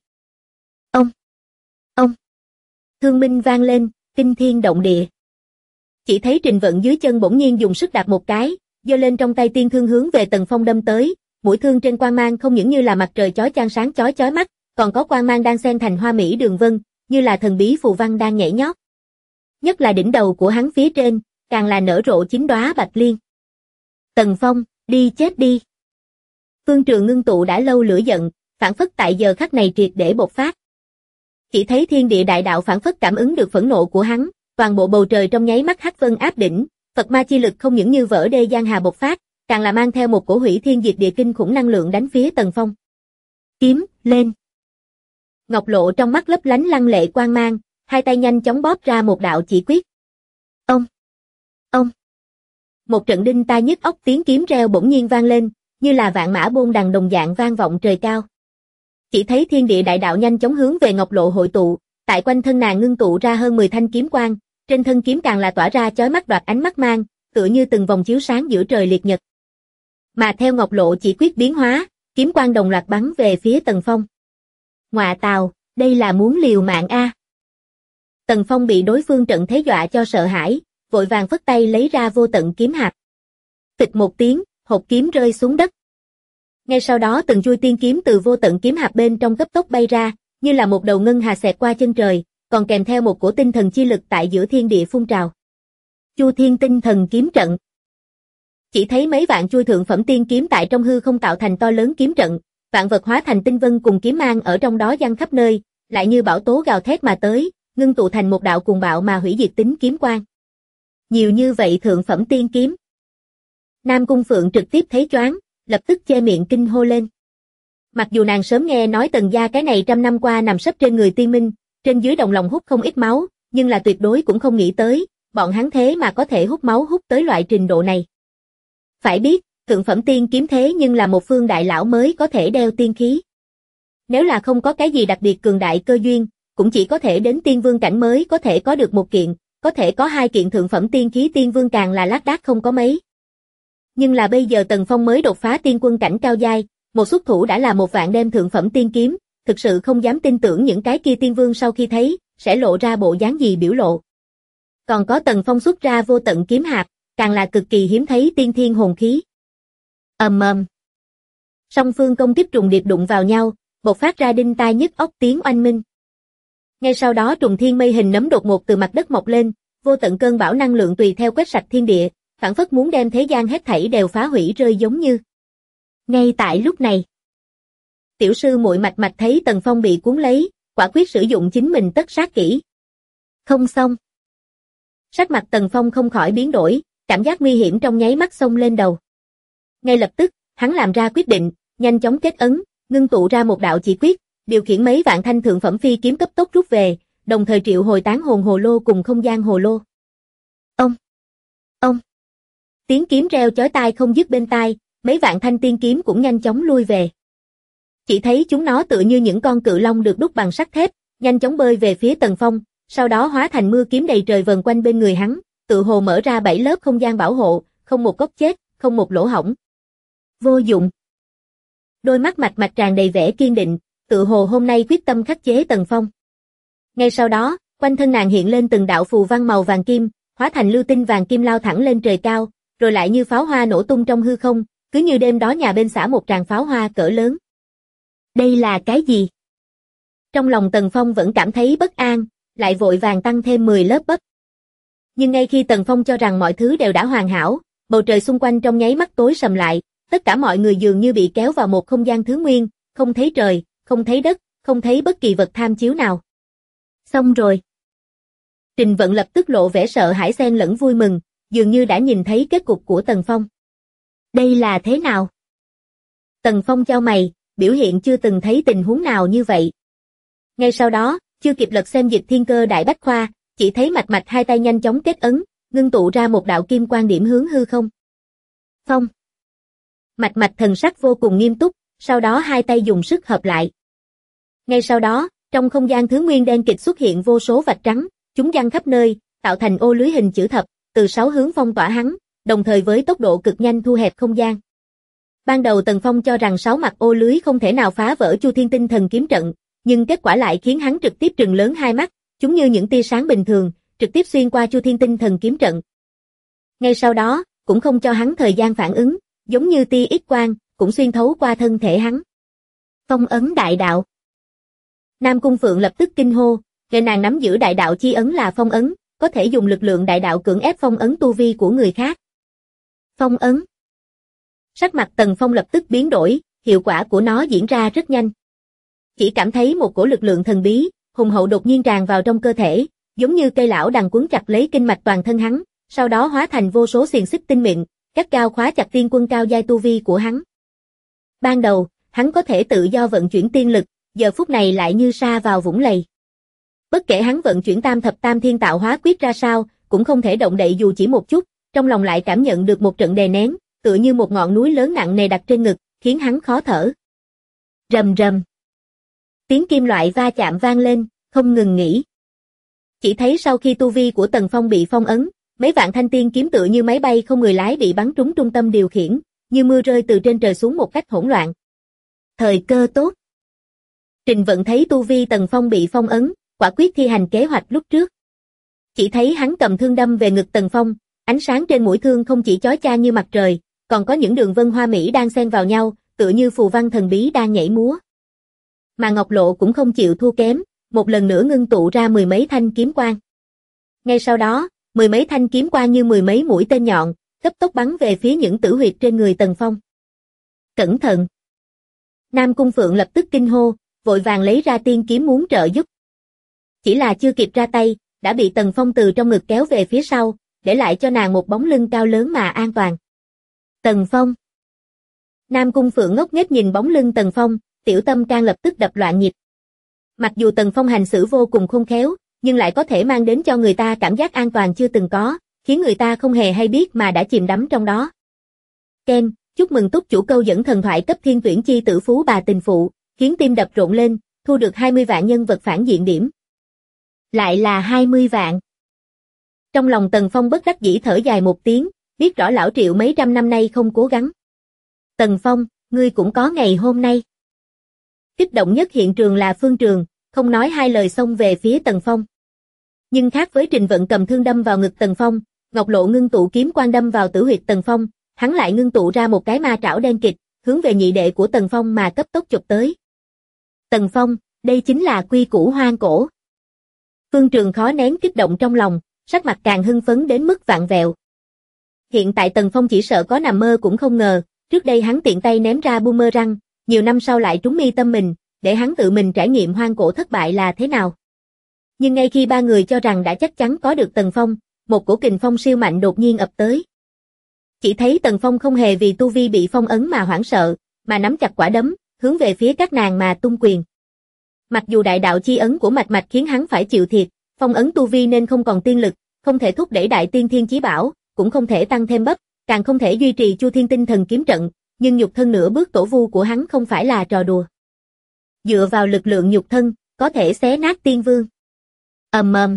Ông. Thương minh vang lên, kinh thiên động địa. Chỉ thấy Trình Vận dưới chân bỗng nhiên dùng sức đạp một cái, giơ lên trong tay tiên thương hướng về Tần Phong đâm tới, mũi thương trên quang mang không những như là mặt trời chói chang sáng chói chói mắt, còn có quang mang đang xen thành hoa mỹ đường vân, như là thần bí phù văn đang nhảy nhót. Nhất là đỉnh đầu của hắn phía trên, càng là nở rộ 9 đóa bạch liên. Tần Phong, đi chết đi. Phương Trường ngưng tụ đã lâu lửa giận, phản phất tại giờ khắc này triệt để bộc phát. Chỉ thấy thiên địa đại đạo phản phất cảm ứng được phẫn nộ của hắn, toàn bộ bầu trời trong nháy mắt hắc vân áp đỉnh, Phật ma chi lực không những như vỡ đê giang hà bộc phát, càng là mang theo một cổ hủy thiên diệt địa kinh khủng năng lượng đánh phía Tần Phong. Kiếm, lên. Ngọc Lộ trong mắt lấp lánh lăng lệ quang mang, hai tay nhanh chóng bóp ra một đạo chỉ quyết. Ông. Một trận đinh tai nhức óc tiếng kiếm reo bỗng nhiên vang lên, như là vạn mã bôn đằng đồng dạng vang vọng trời cao. Chỉ thấy thiên địa đại đạo nhanh chóng hướng về Ngọc Lộ hội tụ, tại quanh thân nàng ngưng tụ ra hơn 10 thanh kiếm quang, trên thân kiếm càng là tỏa ra chói mắt đoạt ánh mắt mang, tựa như từng vòng chiếu sáng giữa trời liệt nhật. Mà theo Ngọc Lộ chỉ quyết biến hóa, kiếm quang đồng loạt bắn về phía Tần Phong. Ngọa tào, đây là muốn liều mạng a. Tần Phong bị đối phương trận thế dọa cho sợ hãi, vội vàng phất tay lấy ra vô tận kiếm hạp. Phịch một tiếng, hộp kiếm rơi xuống đất. Ngay sau đó từng chuôi tiên kiếm từ vô tận kiếm hạp bên trong cấp tốc bay ra, như là một đầu ngân hà xẹt qua chân trời, còn kèm theo một cổ tinh thần chi lực tại giữa thiên địa phun trào. Chu Thiên Tinh Thần Kiếm Trận. Chỉ thấy mấy vạn chuôi thượng phẩm tiên kiếm tại trong hư không tạo thành to lớn kiếm trận, vạn vật hóa thành tinh vân cùng kiếm mang ở trong đó giăng khắp nơi, lại như bão tố gào thét mà tới, ngưng tụ thành một đạo cuồng bạo mà hủy diệt tính kiếm quang. Nhiều như vậy thượng phẩm tiên kiếm. Nam Cung Phượng trực tiếp thấy choáng, lập tức che miệng kinh hô lên. Mặc dù nàng sớm nghe nói Tần gia cái này trăm năm qua nằm sấp trên người tiên minh, trên dưới đồng lòng hút không ít máu, nhưng là tuyệt đối cũng không nghĩ tới, bọn hắn thế mà có thể hút máu hút tới loại trình độ này. Phải biết, thượng phẩm tiên kiếm thế nhưng là một phương đại lão mới có thể đeo tiên khí. Nếu là không có cái gì đặc biệt cường đại cơ duyên, cũng chỉ có thể đến tiên vương cảnh mới có thể có được một kiện, có thể có 2 kiện thượng phẩm tiên khí tiên vương càng là lác đác không có mấy. Nhưng là bây giờ Tần Phong mới đột phá tiên quân cảnh cao giai, một xuất thủ đã là 1 vạn đem thượng phẩm tiên kiếm, thực sự không dám tin tưởng những cái kia tiên vương sau khi thấy, sẽ lộ ra bộ dáng gì biểu lộ. Còn có Tần Phong xuất ra vô tận kiếm hạp, càng là cực kỳ hiếm thấy tiên thiên hồn khí. Ầm ầm. Song phương công kích trùng điệp đụng vào nhau, bộc phát ra đinh tai nhức óc tiếng oanh minh. Ngay sau đó trùng thiên mây hình nấm đột ngột từ mặt đất mọc lên, vô tận cơn bão năng lượng tùy theo quét sạch thiên địa, phảng phất muốn đem thế gian hết thảy đều phá hủy rơi giống như. Ngay tại lúc này, tiểu sư muội Mạch Mạch thấy Tần Phong bị cuốn lấy, quả quyết sử dụng chính mình tất sát kỹ. Không xong. Sắc mặt Tần Phong không khỏi biến đổi, cảm giác nguy hiểm trong nháy mắt xông lên đầu. Ngay lập tức, hắn làm ra quyết định, nhanh chóng kết ấn, ngưng tụ ra một đạo chỉ quyết, điều khiển mấy vạn thanh thượng phẩm phi kiếm cấp tốc rút về, đồng thời triệu hồi tán hồn hồ lô cùng không gian hồ lô. Ông. Tiếng kiếm reo chói tai không dứt bên tai, mấy vạn thanh tiên kiếm cũng nhanh chóng lui về. Chỉ thấy chúng nó tựa như những con cự long được đúc bằng sắt thép, nhanh chóng bơi về phía Tần Phong, sau đó hóa thành mưa kiếm đầy trời vần quanh bên người hắn, tự hồ mở ra 7 lớp không gian bảo hộ, không một góc chết, không một lỗ hổng. Vô dụng. Đôi mắt Mạch Mạch tràn đầy vẻ kiên định, tự hồ hôm nay quyết tâm khắc chế Tần Phong. Ngay sau đó, quanh thân nàng hiện lên từng đạo phù văn màu vàng kim, hóa thành lưu tinh vàng kim lao thẳng lên trời cao, rồi lại như pháo hoa nổ tung trong hư không, cứ như đêm đó nhà bên xả một tràng pháo hoa cỡ lớn. Đây là cái gì? Trong lòng Tần Phong vẫn cảm thấy bất an, lại vội vàng tăng thêm 10 lớp bắp. Nhưng ngay khi Tần Phong cho rằng mọi thứ đều đã hoàn hảo, bầu trời xung quanh trong nháy mắt tối sầm lại, tất cả mọi người dường như bị kéo vào một không gian thứ nguyên, không thấy trời, không thấy đất, không thấy bất kỳ vật tham chiếu nào. Xong rồi. Trình Vận lập tức lộ vẻ sợ hãi xen lẫn vui mừng, dường như đã nhìn thấy kết cục của Tần Phong. Đây là thế nào? Tần Phong chau mày, biểu hiện chưa từng thấy tình huống nào như vậy. Ngay sau đó, chưa kịp lật xem Dịch Thiên Cơ Đại Bách Khoa, chỉ thấy Mạch Mạch hai tay nhanh chóng kết ấn, ngưng tụ ra một đạo kim quang điểm hướng hư không. Phong. Mạch Mạch thần sắc vô cùng nghiêm túc, sau đó hai tay dùng sức hợp lại. Ngay sau đó, trong không gian thứ nguyên đen kịt xuất hiện vô số vạch trắng, chúng giăng khắp nơi, tạo thành ô lưới hình chữ thập, từ 6 hướng phong tỏa hắn, đồng thời với tốc độ cực nhanh thu hẹp không gian. Ban đầu Tần Phong cho rằng 6 mặt ô lưới không thể nào phá vỡ Chu Thiên Tinh Thần kiếm trận, nhưng kết quả lại khiến hắn trực tiếp trừng lớn hai mắt, chúng như những tia sáng bình thường, trực tiếp xuyên qua Chu Thiên Tinh Thần kiếm trận. Ngay sau đó, cũng không cho hắn thời gian phản ứng, giống như tia X quang, cũng xuyên thấu qua thân thể hắn. Phong ấn đại đạo. Nam Cung Phượng lập tức kinh hô, người nàng nắm giữ đại đạo chi ấn là phong ấn, có thể dùng lực lượng đại đạo cưỡng ép phong ấn tu vi của người khác. Phong ấn. Sắc mặt Tần Phong lập tức biến đổi, hiệu quả của nó diễn ra rất nhanh. Chỉ cảm thấy một cổ lực lượng thần bí, hùng hậu đột nhiên tràn vào trong cơ thể, giống như cây lão đằng quấn chặt lấy kinh mạch toàn thân hắn, sau đó hóa thành vô số xiềng xích tinh mịn, gắt gao khóa chặt tiên quân cao giai tu vi của hắn. Ban đầu, hắn có thể tự do vận chuyển tiên lực, giờ phút này lại như sa vào vũng lầy. Bất kể hắn vận chuyển tam thập tam thiên tạo hóa quyết ra sao, cũng không thể động đậy dù chỉ một chút, trong lòng lại cảm nhận được một trận đè nén, tựa như một ngọn núi lớn nặng nề đặt trên ngực, khiến hắn khó thở. Rầm rầm. Tiếng kim loại va chạm vang lên, không ngừng nghỉ. Chỉ thấy sau khi tu vi của Tần Phong bị phong ấn, mấy vạn thanh tiên kiếm tựa như máy bay không người lái bị bắn trúng trung tâm điều khiển, như mưa rơi từ trên trời xuống một cách hỗn loạn. Thời cơ tốt. Trình Vận thấy tu vi Tần Phong bị phong ấn, quả quyết thi hành kế hoạch lúc trước. Chỉ thấy hắn cầm thương đâm về ngực Tần Phong, ánh sáng trên mũi thương không chỉ chói chang như mặt trời, còn có những đường vân hoa mỹ đang xen vào nhau, tựa như phù văn thần bí đang nhảy múa. Mà Ngọc Lộ cũng không chịu thua kém, một lần nữa ngưng tụ ra 10 mấy thanh kiếm quang. Ngay sau đó, 10 mấy thanh kiếm quang như 10 mấy mũi tên nhọn, cấp tốc bắn về phía những tử huyệt trên người Tần Phong. Cẩn thận! Nam Cung Phượng lập tức kinh hô, vội vàng lấy ra tiên kiếm muốn trợ giúp. Chỉ là chưa kịp ra tay, đã bị Tần Phong từ trong ngực kéo về phía sau, để lại cho nàng một bóng lưng cao lớn mà an toàn. Tần Phong. Nam Cung Phượng ngốc nghếch nhìn bóng lưng Tần Phong, tiểu tâm can lập tức đập loạn nhịp. Mặc dù Tần Phong hành xử vô cùng khôn khéo, nhưng lại có thể mang đến cho người ta cảm giác an toàn chưa từng có, khiến người ta không hề hay biết mà đã chìm đắm trong đó. Ken, chúc mừng túc chủ câu dẫn thần thoại cấp thiên tuyển chi tử phú bà tình phụ, khiến tim đập rộn lên, thu được 20 vạn nhân vật phản diện điểm. Lại là 20 vạn. Trong lòng Tần Phong bất đắc dĩ thở dài một tiếng, biết rõ lão Triệu mấy trăm năm nay không cố gắng. Tần Phong, ngươi cũng có ngày hôm nay. Kích động nhất hiện trường là Phương Trường, không nói hai lời xông về phía Tần Phong. Nhưng khác với Trình Vận cầm thương đâm vào ngực Tần Phong, Ngọc Lộ ngưng tụ kiếm quang đâm vào tử huyệt Tần Phong, hắn lại ngưng tụ ra một cái ma trảo đen kịt, hướng về nhị đệ của Tần Phong mà cấp tốc chụp tới. Tần Phong, đây chính là quy củ hoang cổ. Phương Trường khó nén kích động trong lòng, sắc mặt càng hưng phấn đến mức vạn vẹo. Hiện tại Tần Phong chỉ sợ có nằm mơ cũng không ngờ, trước đây hắn tiện tay ném ra boomerang, nhiều năm sau lại trúng mi tâm mình, để hắn tự mình trải nghiệm hoang cổ thất bại là thế nào. Nhưng ngay khi ba người cho rằng đã chắc chắn có được Tần Phong, một cổ kình phong siêu mạnh đột nhiên ập tới. Chỉ thấy Tần Phong không hề vì tu vi bị phong ấn mà hoảng sợ, mà nắm chặt quả đấm, hướng về phía các nàng mà tung quyền. Mặc dù đại đạo chi ấn của Mạch Mạch khiến hắn phải chịu thiệt, phong ấn tu vi nên không còn tiên lực, không thể thúc đẩy đại tiên thiên chí bảo, cũng không thể tăng thêm bắp, càng không thể duy trì Chu Thiên Tinh Thần kiếm trận, nhưng nhục thân nửa bước tổ vu của hắn không phải là trò đùa. Dựa vào lực lượng nhục thân, có thể xé nát tiên vương. Ầm ầm.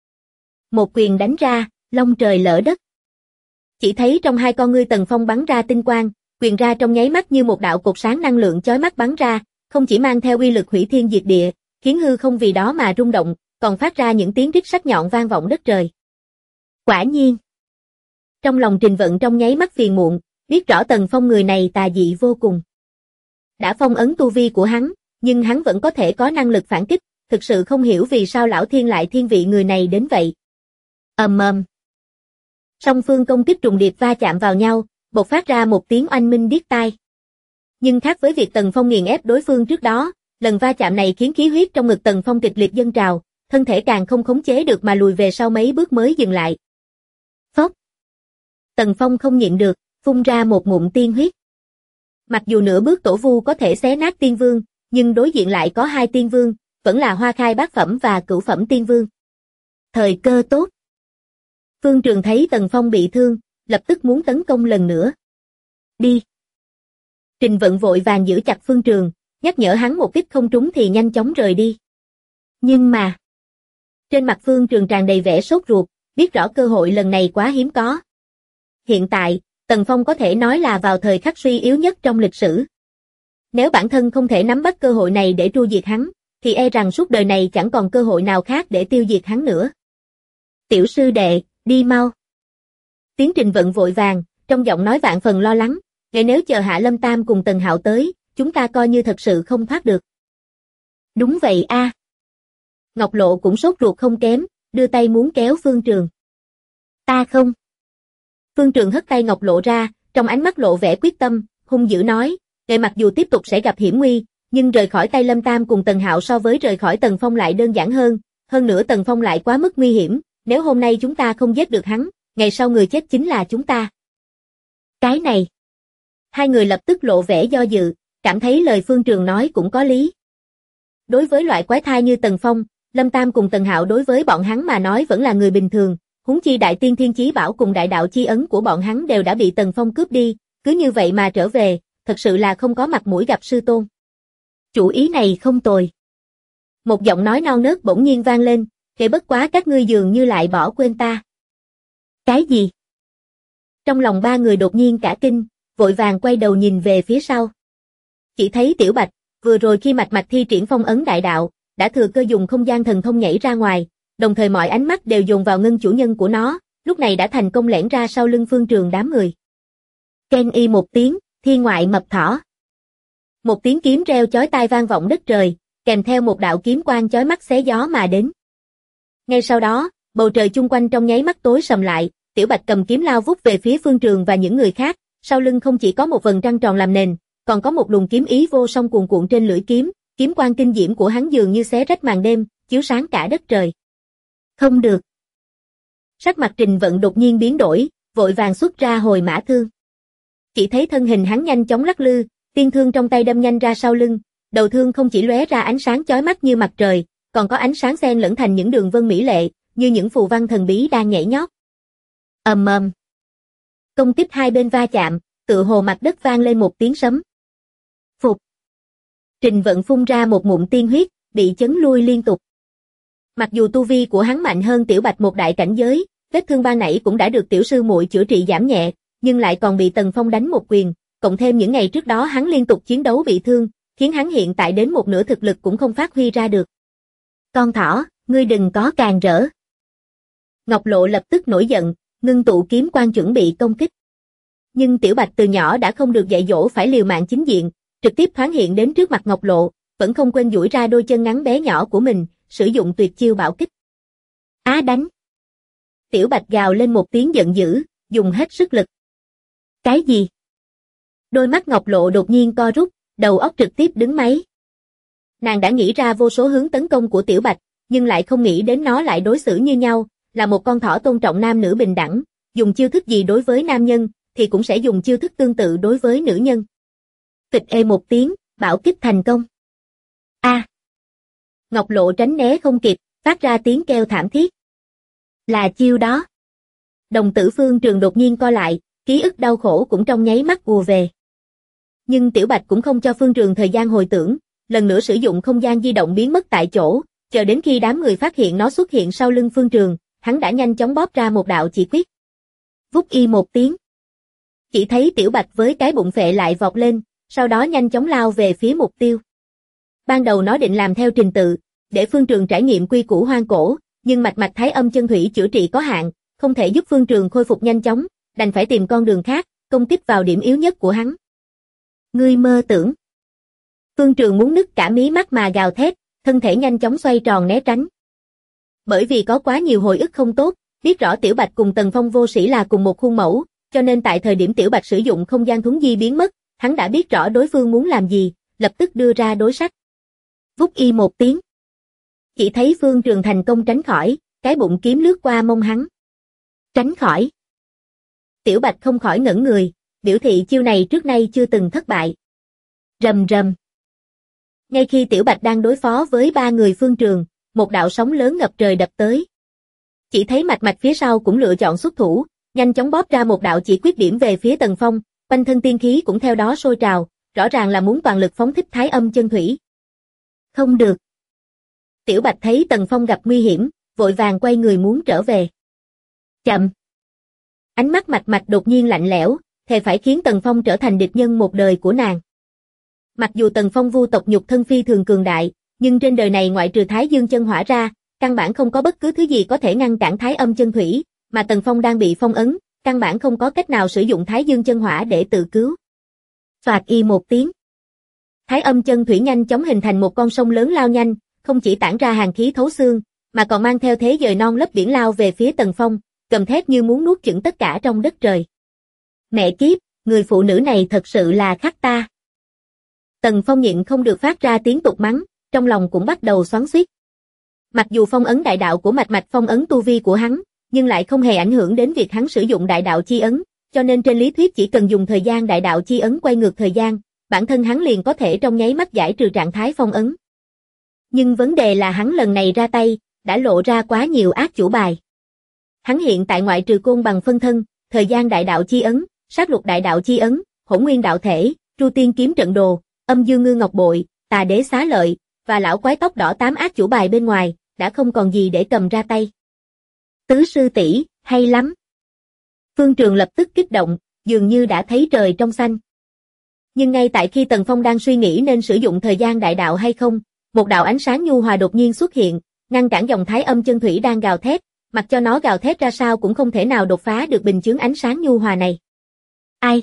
Một quyền đánh ra, long trời lở đất. Chỉ thấy trong hai con ngươi Tần Phong bắn ra tinh quang, quyền ra trong nháy mắt như một đạo cột sáng năng lượng chói mắt bắn ra, không chỉ mang theo uy lực hủy thiên diệt địa, khiến hư không vì đó mà rung động, còn phát ra những tiếng rít sắc nhọn vang vọng đất trời. Quả nhiên. Trong lòng Trình Vận trong nháy mắt phiền muộn, biết rõ Tần Phong người này tà dị vô cùng. Đã phong ấn tu vi của hắn, nhưng hắn vẫn có thể có năng lực phản kích, thực sự không hiểu vì sao Lão Thiên lại thiên vị người này đến vậy. Ầm. Song phương công kích trùng điệp va chạm vào nhau, bộc phát ra một tiếng oanh minh điếc tai. Nhưng khác với việc Tần Phong nghiền ép đối phương trước đó, lần va chạm này khiến khí huyết trong ngực Tần Phong kịch liệt dâng trào, thân thể càng không khống chế được mà lùi về sau mấy bước mới dừng lại. Phốc. Tần Phong không nhịn được, phun ra một ngụm tiên huyết. Mặc dù nửa bước tổ vu có thể xé nát tiên vương, nhưng đối diện lại có hai tiên vương, vẫn là Hoa Khai bát phẩm và Cửu phẩm tiên vương. Thời cơ tốt. Phương Trường thấy Tần Phong bị thương, lập tức muốn tấn công lần nữa. Đi. Trình Vận vội vàng giữ chặt Phương Trường, nhắc nhở hắn một kích không trúng thì nhanh chóng rời đi. Nhưng mà, trên mặt Phương Trường tràn đầy vẻ sốt ruột, biết rõ cơ hội lần này quá hiếm có. Hiện tại, Tần Phong có thể nói là vào thời khắc suy yếu nhất trong lịch sử. Nếu bản thân không thể nắm bắt cơ hội này để tru diệt hắn, thì e rằng suốt đời này chẳng còn cơ hội nào khác để tiêu diệt hắn nữa. Tiểu sư đệ, đi mau. Tiến Trình Vận vội vàng, trong giọng nói vạn phần lo lắng, nếu chờ Hạ Lâm Tam cùng Tần Hạo tới, chúng ta coi như thật sự không thoát được. Đúng vậy a. Ngọc Lộ cũng sốt ruột không kém, đưa tay muốn kéo Phương Trường. Ta không. Phương Trường hất tay Ngọc Lộ ra, trong ánh mắt lộ vẻ quyết tâm, hung dữ nói, mặc dù tiếp tục sẽ gặp hiểm nguy, nhưng rời khỏi tay Lâm Tam cùng Tần Hạo so với rời khỏi Tần Phong lại đơn giản hơn nữa Tần Phong lại quá mức nguy hiểm, nếu hôm nay chúng ta không giết được hắn, ngày sau người chết chính là chúng ta. Cái này. Hai người lập tức lộ vẻ do dự, cảm thấy lời Phương Trường nói cũng có lý. Đối với loại quái thai như Tần Phong, Lâm Tam cùng Tần Hạo đối với bọn hắn mà nói vẫn là người bình thường, huống chi Đại Tiên Thiên Chí Bảo cùng Đại Đạo Chi Ấn của bọn hắn đều đã bị Tần Phong cướp đi, cứ như vậy mà trở về, thật sự là không có mặt mũi gặp sư tôn. Chủ ý này không tồi. Một giọng nói non nớt bỗng nhiên vang lên, bất quá các ngươi dường như lại bỏ quên ta. Cái gì? Trong lòng ba người đột nhiên cả kinh, vội vàng quay đầu nhìn về phía sau. Chỉ thấy Tiểu Bạch, vừa rồi khi mạch thi triển phong ấn đại đạo, đã thừa cơ dùng không gian thần thông nhảy ra ngoài, đồng thời mọi ánh mắt đều dồn vào ngân chủ nhân của nó, lúc này đã thành công lẻn ra sau lưng Phương Trường đám người. Ken y một tiếng, thiên ngoại mập thỏ. Một tiếng kiếm reo chói tai vang vọng đất trời, kèm theo một đạo kiếm quang chói mắt xé gió mà đến. Ngay sau đó, bầu trời chung quanh trong nháy mắt tối sầm lại, Tiểu Bạch cầm kiếm lao vút về phía Phương Trường và những người khác, sau lưng không chỉ có một vầng trăng tròn làm nền, còn có một luồng kiếm ý vô song cuồn cuộn trên lưỡi kiếm, kiếm quang kinh diễm của hắn dường như xé rách màn đêm, chiếu sáng cả đất trời. Không được. Sắc mặt Trình Vận đột nhiên biến đổi, vội vàng xuất ra hồi mã thương. Chỉ thấy thân hình hắn nhanh chóng lắc lư, tiên thương trong tay đâm nhanh ra sau lưng, đầu thương không chỉ lóe ra ánh sáng chói mắt như mặt trời, còn có ánh sáng xen lẫn thành những đường vân mỹ lệ, như những phù văn thần bí đang nhảy nhót. Ầm ầm. Công kích hai bên va chạm, tựa hồ mặt đất vang lên một tiếng sấm. Phục. Trình Vận phun ra một ngụm tiên huyết, bị chấn lui liên tục. Mặc dù tu vi của hắn mạnh hơn Tiểu Bạch một đại cảnh giới, vết thương ban nãy cũng đã được tiểu sư muội chữa trị giảm nhẹ, nhưng lại còn bị Tần Phong đánh một quyền, cộng thêm những ngày trước đó hắn liên tục chiến đấu bị thương, khiến hắn hiện tại đến một nửa thực lực cũng không phát huy ra được. Con thỏ, ngươi đừng có càn rỡ. Ngọc Lộ lập tức nổi giận, ngưng tụ kiếm quang chuẩn bị công kích. Nhưng Tiểu Bạch từ nhỏ đã không được dạy dỗ phải liều mạng chính diện, trực tiếp thoáng hiện đến trước mặt Ngọc Lộ, vẫn không quên duỗi ra đôi chân ngắn bé nhỏ của mình, sử dụng tuyệt chiêu bảo kích. Á đánh! Tiểu Bạch gào lên một tiếng giận dữ, dùng hết sức lực. Cái gì? Đôi mắt Ngọc Lộ đột nhiên co rút, đầu óc trực tiếp đứng máy. Nàng đã nghĩ ra vô số hướng tấn công của Tiểu Bạch, nhưng lại không nghĩ đến nó lại đối xử như nhau, là một con thỏ tôn trọng nam nữ bình đẳng, dùng chiêu thức gì đối với nam nhân, thì cũng sẽ dùng chiêu thức tương tự đối với nữ nhân. Tịch ê một tiếng, bảo kích thành công. A! Ngọc Lộ tránh né không kịp, phát ra tiếng kêu thảm thiết. Là chiêu đó. Đồng tử Phương Trường đột nhiên co lại, ký ức đau khổ cũng trong nháy mắt ùa về. Nhưng Tiểu Bạch cũng không cho Phương Trường thời gian hồi tưởng, lần nữa sử dụng không gian di động biến mất tại chỗ, chờ đến khi đám người phát hiện nó xuất hiện sau lưng Phương Trường, hắn đã nhanh chóng bóp ra một đạo chỉ quyết. Vút y một tiếng. Chỉ thấy Tiểu Bạch với cái bụng phệ lại vọt lên, sau đó nhanh chóng lao về phía mục tiêu. Ban đầu nó định làm theo trình tự, để Phương Trường trải nghiệm quy củ hoang cổ, nhưng mạch thái âm chân thủy chữa trị có hạn, không thể giúp Phương Trường khôi phục nhanh chóng, đành phải tìm con đường khác, công kích vào điểm yếu nhất của hắn. Ngươi mơ tưởng. Phương Trường muốn nứt cả mí mắt mà gào thét, thân thể nhanh chóng xoay tròn né tránh. Bởi vì có quá nhiều hồi ức không tốt, biết rõ Tiểu Bạch cùng Tần Phong vô sĩ là cùng một khuôn mẫu, cho nên tại thời điểm Tiểu Bạch sử dụng không gian thuấn di biến mất, hắn đã biết rõ đối phương muốn làm gì, lập tức đưa ra đối sách. Vút y một tiếng. Chỉ thấy Phương Trường thành công tránh khỏi, cái bụng kiếm lướt qua mông hắn. Tránh khỏi. Tiểu Bạch không khỏi ngẩn người, biểu thị chiêu này trước nay chưa từng thất bại. Rầm rầm. Ngay khi Tiểu Bạch đang đối phó với ba người Phương Trường, một đạo sóng lớn ngập trời đập tới. Chỉ thấy Mạch Mạch phía sau cũng lựa chọn xuất thủ, nhanh chóng bóp ra một đạo chỉ quyết điểm về phía Tần Phong, quanh thân tiên khí cũng theo đó sôi trào, rõ ràng là muốn toàn lực phóng thích Thái Âm chân thủy. Không được. Tiểu Bạch thấy Tần Phong gặp nguy hiểm, vội vàng quay người muốn trở về. Chậm. Ánh mắt Mạch Mạch đột nhiên lạnh lẽo, thề phải khiến Tần Phong trở thành địch nhân một đời của nàng. Mặc dù Tần Phong vu tộc nhục thân phi thường cường đại, nhưng trên đời này ngoại trừ Thái Dương chân hỏa ra, căn bản không có bất cứ thứ gì có thể ngăn cản Thái Âm chân thủy, mà Tần Phong đang bị phong ấn, căn bản không có cách nào sử dụng Thái Dương chân hỏa để tự cứu. Phạt y một tiếng. Thái Âm chân thủy nhanh chóng hình thành một con sông lớn lao nhanh, không chỉ tản ra hàn khí thấu xương, mà còn mang theo thế dời non lấp biển lao về phía Tần Phong, gầm thét như muốn nuốt chửng tất cả trong đất trời. Mẹ kiếp, người phụ nữ này thật sự là khắc ta. Tần Phong nhịn không được phát ra tiếng tục mắng, trong lòng cũng bắt đầu xoắn xuýt. Mặc dù phong ấn đại đạo của Mạch Mạch phong ấn tu vi của hắn, nhưng lại không hề ảnh hưởng đến việc hắn sử dụng đại đạo chi ấn, cho nên trên lý thuyết chỉ cần dùng thời gian đại đạo chi ấn quay ngược thời gian, bản thân hắn liền có thể trong nháy mắt giải trừ trạng thái phong ấn. Nhưng vấn đề là hắn lần này ra tay, đã lộ ra quá nhiều ác chủ bài. Hắn hiện tại ngoại trừ côn bằng phân thân, thời gian đại đạo chi ấn, sát lục đại đạo chi ấn, hỗn nguyên đạo thể, tru tiên kiếm trận đồ, âm dương ngư ngọc bội, tà đế xá lợi, và lão quái tóc đỏ 8 ác chủ bài bên ngoài, đã không còn gì để cầm ra tay. Tứ sư tỷ, hay lắm. Phương Trường lập tức kích động, dường như đã thấy trời trong xanh. Nhưng ngay tại khi Tần Phong đang suy nghĩ nên sử dụng thời gian đại đạo hay không, một đạo ánh sáng nhu hòa đột nhiên xuất hiện, ngăn cản dòng Thái Âm chân thủy đang gào thét, mặc cho nó gào thét ra sao cũng không thể nào đột phá được bình chướng ánh sáng nhu hòa này. Ai?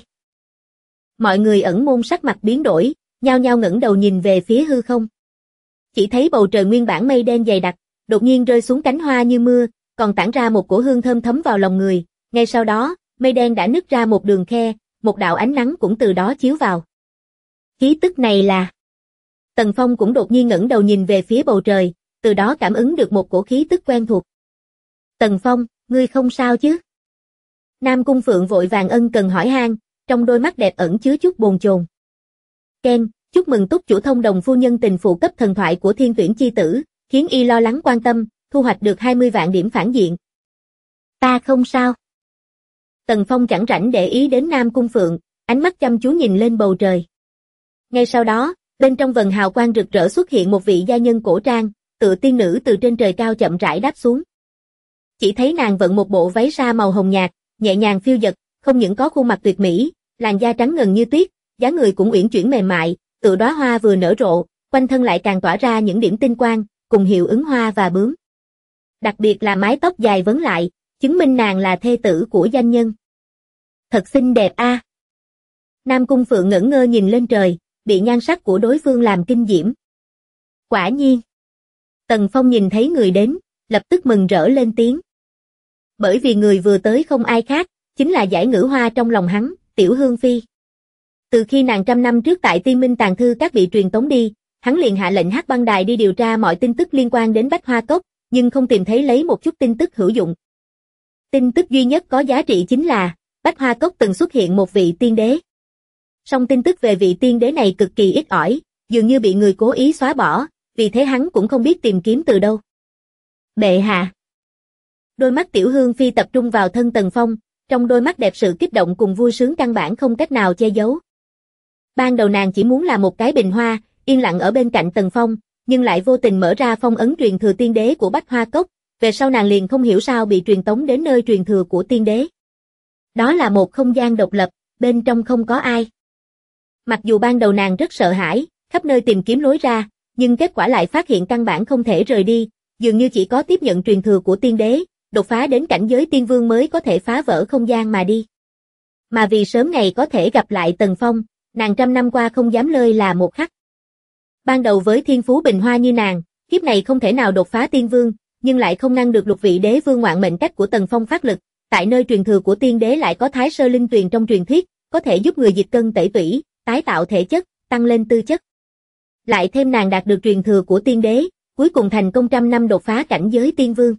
Mọi người ẩn môn sắc mặt biến đổi, nhao nhao ngẩng đầu nhìn về phía hư không. Chỉ thấy bầu trời nguyên bản mây đen dày đặc, đột nhiên rơi xuống cánh hoa như mưa, còn tản ra một cổ hương thơm thấm vào lòng người, ngay sau đó, mây đen đã nứt ra một đường khe, một đạo ánh nắng cũng từ đó chiếu vào. Khí tức này là... Tần Phong cũng đột nhiên ngẩng đầu nhìn về phía bầu trời, từ đó cảm ứng được một cổ khí tức quen thuộc. Tần Phong, ngươi không sao chứ? Nam Cung Phượng vội vàng ân cần hỏi han, trong đôi mắt đẹp ẩn chứa chút bồn chồn. Ken, chúc mừng túc chủ thông đồng phu nhân tình phụ cấp thần thoại của Thiên Tuyển chi tử, khiến y lo lắng quan tâm, thu hoạch được 20 vạn điểm phản diện. Ta không sao. Tần Phong chẳng rảnh để ý đến Nam Cung Phượng, ánh mắt chăm chú nhìn lên bầu trời. Ngay sau đó, bên trong vầng hào quang rực rỡ xuất hiện một vị gia nhân cổ trang, tựa tiên nữ từ trên trời cao chậm rãi đáp xuống. Chỉ thấy nàng vận một bộ váy sa màu hồng nhạt, nhẹ nhàng phiêu dật, không những có khuôn mặt tuyệt mỹ, làn da trắng ngần như tuyết, dáng người cũng uyển chuyển mềm mại, tựa đóa hoa vừa nở rộ, quanh thân lại càng tỏa ra những điểm tinh quang, cùng hiệu ứng hoa và bướm. Đặc biệt là mái tóc dài vấn lại, chứng minh nàng là thê tử của danh nhân. Thật xinh đẹp a. Nam Cung Phượng ngẩn ngơ nhìn lên trời, bị nhan sắc của đối phương làm kinh diễm. Quả nhiên. Tần Phong nhìn thấy người đến, lập tức mừng rỡ lên tiếng. Bởi vì người vừa tới không ai khác, chính là giải ngữ hoa trong lòng hắn, Tiểu Hương Phi. Từ khi nàng 100 năm trước tại Tiên Minh Tàng Thư Các bị truyền tống đi, hắn liền hạ lệnh Hắc Băng Đài đi điều tra mọi tin tức liên quan đến Bách Hoa Cốc, nhưng không tìm thấy lấy một chút tin tức hữu dụng. Tin tức duy nhất có giá trị chính là, Bách Hoa Cốc từng xuất hiện một vị tiên đế. Song tin tức về vị tiên đế này cực kỳ ít ỏi, dường như bị người cố ý xóa bỏ, vì thế hắn cũng không biết tìm kiếm từ đâu. Bệ hạ. Đôi mắt Tiểu Hương Phi tập trung vào thân Tần Phong, trong đôi mắt đẹp sự kích động cùng vui sướng căn bản không cách nào che giấu. Ban đầu nàng chỉ muốn là một cái bình hoa, yên lặng ở bên cạnh Tần Phong, nhưng lại vô tình mở ra phong ấn truyền thừa tiên đế của Bách Hoa Cốc, về sau nàng liền không hiểu sao bị truyền tống đến nơi truyền thừa của tiên đế. Đó là một không gian độc lập, bên trong không có ai. Mặc dù ban đầu nàng rất sợ hãi, khắp nơi tìm kiếm lối ra, nhưng kết quả lại phát hiện căn bản không thể rời đi, dường như chỉ có tiếp nhận truyền thừa của tiên đế, đột phá đến cảnh giới tiên vương mới có thể phá vỡ không gian mà đi. Mà vì sớm ngày có thể gặp lại Tần Phong, nàng trăm năm qua không dám lơi là một khắc. Ban đầu với thiên phú bình hoa như nàng, kiếp này không thể nào đột phá tiên vương, nhưng lại không ngăn được lục vị đế vương ngoạn mệnh cách của Tần Phong phát lực, tại nơi truyền thừa của tiên đế lại có Thái Sơ Linh Tuyền trong truyền thuyết, có thể giúp người dịch cân tẩy tủy, tái tạo thể chất, tăng lên tư chất. Lại thêm nàng đạt được truyền thừa của tiên đế, cuối cùng thành công trăm năm đột phá cảnh giới tiên vương.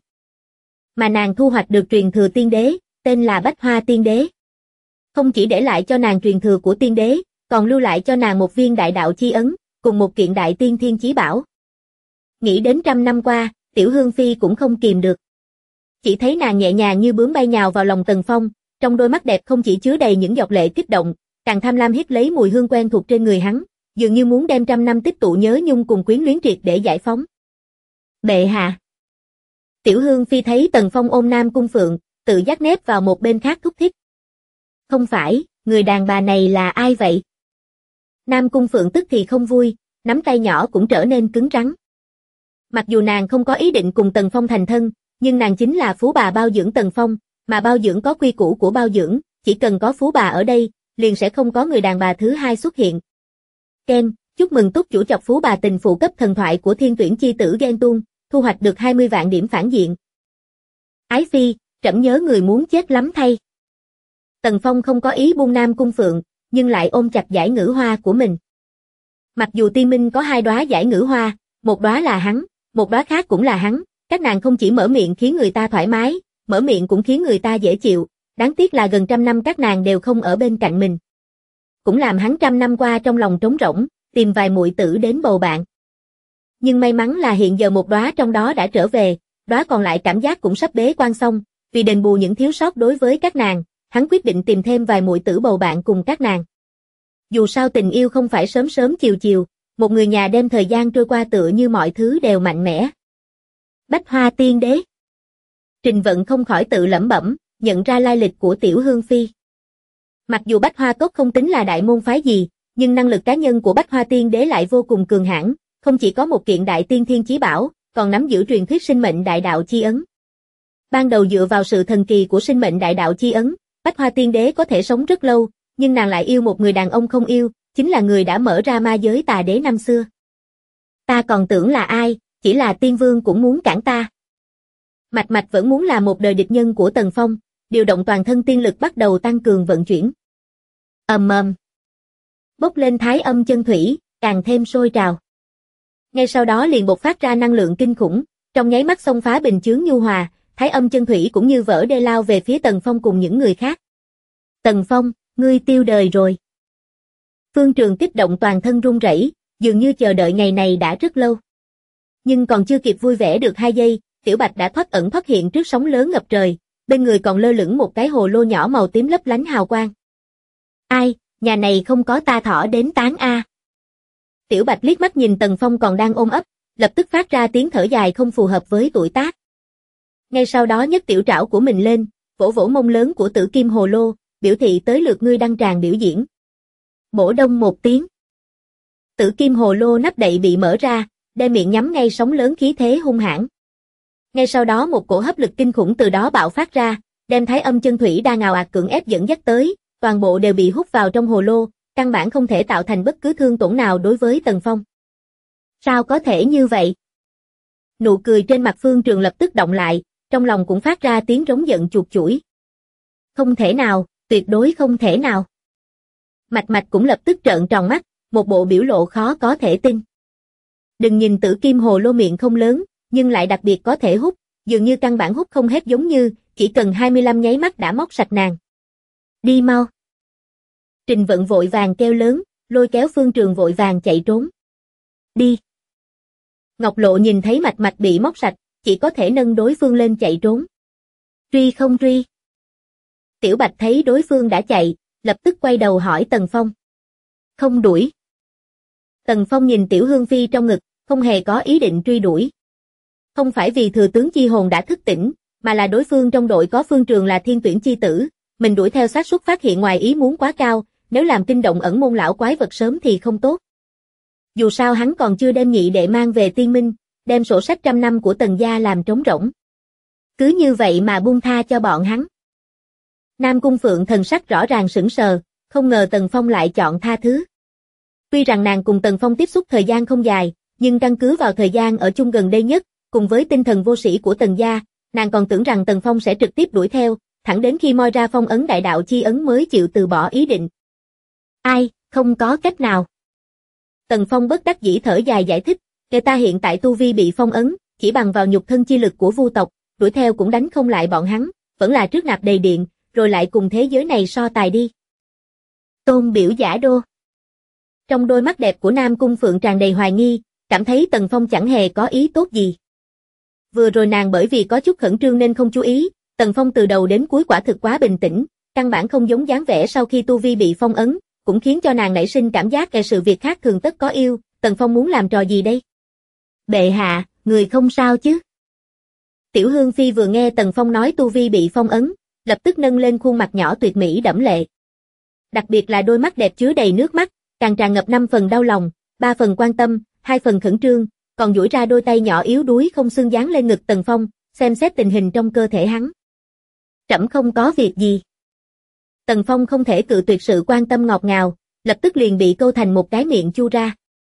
Mà nàng thu hoạch được truyền thừa tiên đế, tên là Bách Hoa Tiên Đế. Không chỉ để lại cho nàng truyền thừa của tiên đế, còn lưu lại cho nàng một viên đại đạo chi ấn, cùng một kiện đại tiên thiên chí bảo. Nghĩ đến trăm năm qua, Tiểu Hương Phi cũng không kìm được. Chỉ thấy nàng nhẹ nhàng như bướm bay nhào vào lòng Tần Phong, trong đôi mắt đẹp không chỉ chứa đầy những giọt lệ kích động, càng tham lam hít lấy mùi hương quen thuộc trên người hắn, dường như muốn đem trăm năm tích tụ nhớ nhung cùng quyến luyến triệt để giải phóng. Bệ hạ. Tiểu Hương Phi thấy Tần Phong ôm Nam Cung Phượng, tự giác nép vào một bên khác thúc thích. Không phải, người đàn bà này là ai vậy? Nam Cung Phượng tức thì không vui, nắm tay nhỏ cũng trở nên cứng rắn. Mặc dù nàng không có ý định cùng Tần Phong thành thân, nhưng nàng chính là phú bà bao dưỡng Tần Phong, mà bao dưỡng có quy củ của bao dưỡng, chỉ cần có phú bà ở đây, liền sẽ không có người đàn bà thứ hai xuất hiện. Ken, chúc mừng túc chủ chọc phú bà tình phụ cấp thần thoại của thiên tuyển chi tử Ghen Tuông, thu hoạch được 20 vạn điểm phản diện. Ái Phi, trẫm nhớ người muốn chết lắm thay. Tần Phong không có ý buông Nam Cung Phượng, nhưng lại ôm chặt dải ngữ hoa của mình. Mặc dù Tiên Minh có 2 đóa dải ngữ hoa, một đóa là hắn, một đóa khác cũng là hắn, các nàng không chỉ mở miệng khiến người ta thoải mái, mở miệng cũng khiến người ta dễ chịu, đáng tiếc là gần trăm năm các nàng đều không ở bên cạnh mình. Cũng làm hắn trăm năm qua trong lòng trống rỗng, tìm vài muội tử đến bầu bạn. Nhưng may mắn là hiện giờ một đóa trong đó đã trở về, đóa còn lại cảm giác cũng sắp bế quan xong, vì đền bù những thiếu sót đối với các nàng, hắn quyết định tìm thêm vài muội tử bầu bạn cùng các nàng. Dù sao tình yêu không phải sớm sớm chiều chiều, một người nhà đem thời gian trôi qua tựa như mọi thứ đều mạnh mẽ. Bách Hoa Tiên Đế. Trình Vận không khỏi tự lẩm bẩm, nhận ra lai lịch của Tiểu Hương Phi. Mặc dù Bách Hoa Cốc không tính là đại môn phái gì, nhưng năng lực cá nhân của Bách Hoa Tiên Đế lại vô cùng cường hãn, không chỉ có một kiện đại tiên thiên chí bảo, còn nắm giữ truyền thuyết sinh mệnh đại đạo chi ấn. Ban đầu dựa vào sự thần kỳ của sinh mệnh đại đạo chi ấn, Bách Hoa Tiên Đế có thể sống rất lâu, nhưng nàng lại yêu một người đàn ông không yêu, chính là người đã mở ra ma giới Tà Đế năm xưa. Ta còn tưởng là ai, chỉ là tiên vương cũng muốn cản ta. Mạch Mạch vẫn muốn là một đời địch nhân của Tần Phong, điều động toàn thân tiên lực bắt đầu tăng cường vận chuyển. Ầm ầm. Bốc lên thái âm chân thủy, càng thêm sôi trào. Ngay sau đó liền bộc phát ra năng lượng kinh khủng, trong nháy mắt xông phá bình chướng nhu hòa, thái âm chân thủy cũng như vỡ đê lao về phía Tần Phong cùng những người khác. Tần Phong, ngươi tiêu đời rồi. Phương Trường kích động toàn thân run rẩy, dường như chờ đợi ngày này đã rất lâu. Nhưng còn chưa kịp vui vẻ được 2 giây, Tiểu Bạch đã thoát ẩn thoát hiện trước sóng lớn ngập trời, bên người còn lơ lửng một cái hồ lô nhỏ màu tím lấp lánh hào quang. Ai, nhà này không có ta thỏ đến tán a. Tiểu Bạch liếc mắt nhìn Tần Phong còn đang ôm ấp, lập tức phát ra tiếng thở dài không phù hợp với tuổi tác. Ngay sau đó nhấc tiểu trảo của mình lên, vỗ vỗ mông lớn của Tử Kim Hồ Lô, biểu thị tới lượt ngươi đăng tràng biểu diễn. Bổ đông một tiếng. Tử Kim Hồ Lô nắp đậy bị mở ra, đem miệng nhắm ngay sóng lớn khí thế hung hãn. Ngay sau đó một cổ hấp lực kinh khủng từ đó bạo phát ra, đem thái âm chân thủy đang ào ạt cưỡng ép dẫn dắt tới, toàn bộ đều bị hút vào trong hồ lô, căn bản không thể tạo thành bất cứ thương tổn nào đối với Tần Phong. Sao có thể như vậy? Nụ cười trên mặt Phương Trường lập tức động lại, trong lòng cũng phát ra tiếng rống giận chuột chủi. Không thể nào, tuyệt đối không thể nào. Mạch Mạch cũng lập tức trợn tròn mắt, một bộ biểu lộ khó có thể tin. Đừng nhìn Tử Kim Hồ Lô miệng không lớn, nhưng lại đặc biệt có thể hút, dường như căn bản hút không hết giống như, chỉ cần 25 nháy mắt đã móc sạch nàng. Đi mau. Trình Vận vội vàng kêu lớn, lôi kéo Phương Trường vội vàng chạy trốn. Đi. Ngọc Lộ nhìn thấy Mạch Mạch bị móc sạch, chỉ có thể nâng đối phương lên chạy trốn. Truy không truy. Tiểu Bạch thấy đối phương đã chạy, lập tức quay đầu hỏi Tần Phong. Không đuổi. Tần Phong nhìn Tiểu Hương Phi trong ngực, không hề có ý định truy đuổi. Không phải vì thừa tướng chi hồn đã thức tỉnh, mà là đối phương trong đội có Phương Trường là thiên tuyển chi tử, mình đuổi theo xác suất phát hiện ngoài ý muốn quá cao, nếu làm kinh động ẩn môn lão quái vật sớm thì không tốt. Dù sao hắn còn chưa đem nhị đệ mang về Tiên Minh, đem sổ sách trăm năm của Tần gia làm trống rỗng. Cứ như vậy mà buông tha cho bọn hắn. Nam Cung Phượng thần sắc rõ ràng sững sờ, không ngờ Tần Phong lại chọn tha thứ. Tuy rằng nàng cùng Tần Phong tiếp xúc thời gian không dài, nhưng căn cứ vào thời gian ở chung gần đây nhất, cùng với tinh thần vô sĩ của Tần gia, nàng còn tưởng rằng Tần Phong sẽ trực tiếp đuổi theo, thẳng đến khi moi ra phong ấn đại đạo chi ấn mới chịu từ bỏ ý định. Ai, không có cách nào. Tần Phong bất đắc dĩ thở dài giải thích, người ta hiện tại tu vi bị phong ấn, chỉ bằng vào nhục thân chi lực của vu tộc, đuổi theo cũng đánh không lại bọn hắn, vẫn là trước nạp đầy điện, rồi lại cùng thế giới này so tài đi. Tôn biểu giả đô. Trong đôi mắt đẹp của Nam Cung Phượng tràn đầy hoài nghi, cảm thấy Tần Phong chẳng hề có ý tốt gì. Vừa rồi nàng bởi vì có chút khẩn trương nên không chú ý, Tần Phong từ đầu đến cuối quả thực quá bình tĩnh, căn bản không giống dáng vẻ sau khi tu vi bị phong ấn, cũng khiến cho nàng nảy sinh cảm giác sự việc khác thường tất có yêu, Tần Phong muốn làm trò gì đây? Bệ hạ, người không sao chứ? Tiểu Hương Phi vừa nghe Tần Phong nói tu vi bị phong ấn, lập tức nâng lên khuôn mặt nhỏ tuyệt mỹ đẫm lệ. Đặc biệt là đôi mắt đẹp chứa đầy nước mắt, càng tràn ngập 5 phần đau lòng, 3 phần quan tâm, 2 phần khẩn trương, còn duỗi ra đôi tay nhỏ yếu đuối không xương dán lên ngực Tần Phong, xem xét tình hình trong cơ thể hắn. Trẫm không có việc gì. Tần Phong không thể cự tuyệt sự quan tâm ngọt ngào, lập tức liền bị câu thành một cái miệng chu ra.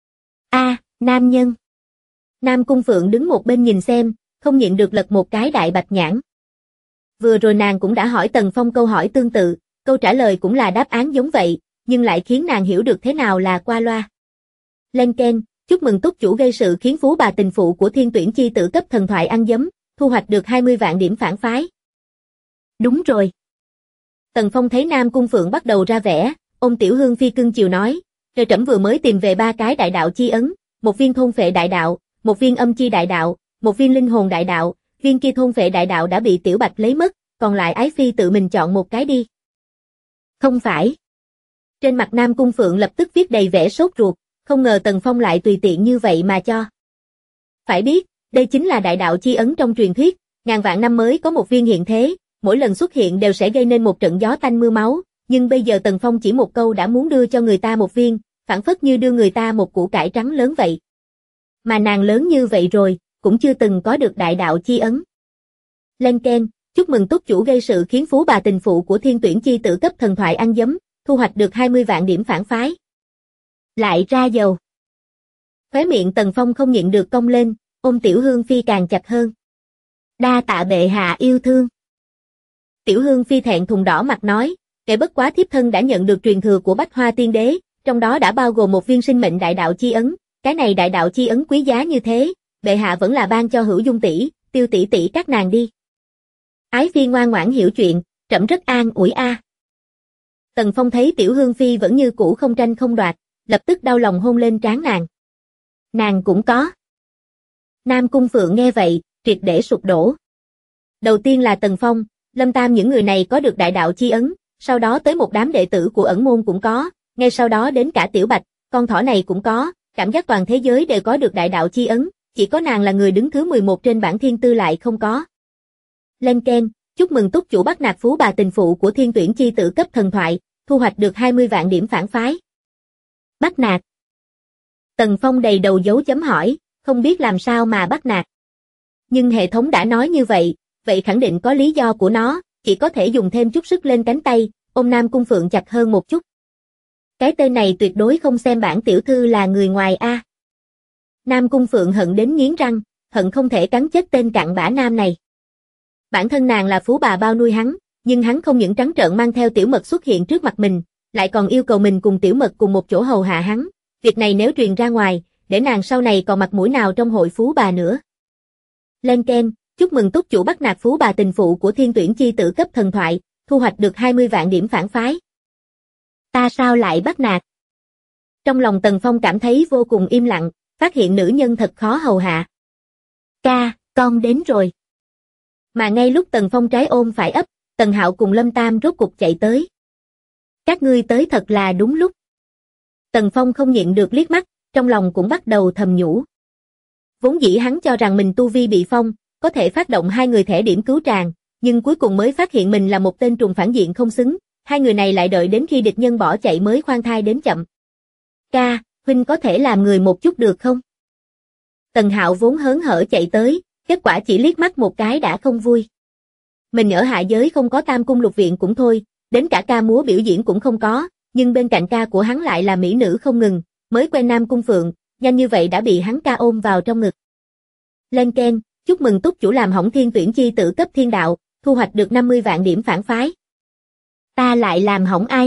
Nam nhân. Nam Cung Phượng đứng một bên nhìn xem, không nhịn được lật một cái đại bạch nhãn. Vừa rồi nàng cũng đã hỏi Tần Phong câu hỏi tương tự, câu trả lời cũng là đáp án giống vậy, nhưng lại khiến nàng hiểu được thế nào là qua loa. Lên keng, chúc mừng túc chủ gây sự khiến phú bà tình phụ của thiên tuyển chi tử cấp thần thoại ăn dấm, thu hoạch được 20 vạn điểm phản phái. Đúng rồi. Tần Phong thấy Nam Cung Phượng bắt đầu ra vẻ, ôm Tiểu Hương Phi cưng chiều nói, rồi trẫm vừa mới tìm về 3 cái đại đạo chi ấn, một viên thôn phệ đại đạo, một viên âm chi đại đạo, một viên linh hồn đại đạo, viên kia thôn phệ đại đạo đã bị Tiểu Bạch lấy mất, còn lại Ái Phi tự mình chọn một cái đi. Không phải. Trên mặt Nam Cung Phượng lập tức viết đầy vẻ sốt ruột, không ngờ Tần Phong lại tùy tiện như vậy mà cho. Phải biết, đây chính là đại đạo chi ấn trong truyền thuyết, ngàn vạn năm mới có một viên hiện thế, mỗi lần xuất hiện đều sẽ gây nên một trận gió tanh mưa máu, nhưng bây giờ Tần Phong chỉ một câu đã muốn đưa cho người ta một viên, phảng phất như đưa người ta một củ cải trắng lớn vậy. Mà nàng lớn như vậy rồi, cũng chưa từng có được đại đạo chi ấn. Lên keng, chúc mừng túc chủ gây sự khiến phú bà tình phụ của thiên tuyển chi tử cấp thần thoại ăn dấm, thu hoạch được 20 vạn điểm phản phái. Lại ra dầu. Khóe miệng Tần Phong không nhịn được cong lên, ôm Tiểu Hương Phi càng chặt hơn. Đa tạ bệ hạ yêu thương. Tiểu Hương Phi thẹn thùng đỏ mặt nói, kể bất quá thiếp thân đã nhận được truyền thừa của Bách Hoa Tiên Đế, trong đó đã bao gồm một viên sinh mệnh đại đạo chi ấn, cái này đại đạo chi ấn quý giá như thế, bệ hạ vẫn là ban cho Hữu Dung tỷ, Tiêu tỷ tỷ các nàng đi. Ái Phi ngoan ngoãn hiểu chuyện, trẫm rất an ủi a. Tần Phong thấy Tiểu Hương Phi vẫn như cũ không tranh không đoạt, lập tức đau lòng hôn lên trán nàng. Nàng cũng có. Nam Cung Phượng nghe vậy, triệt để sụp đổ. Đầu tiên là Tần Phong, Lâm Tam những người này có được đại đạo chi ấn, sau đó tới một đám đệ tử của ẩn môn cũng có, ngay sau đó đến cả Tiểu Bạch, con thỏ này cũng có, cảm giác toàn thế giới đều có được đại đạo chi ấn, chỉ có nàng là người đứng thứ 11 trên bảng thiên tư lại không có. Lên keng, chúc mừng túc chủ bắt nạt phú bà tình phụ của thiên tuyển chi tử cấp thần thoại, thu hoạch được 20 vạn điểm phản phái. Bắt nạt. Tần Phong đầy đầu dấu chấm hỏi, không biết làm sao mà bắt nạt. Nhưng hệ thống đã nói như vậy, vậy khẳng định có lý do của nó, chỉ có thể dùng thêm chút sức lên cánh tay, ôm Nam Cung Phượng chặt hơn một chút. Cái tên này tuyệt đối không xem bản tiểu thư là người ngoài a. Nam Cung Phượng hận đến nghiến răng, hận không thể cắn chết tên cặn bã nam này. Bản thân nàng là phú bà bao nuôi hắn, nhưng hắn không những trắng trợn mang theo Tiểu Mật xuất hiện trước mặt mình, lại còn yêu cầu mình cùng Tiểu Mật cùng một chỗ hầu hạ hắn. Việc này nếu truyền ra ngoài, để nàng sau này còn mặt mũi nào trong hội phú bà nữa. Lên keng, chúc mừng túc chủ bắt nạt phú bà tình phụ của thiên tuyển chi tử cấp thần thoại, thu hoạch được 20 vạn điểm phản phái. Ta sao lại bắt nạt? Trong lòng Tần Phong cảm thấy vô cùng im lặng, phát hiện nữ nhân thật khó hầu hạ. Ca, con đến rồi. Mà ngay lúc Tần Phong trái ôm phải ấp, Tần Hạo cùng Lâm Tam rốt cục chạy tới. Các ngươi tới thật là đúng lúc. Tần Phong không nhịn được liếc mắt, trong lòng cũng bắt đầu thầm nhủ. Vốn dĩ hắn cho rằng mình tu vi bị phong, có thể phát động 2 người thẻ điểm cứu tràng, nhưng cuối cùng mới phát hiện mình là một tên trùng phản diện không xứng, 2 người này lại đợi đến khi địch nhân bỏ chạy mới khoan thai đến chậm. Ca, huynh có thể làm người một chút được không? Tần Hạo vốn hớn hở chạy tới, Kết quả chỉ liếc mắt một cái đã không vui. Mình ở hạ giới không có tam cung lục viện cũng thôi, đến cả ca múa biểu diễn cũng không có, nhưng bên cạnh ca của hắn lại là mỹ nữ không ngừng, mới quen Nam Cung Phượng, nhanh như vậy đã bị hắn ca ôm vào trong ngực. Lên keng, chúc mừng túc chủ làm hỏng thiên tuyển chi tử cấp thiên đạo, thu hoạch được 50 vạn điểm phản phái. Ta lại làm hỏng ai?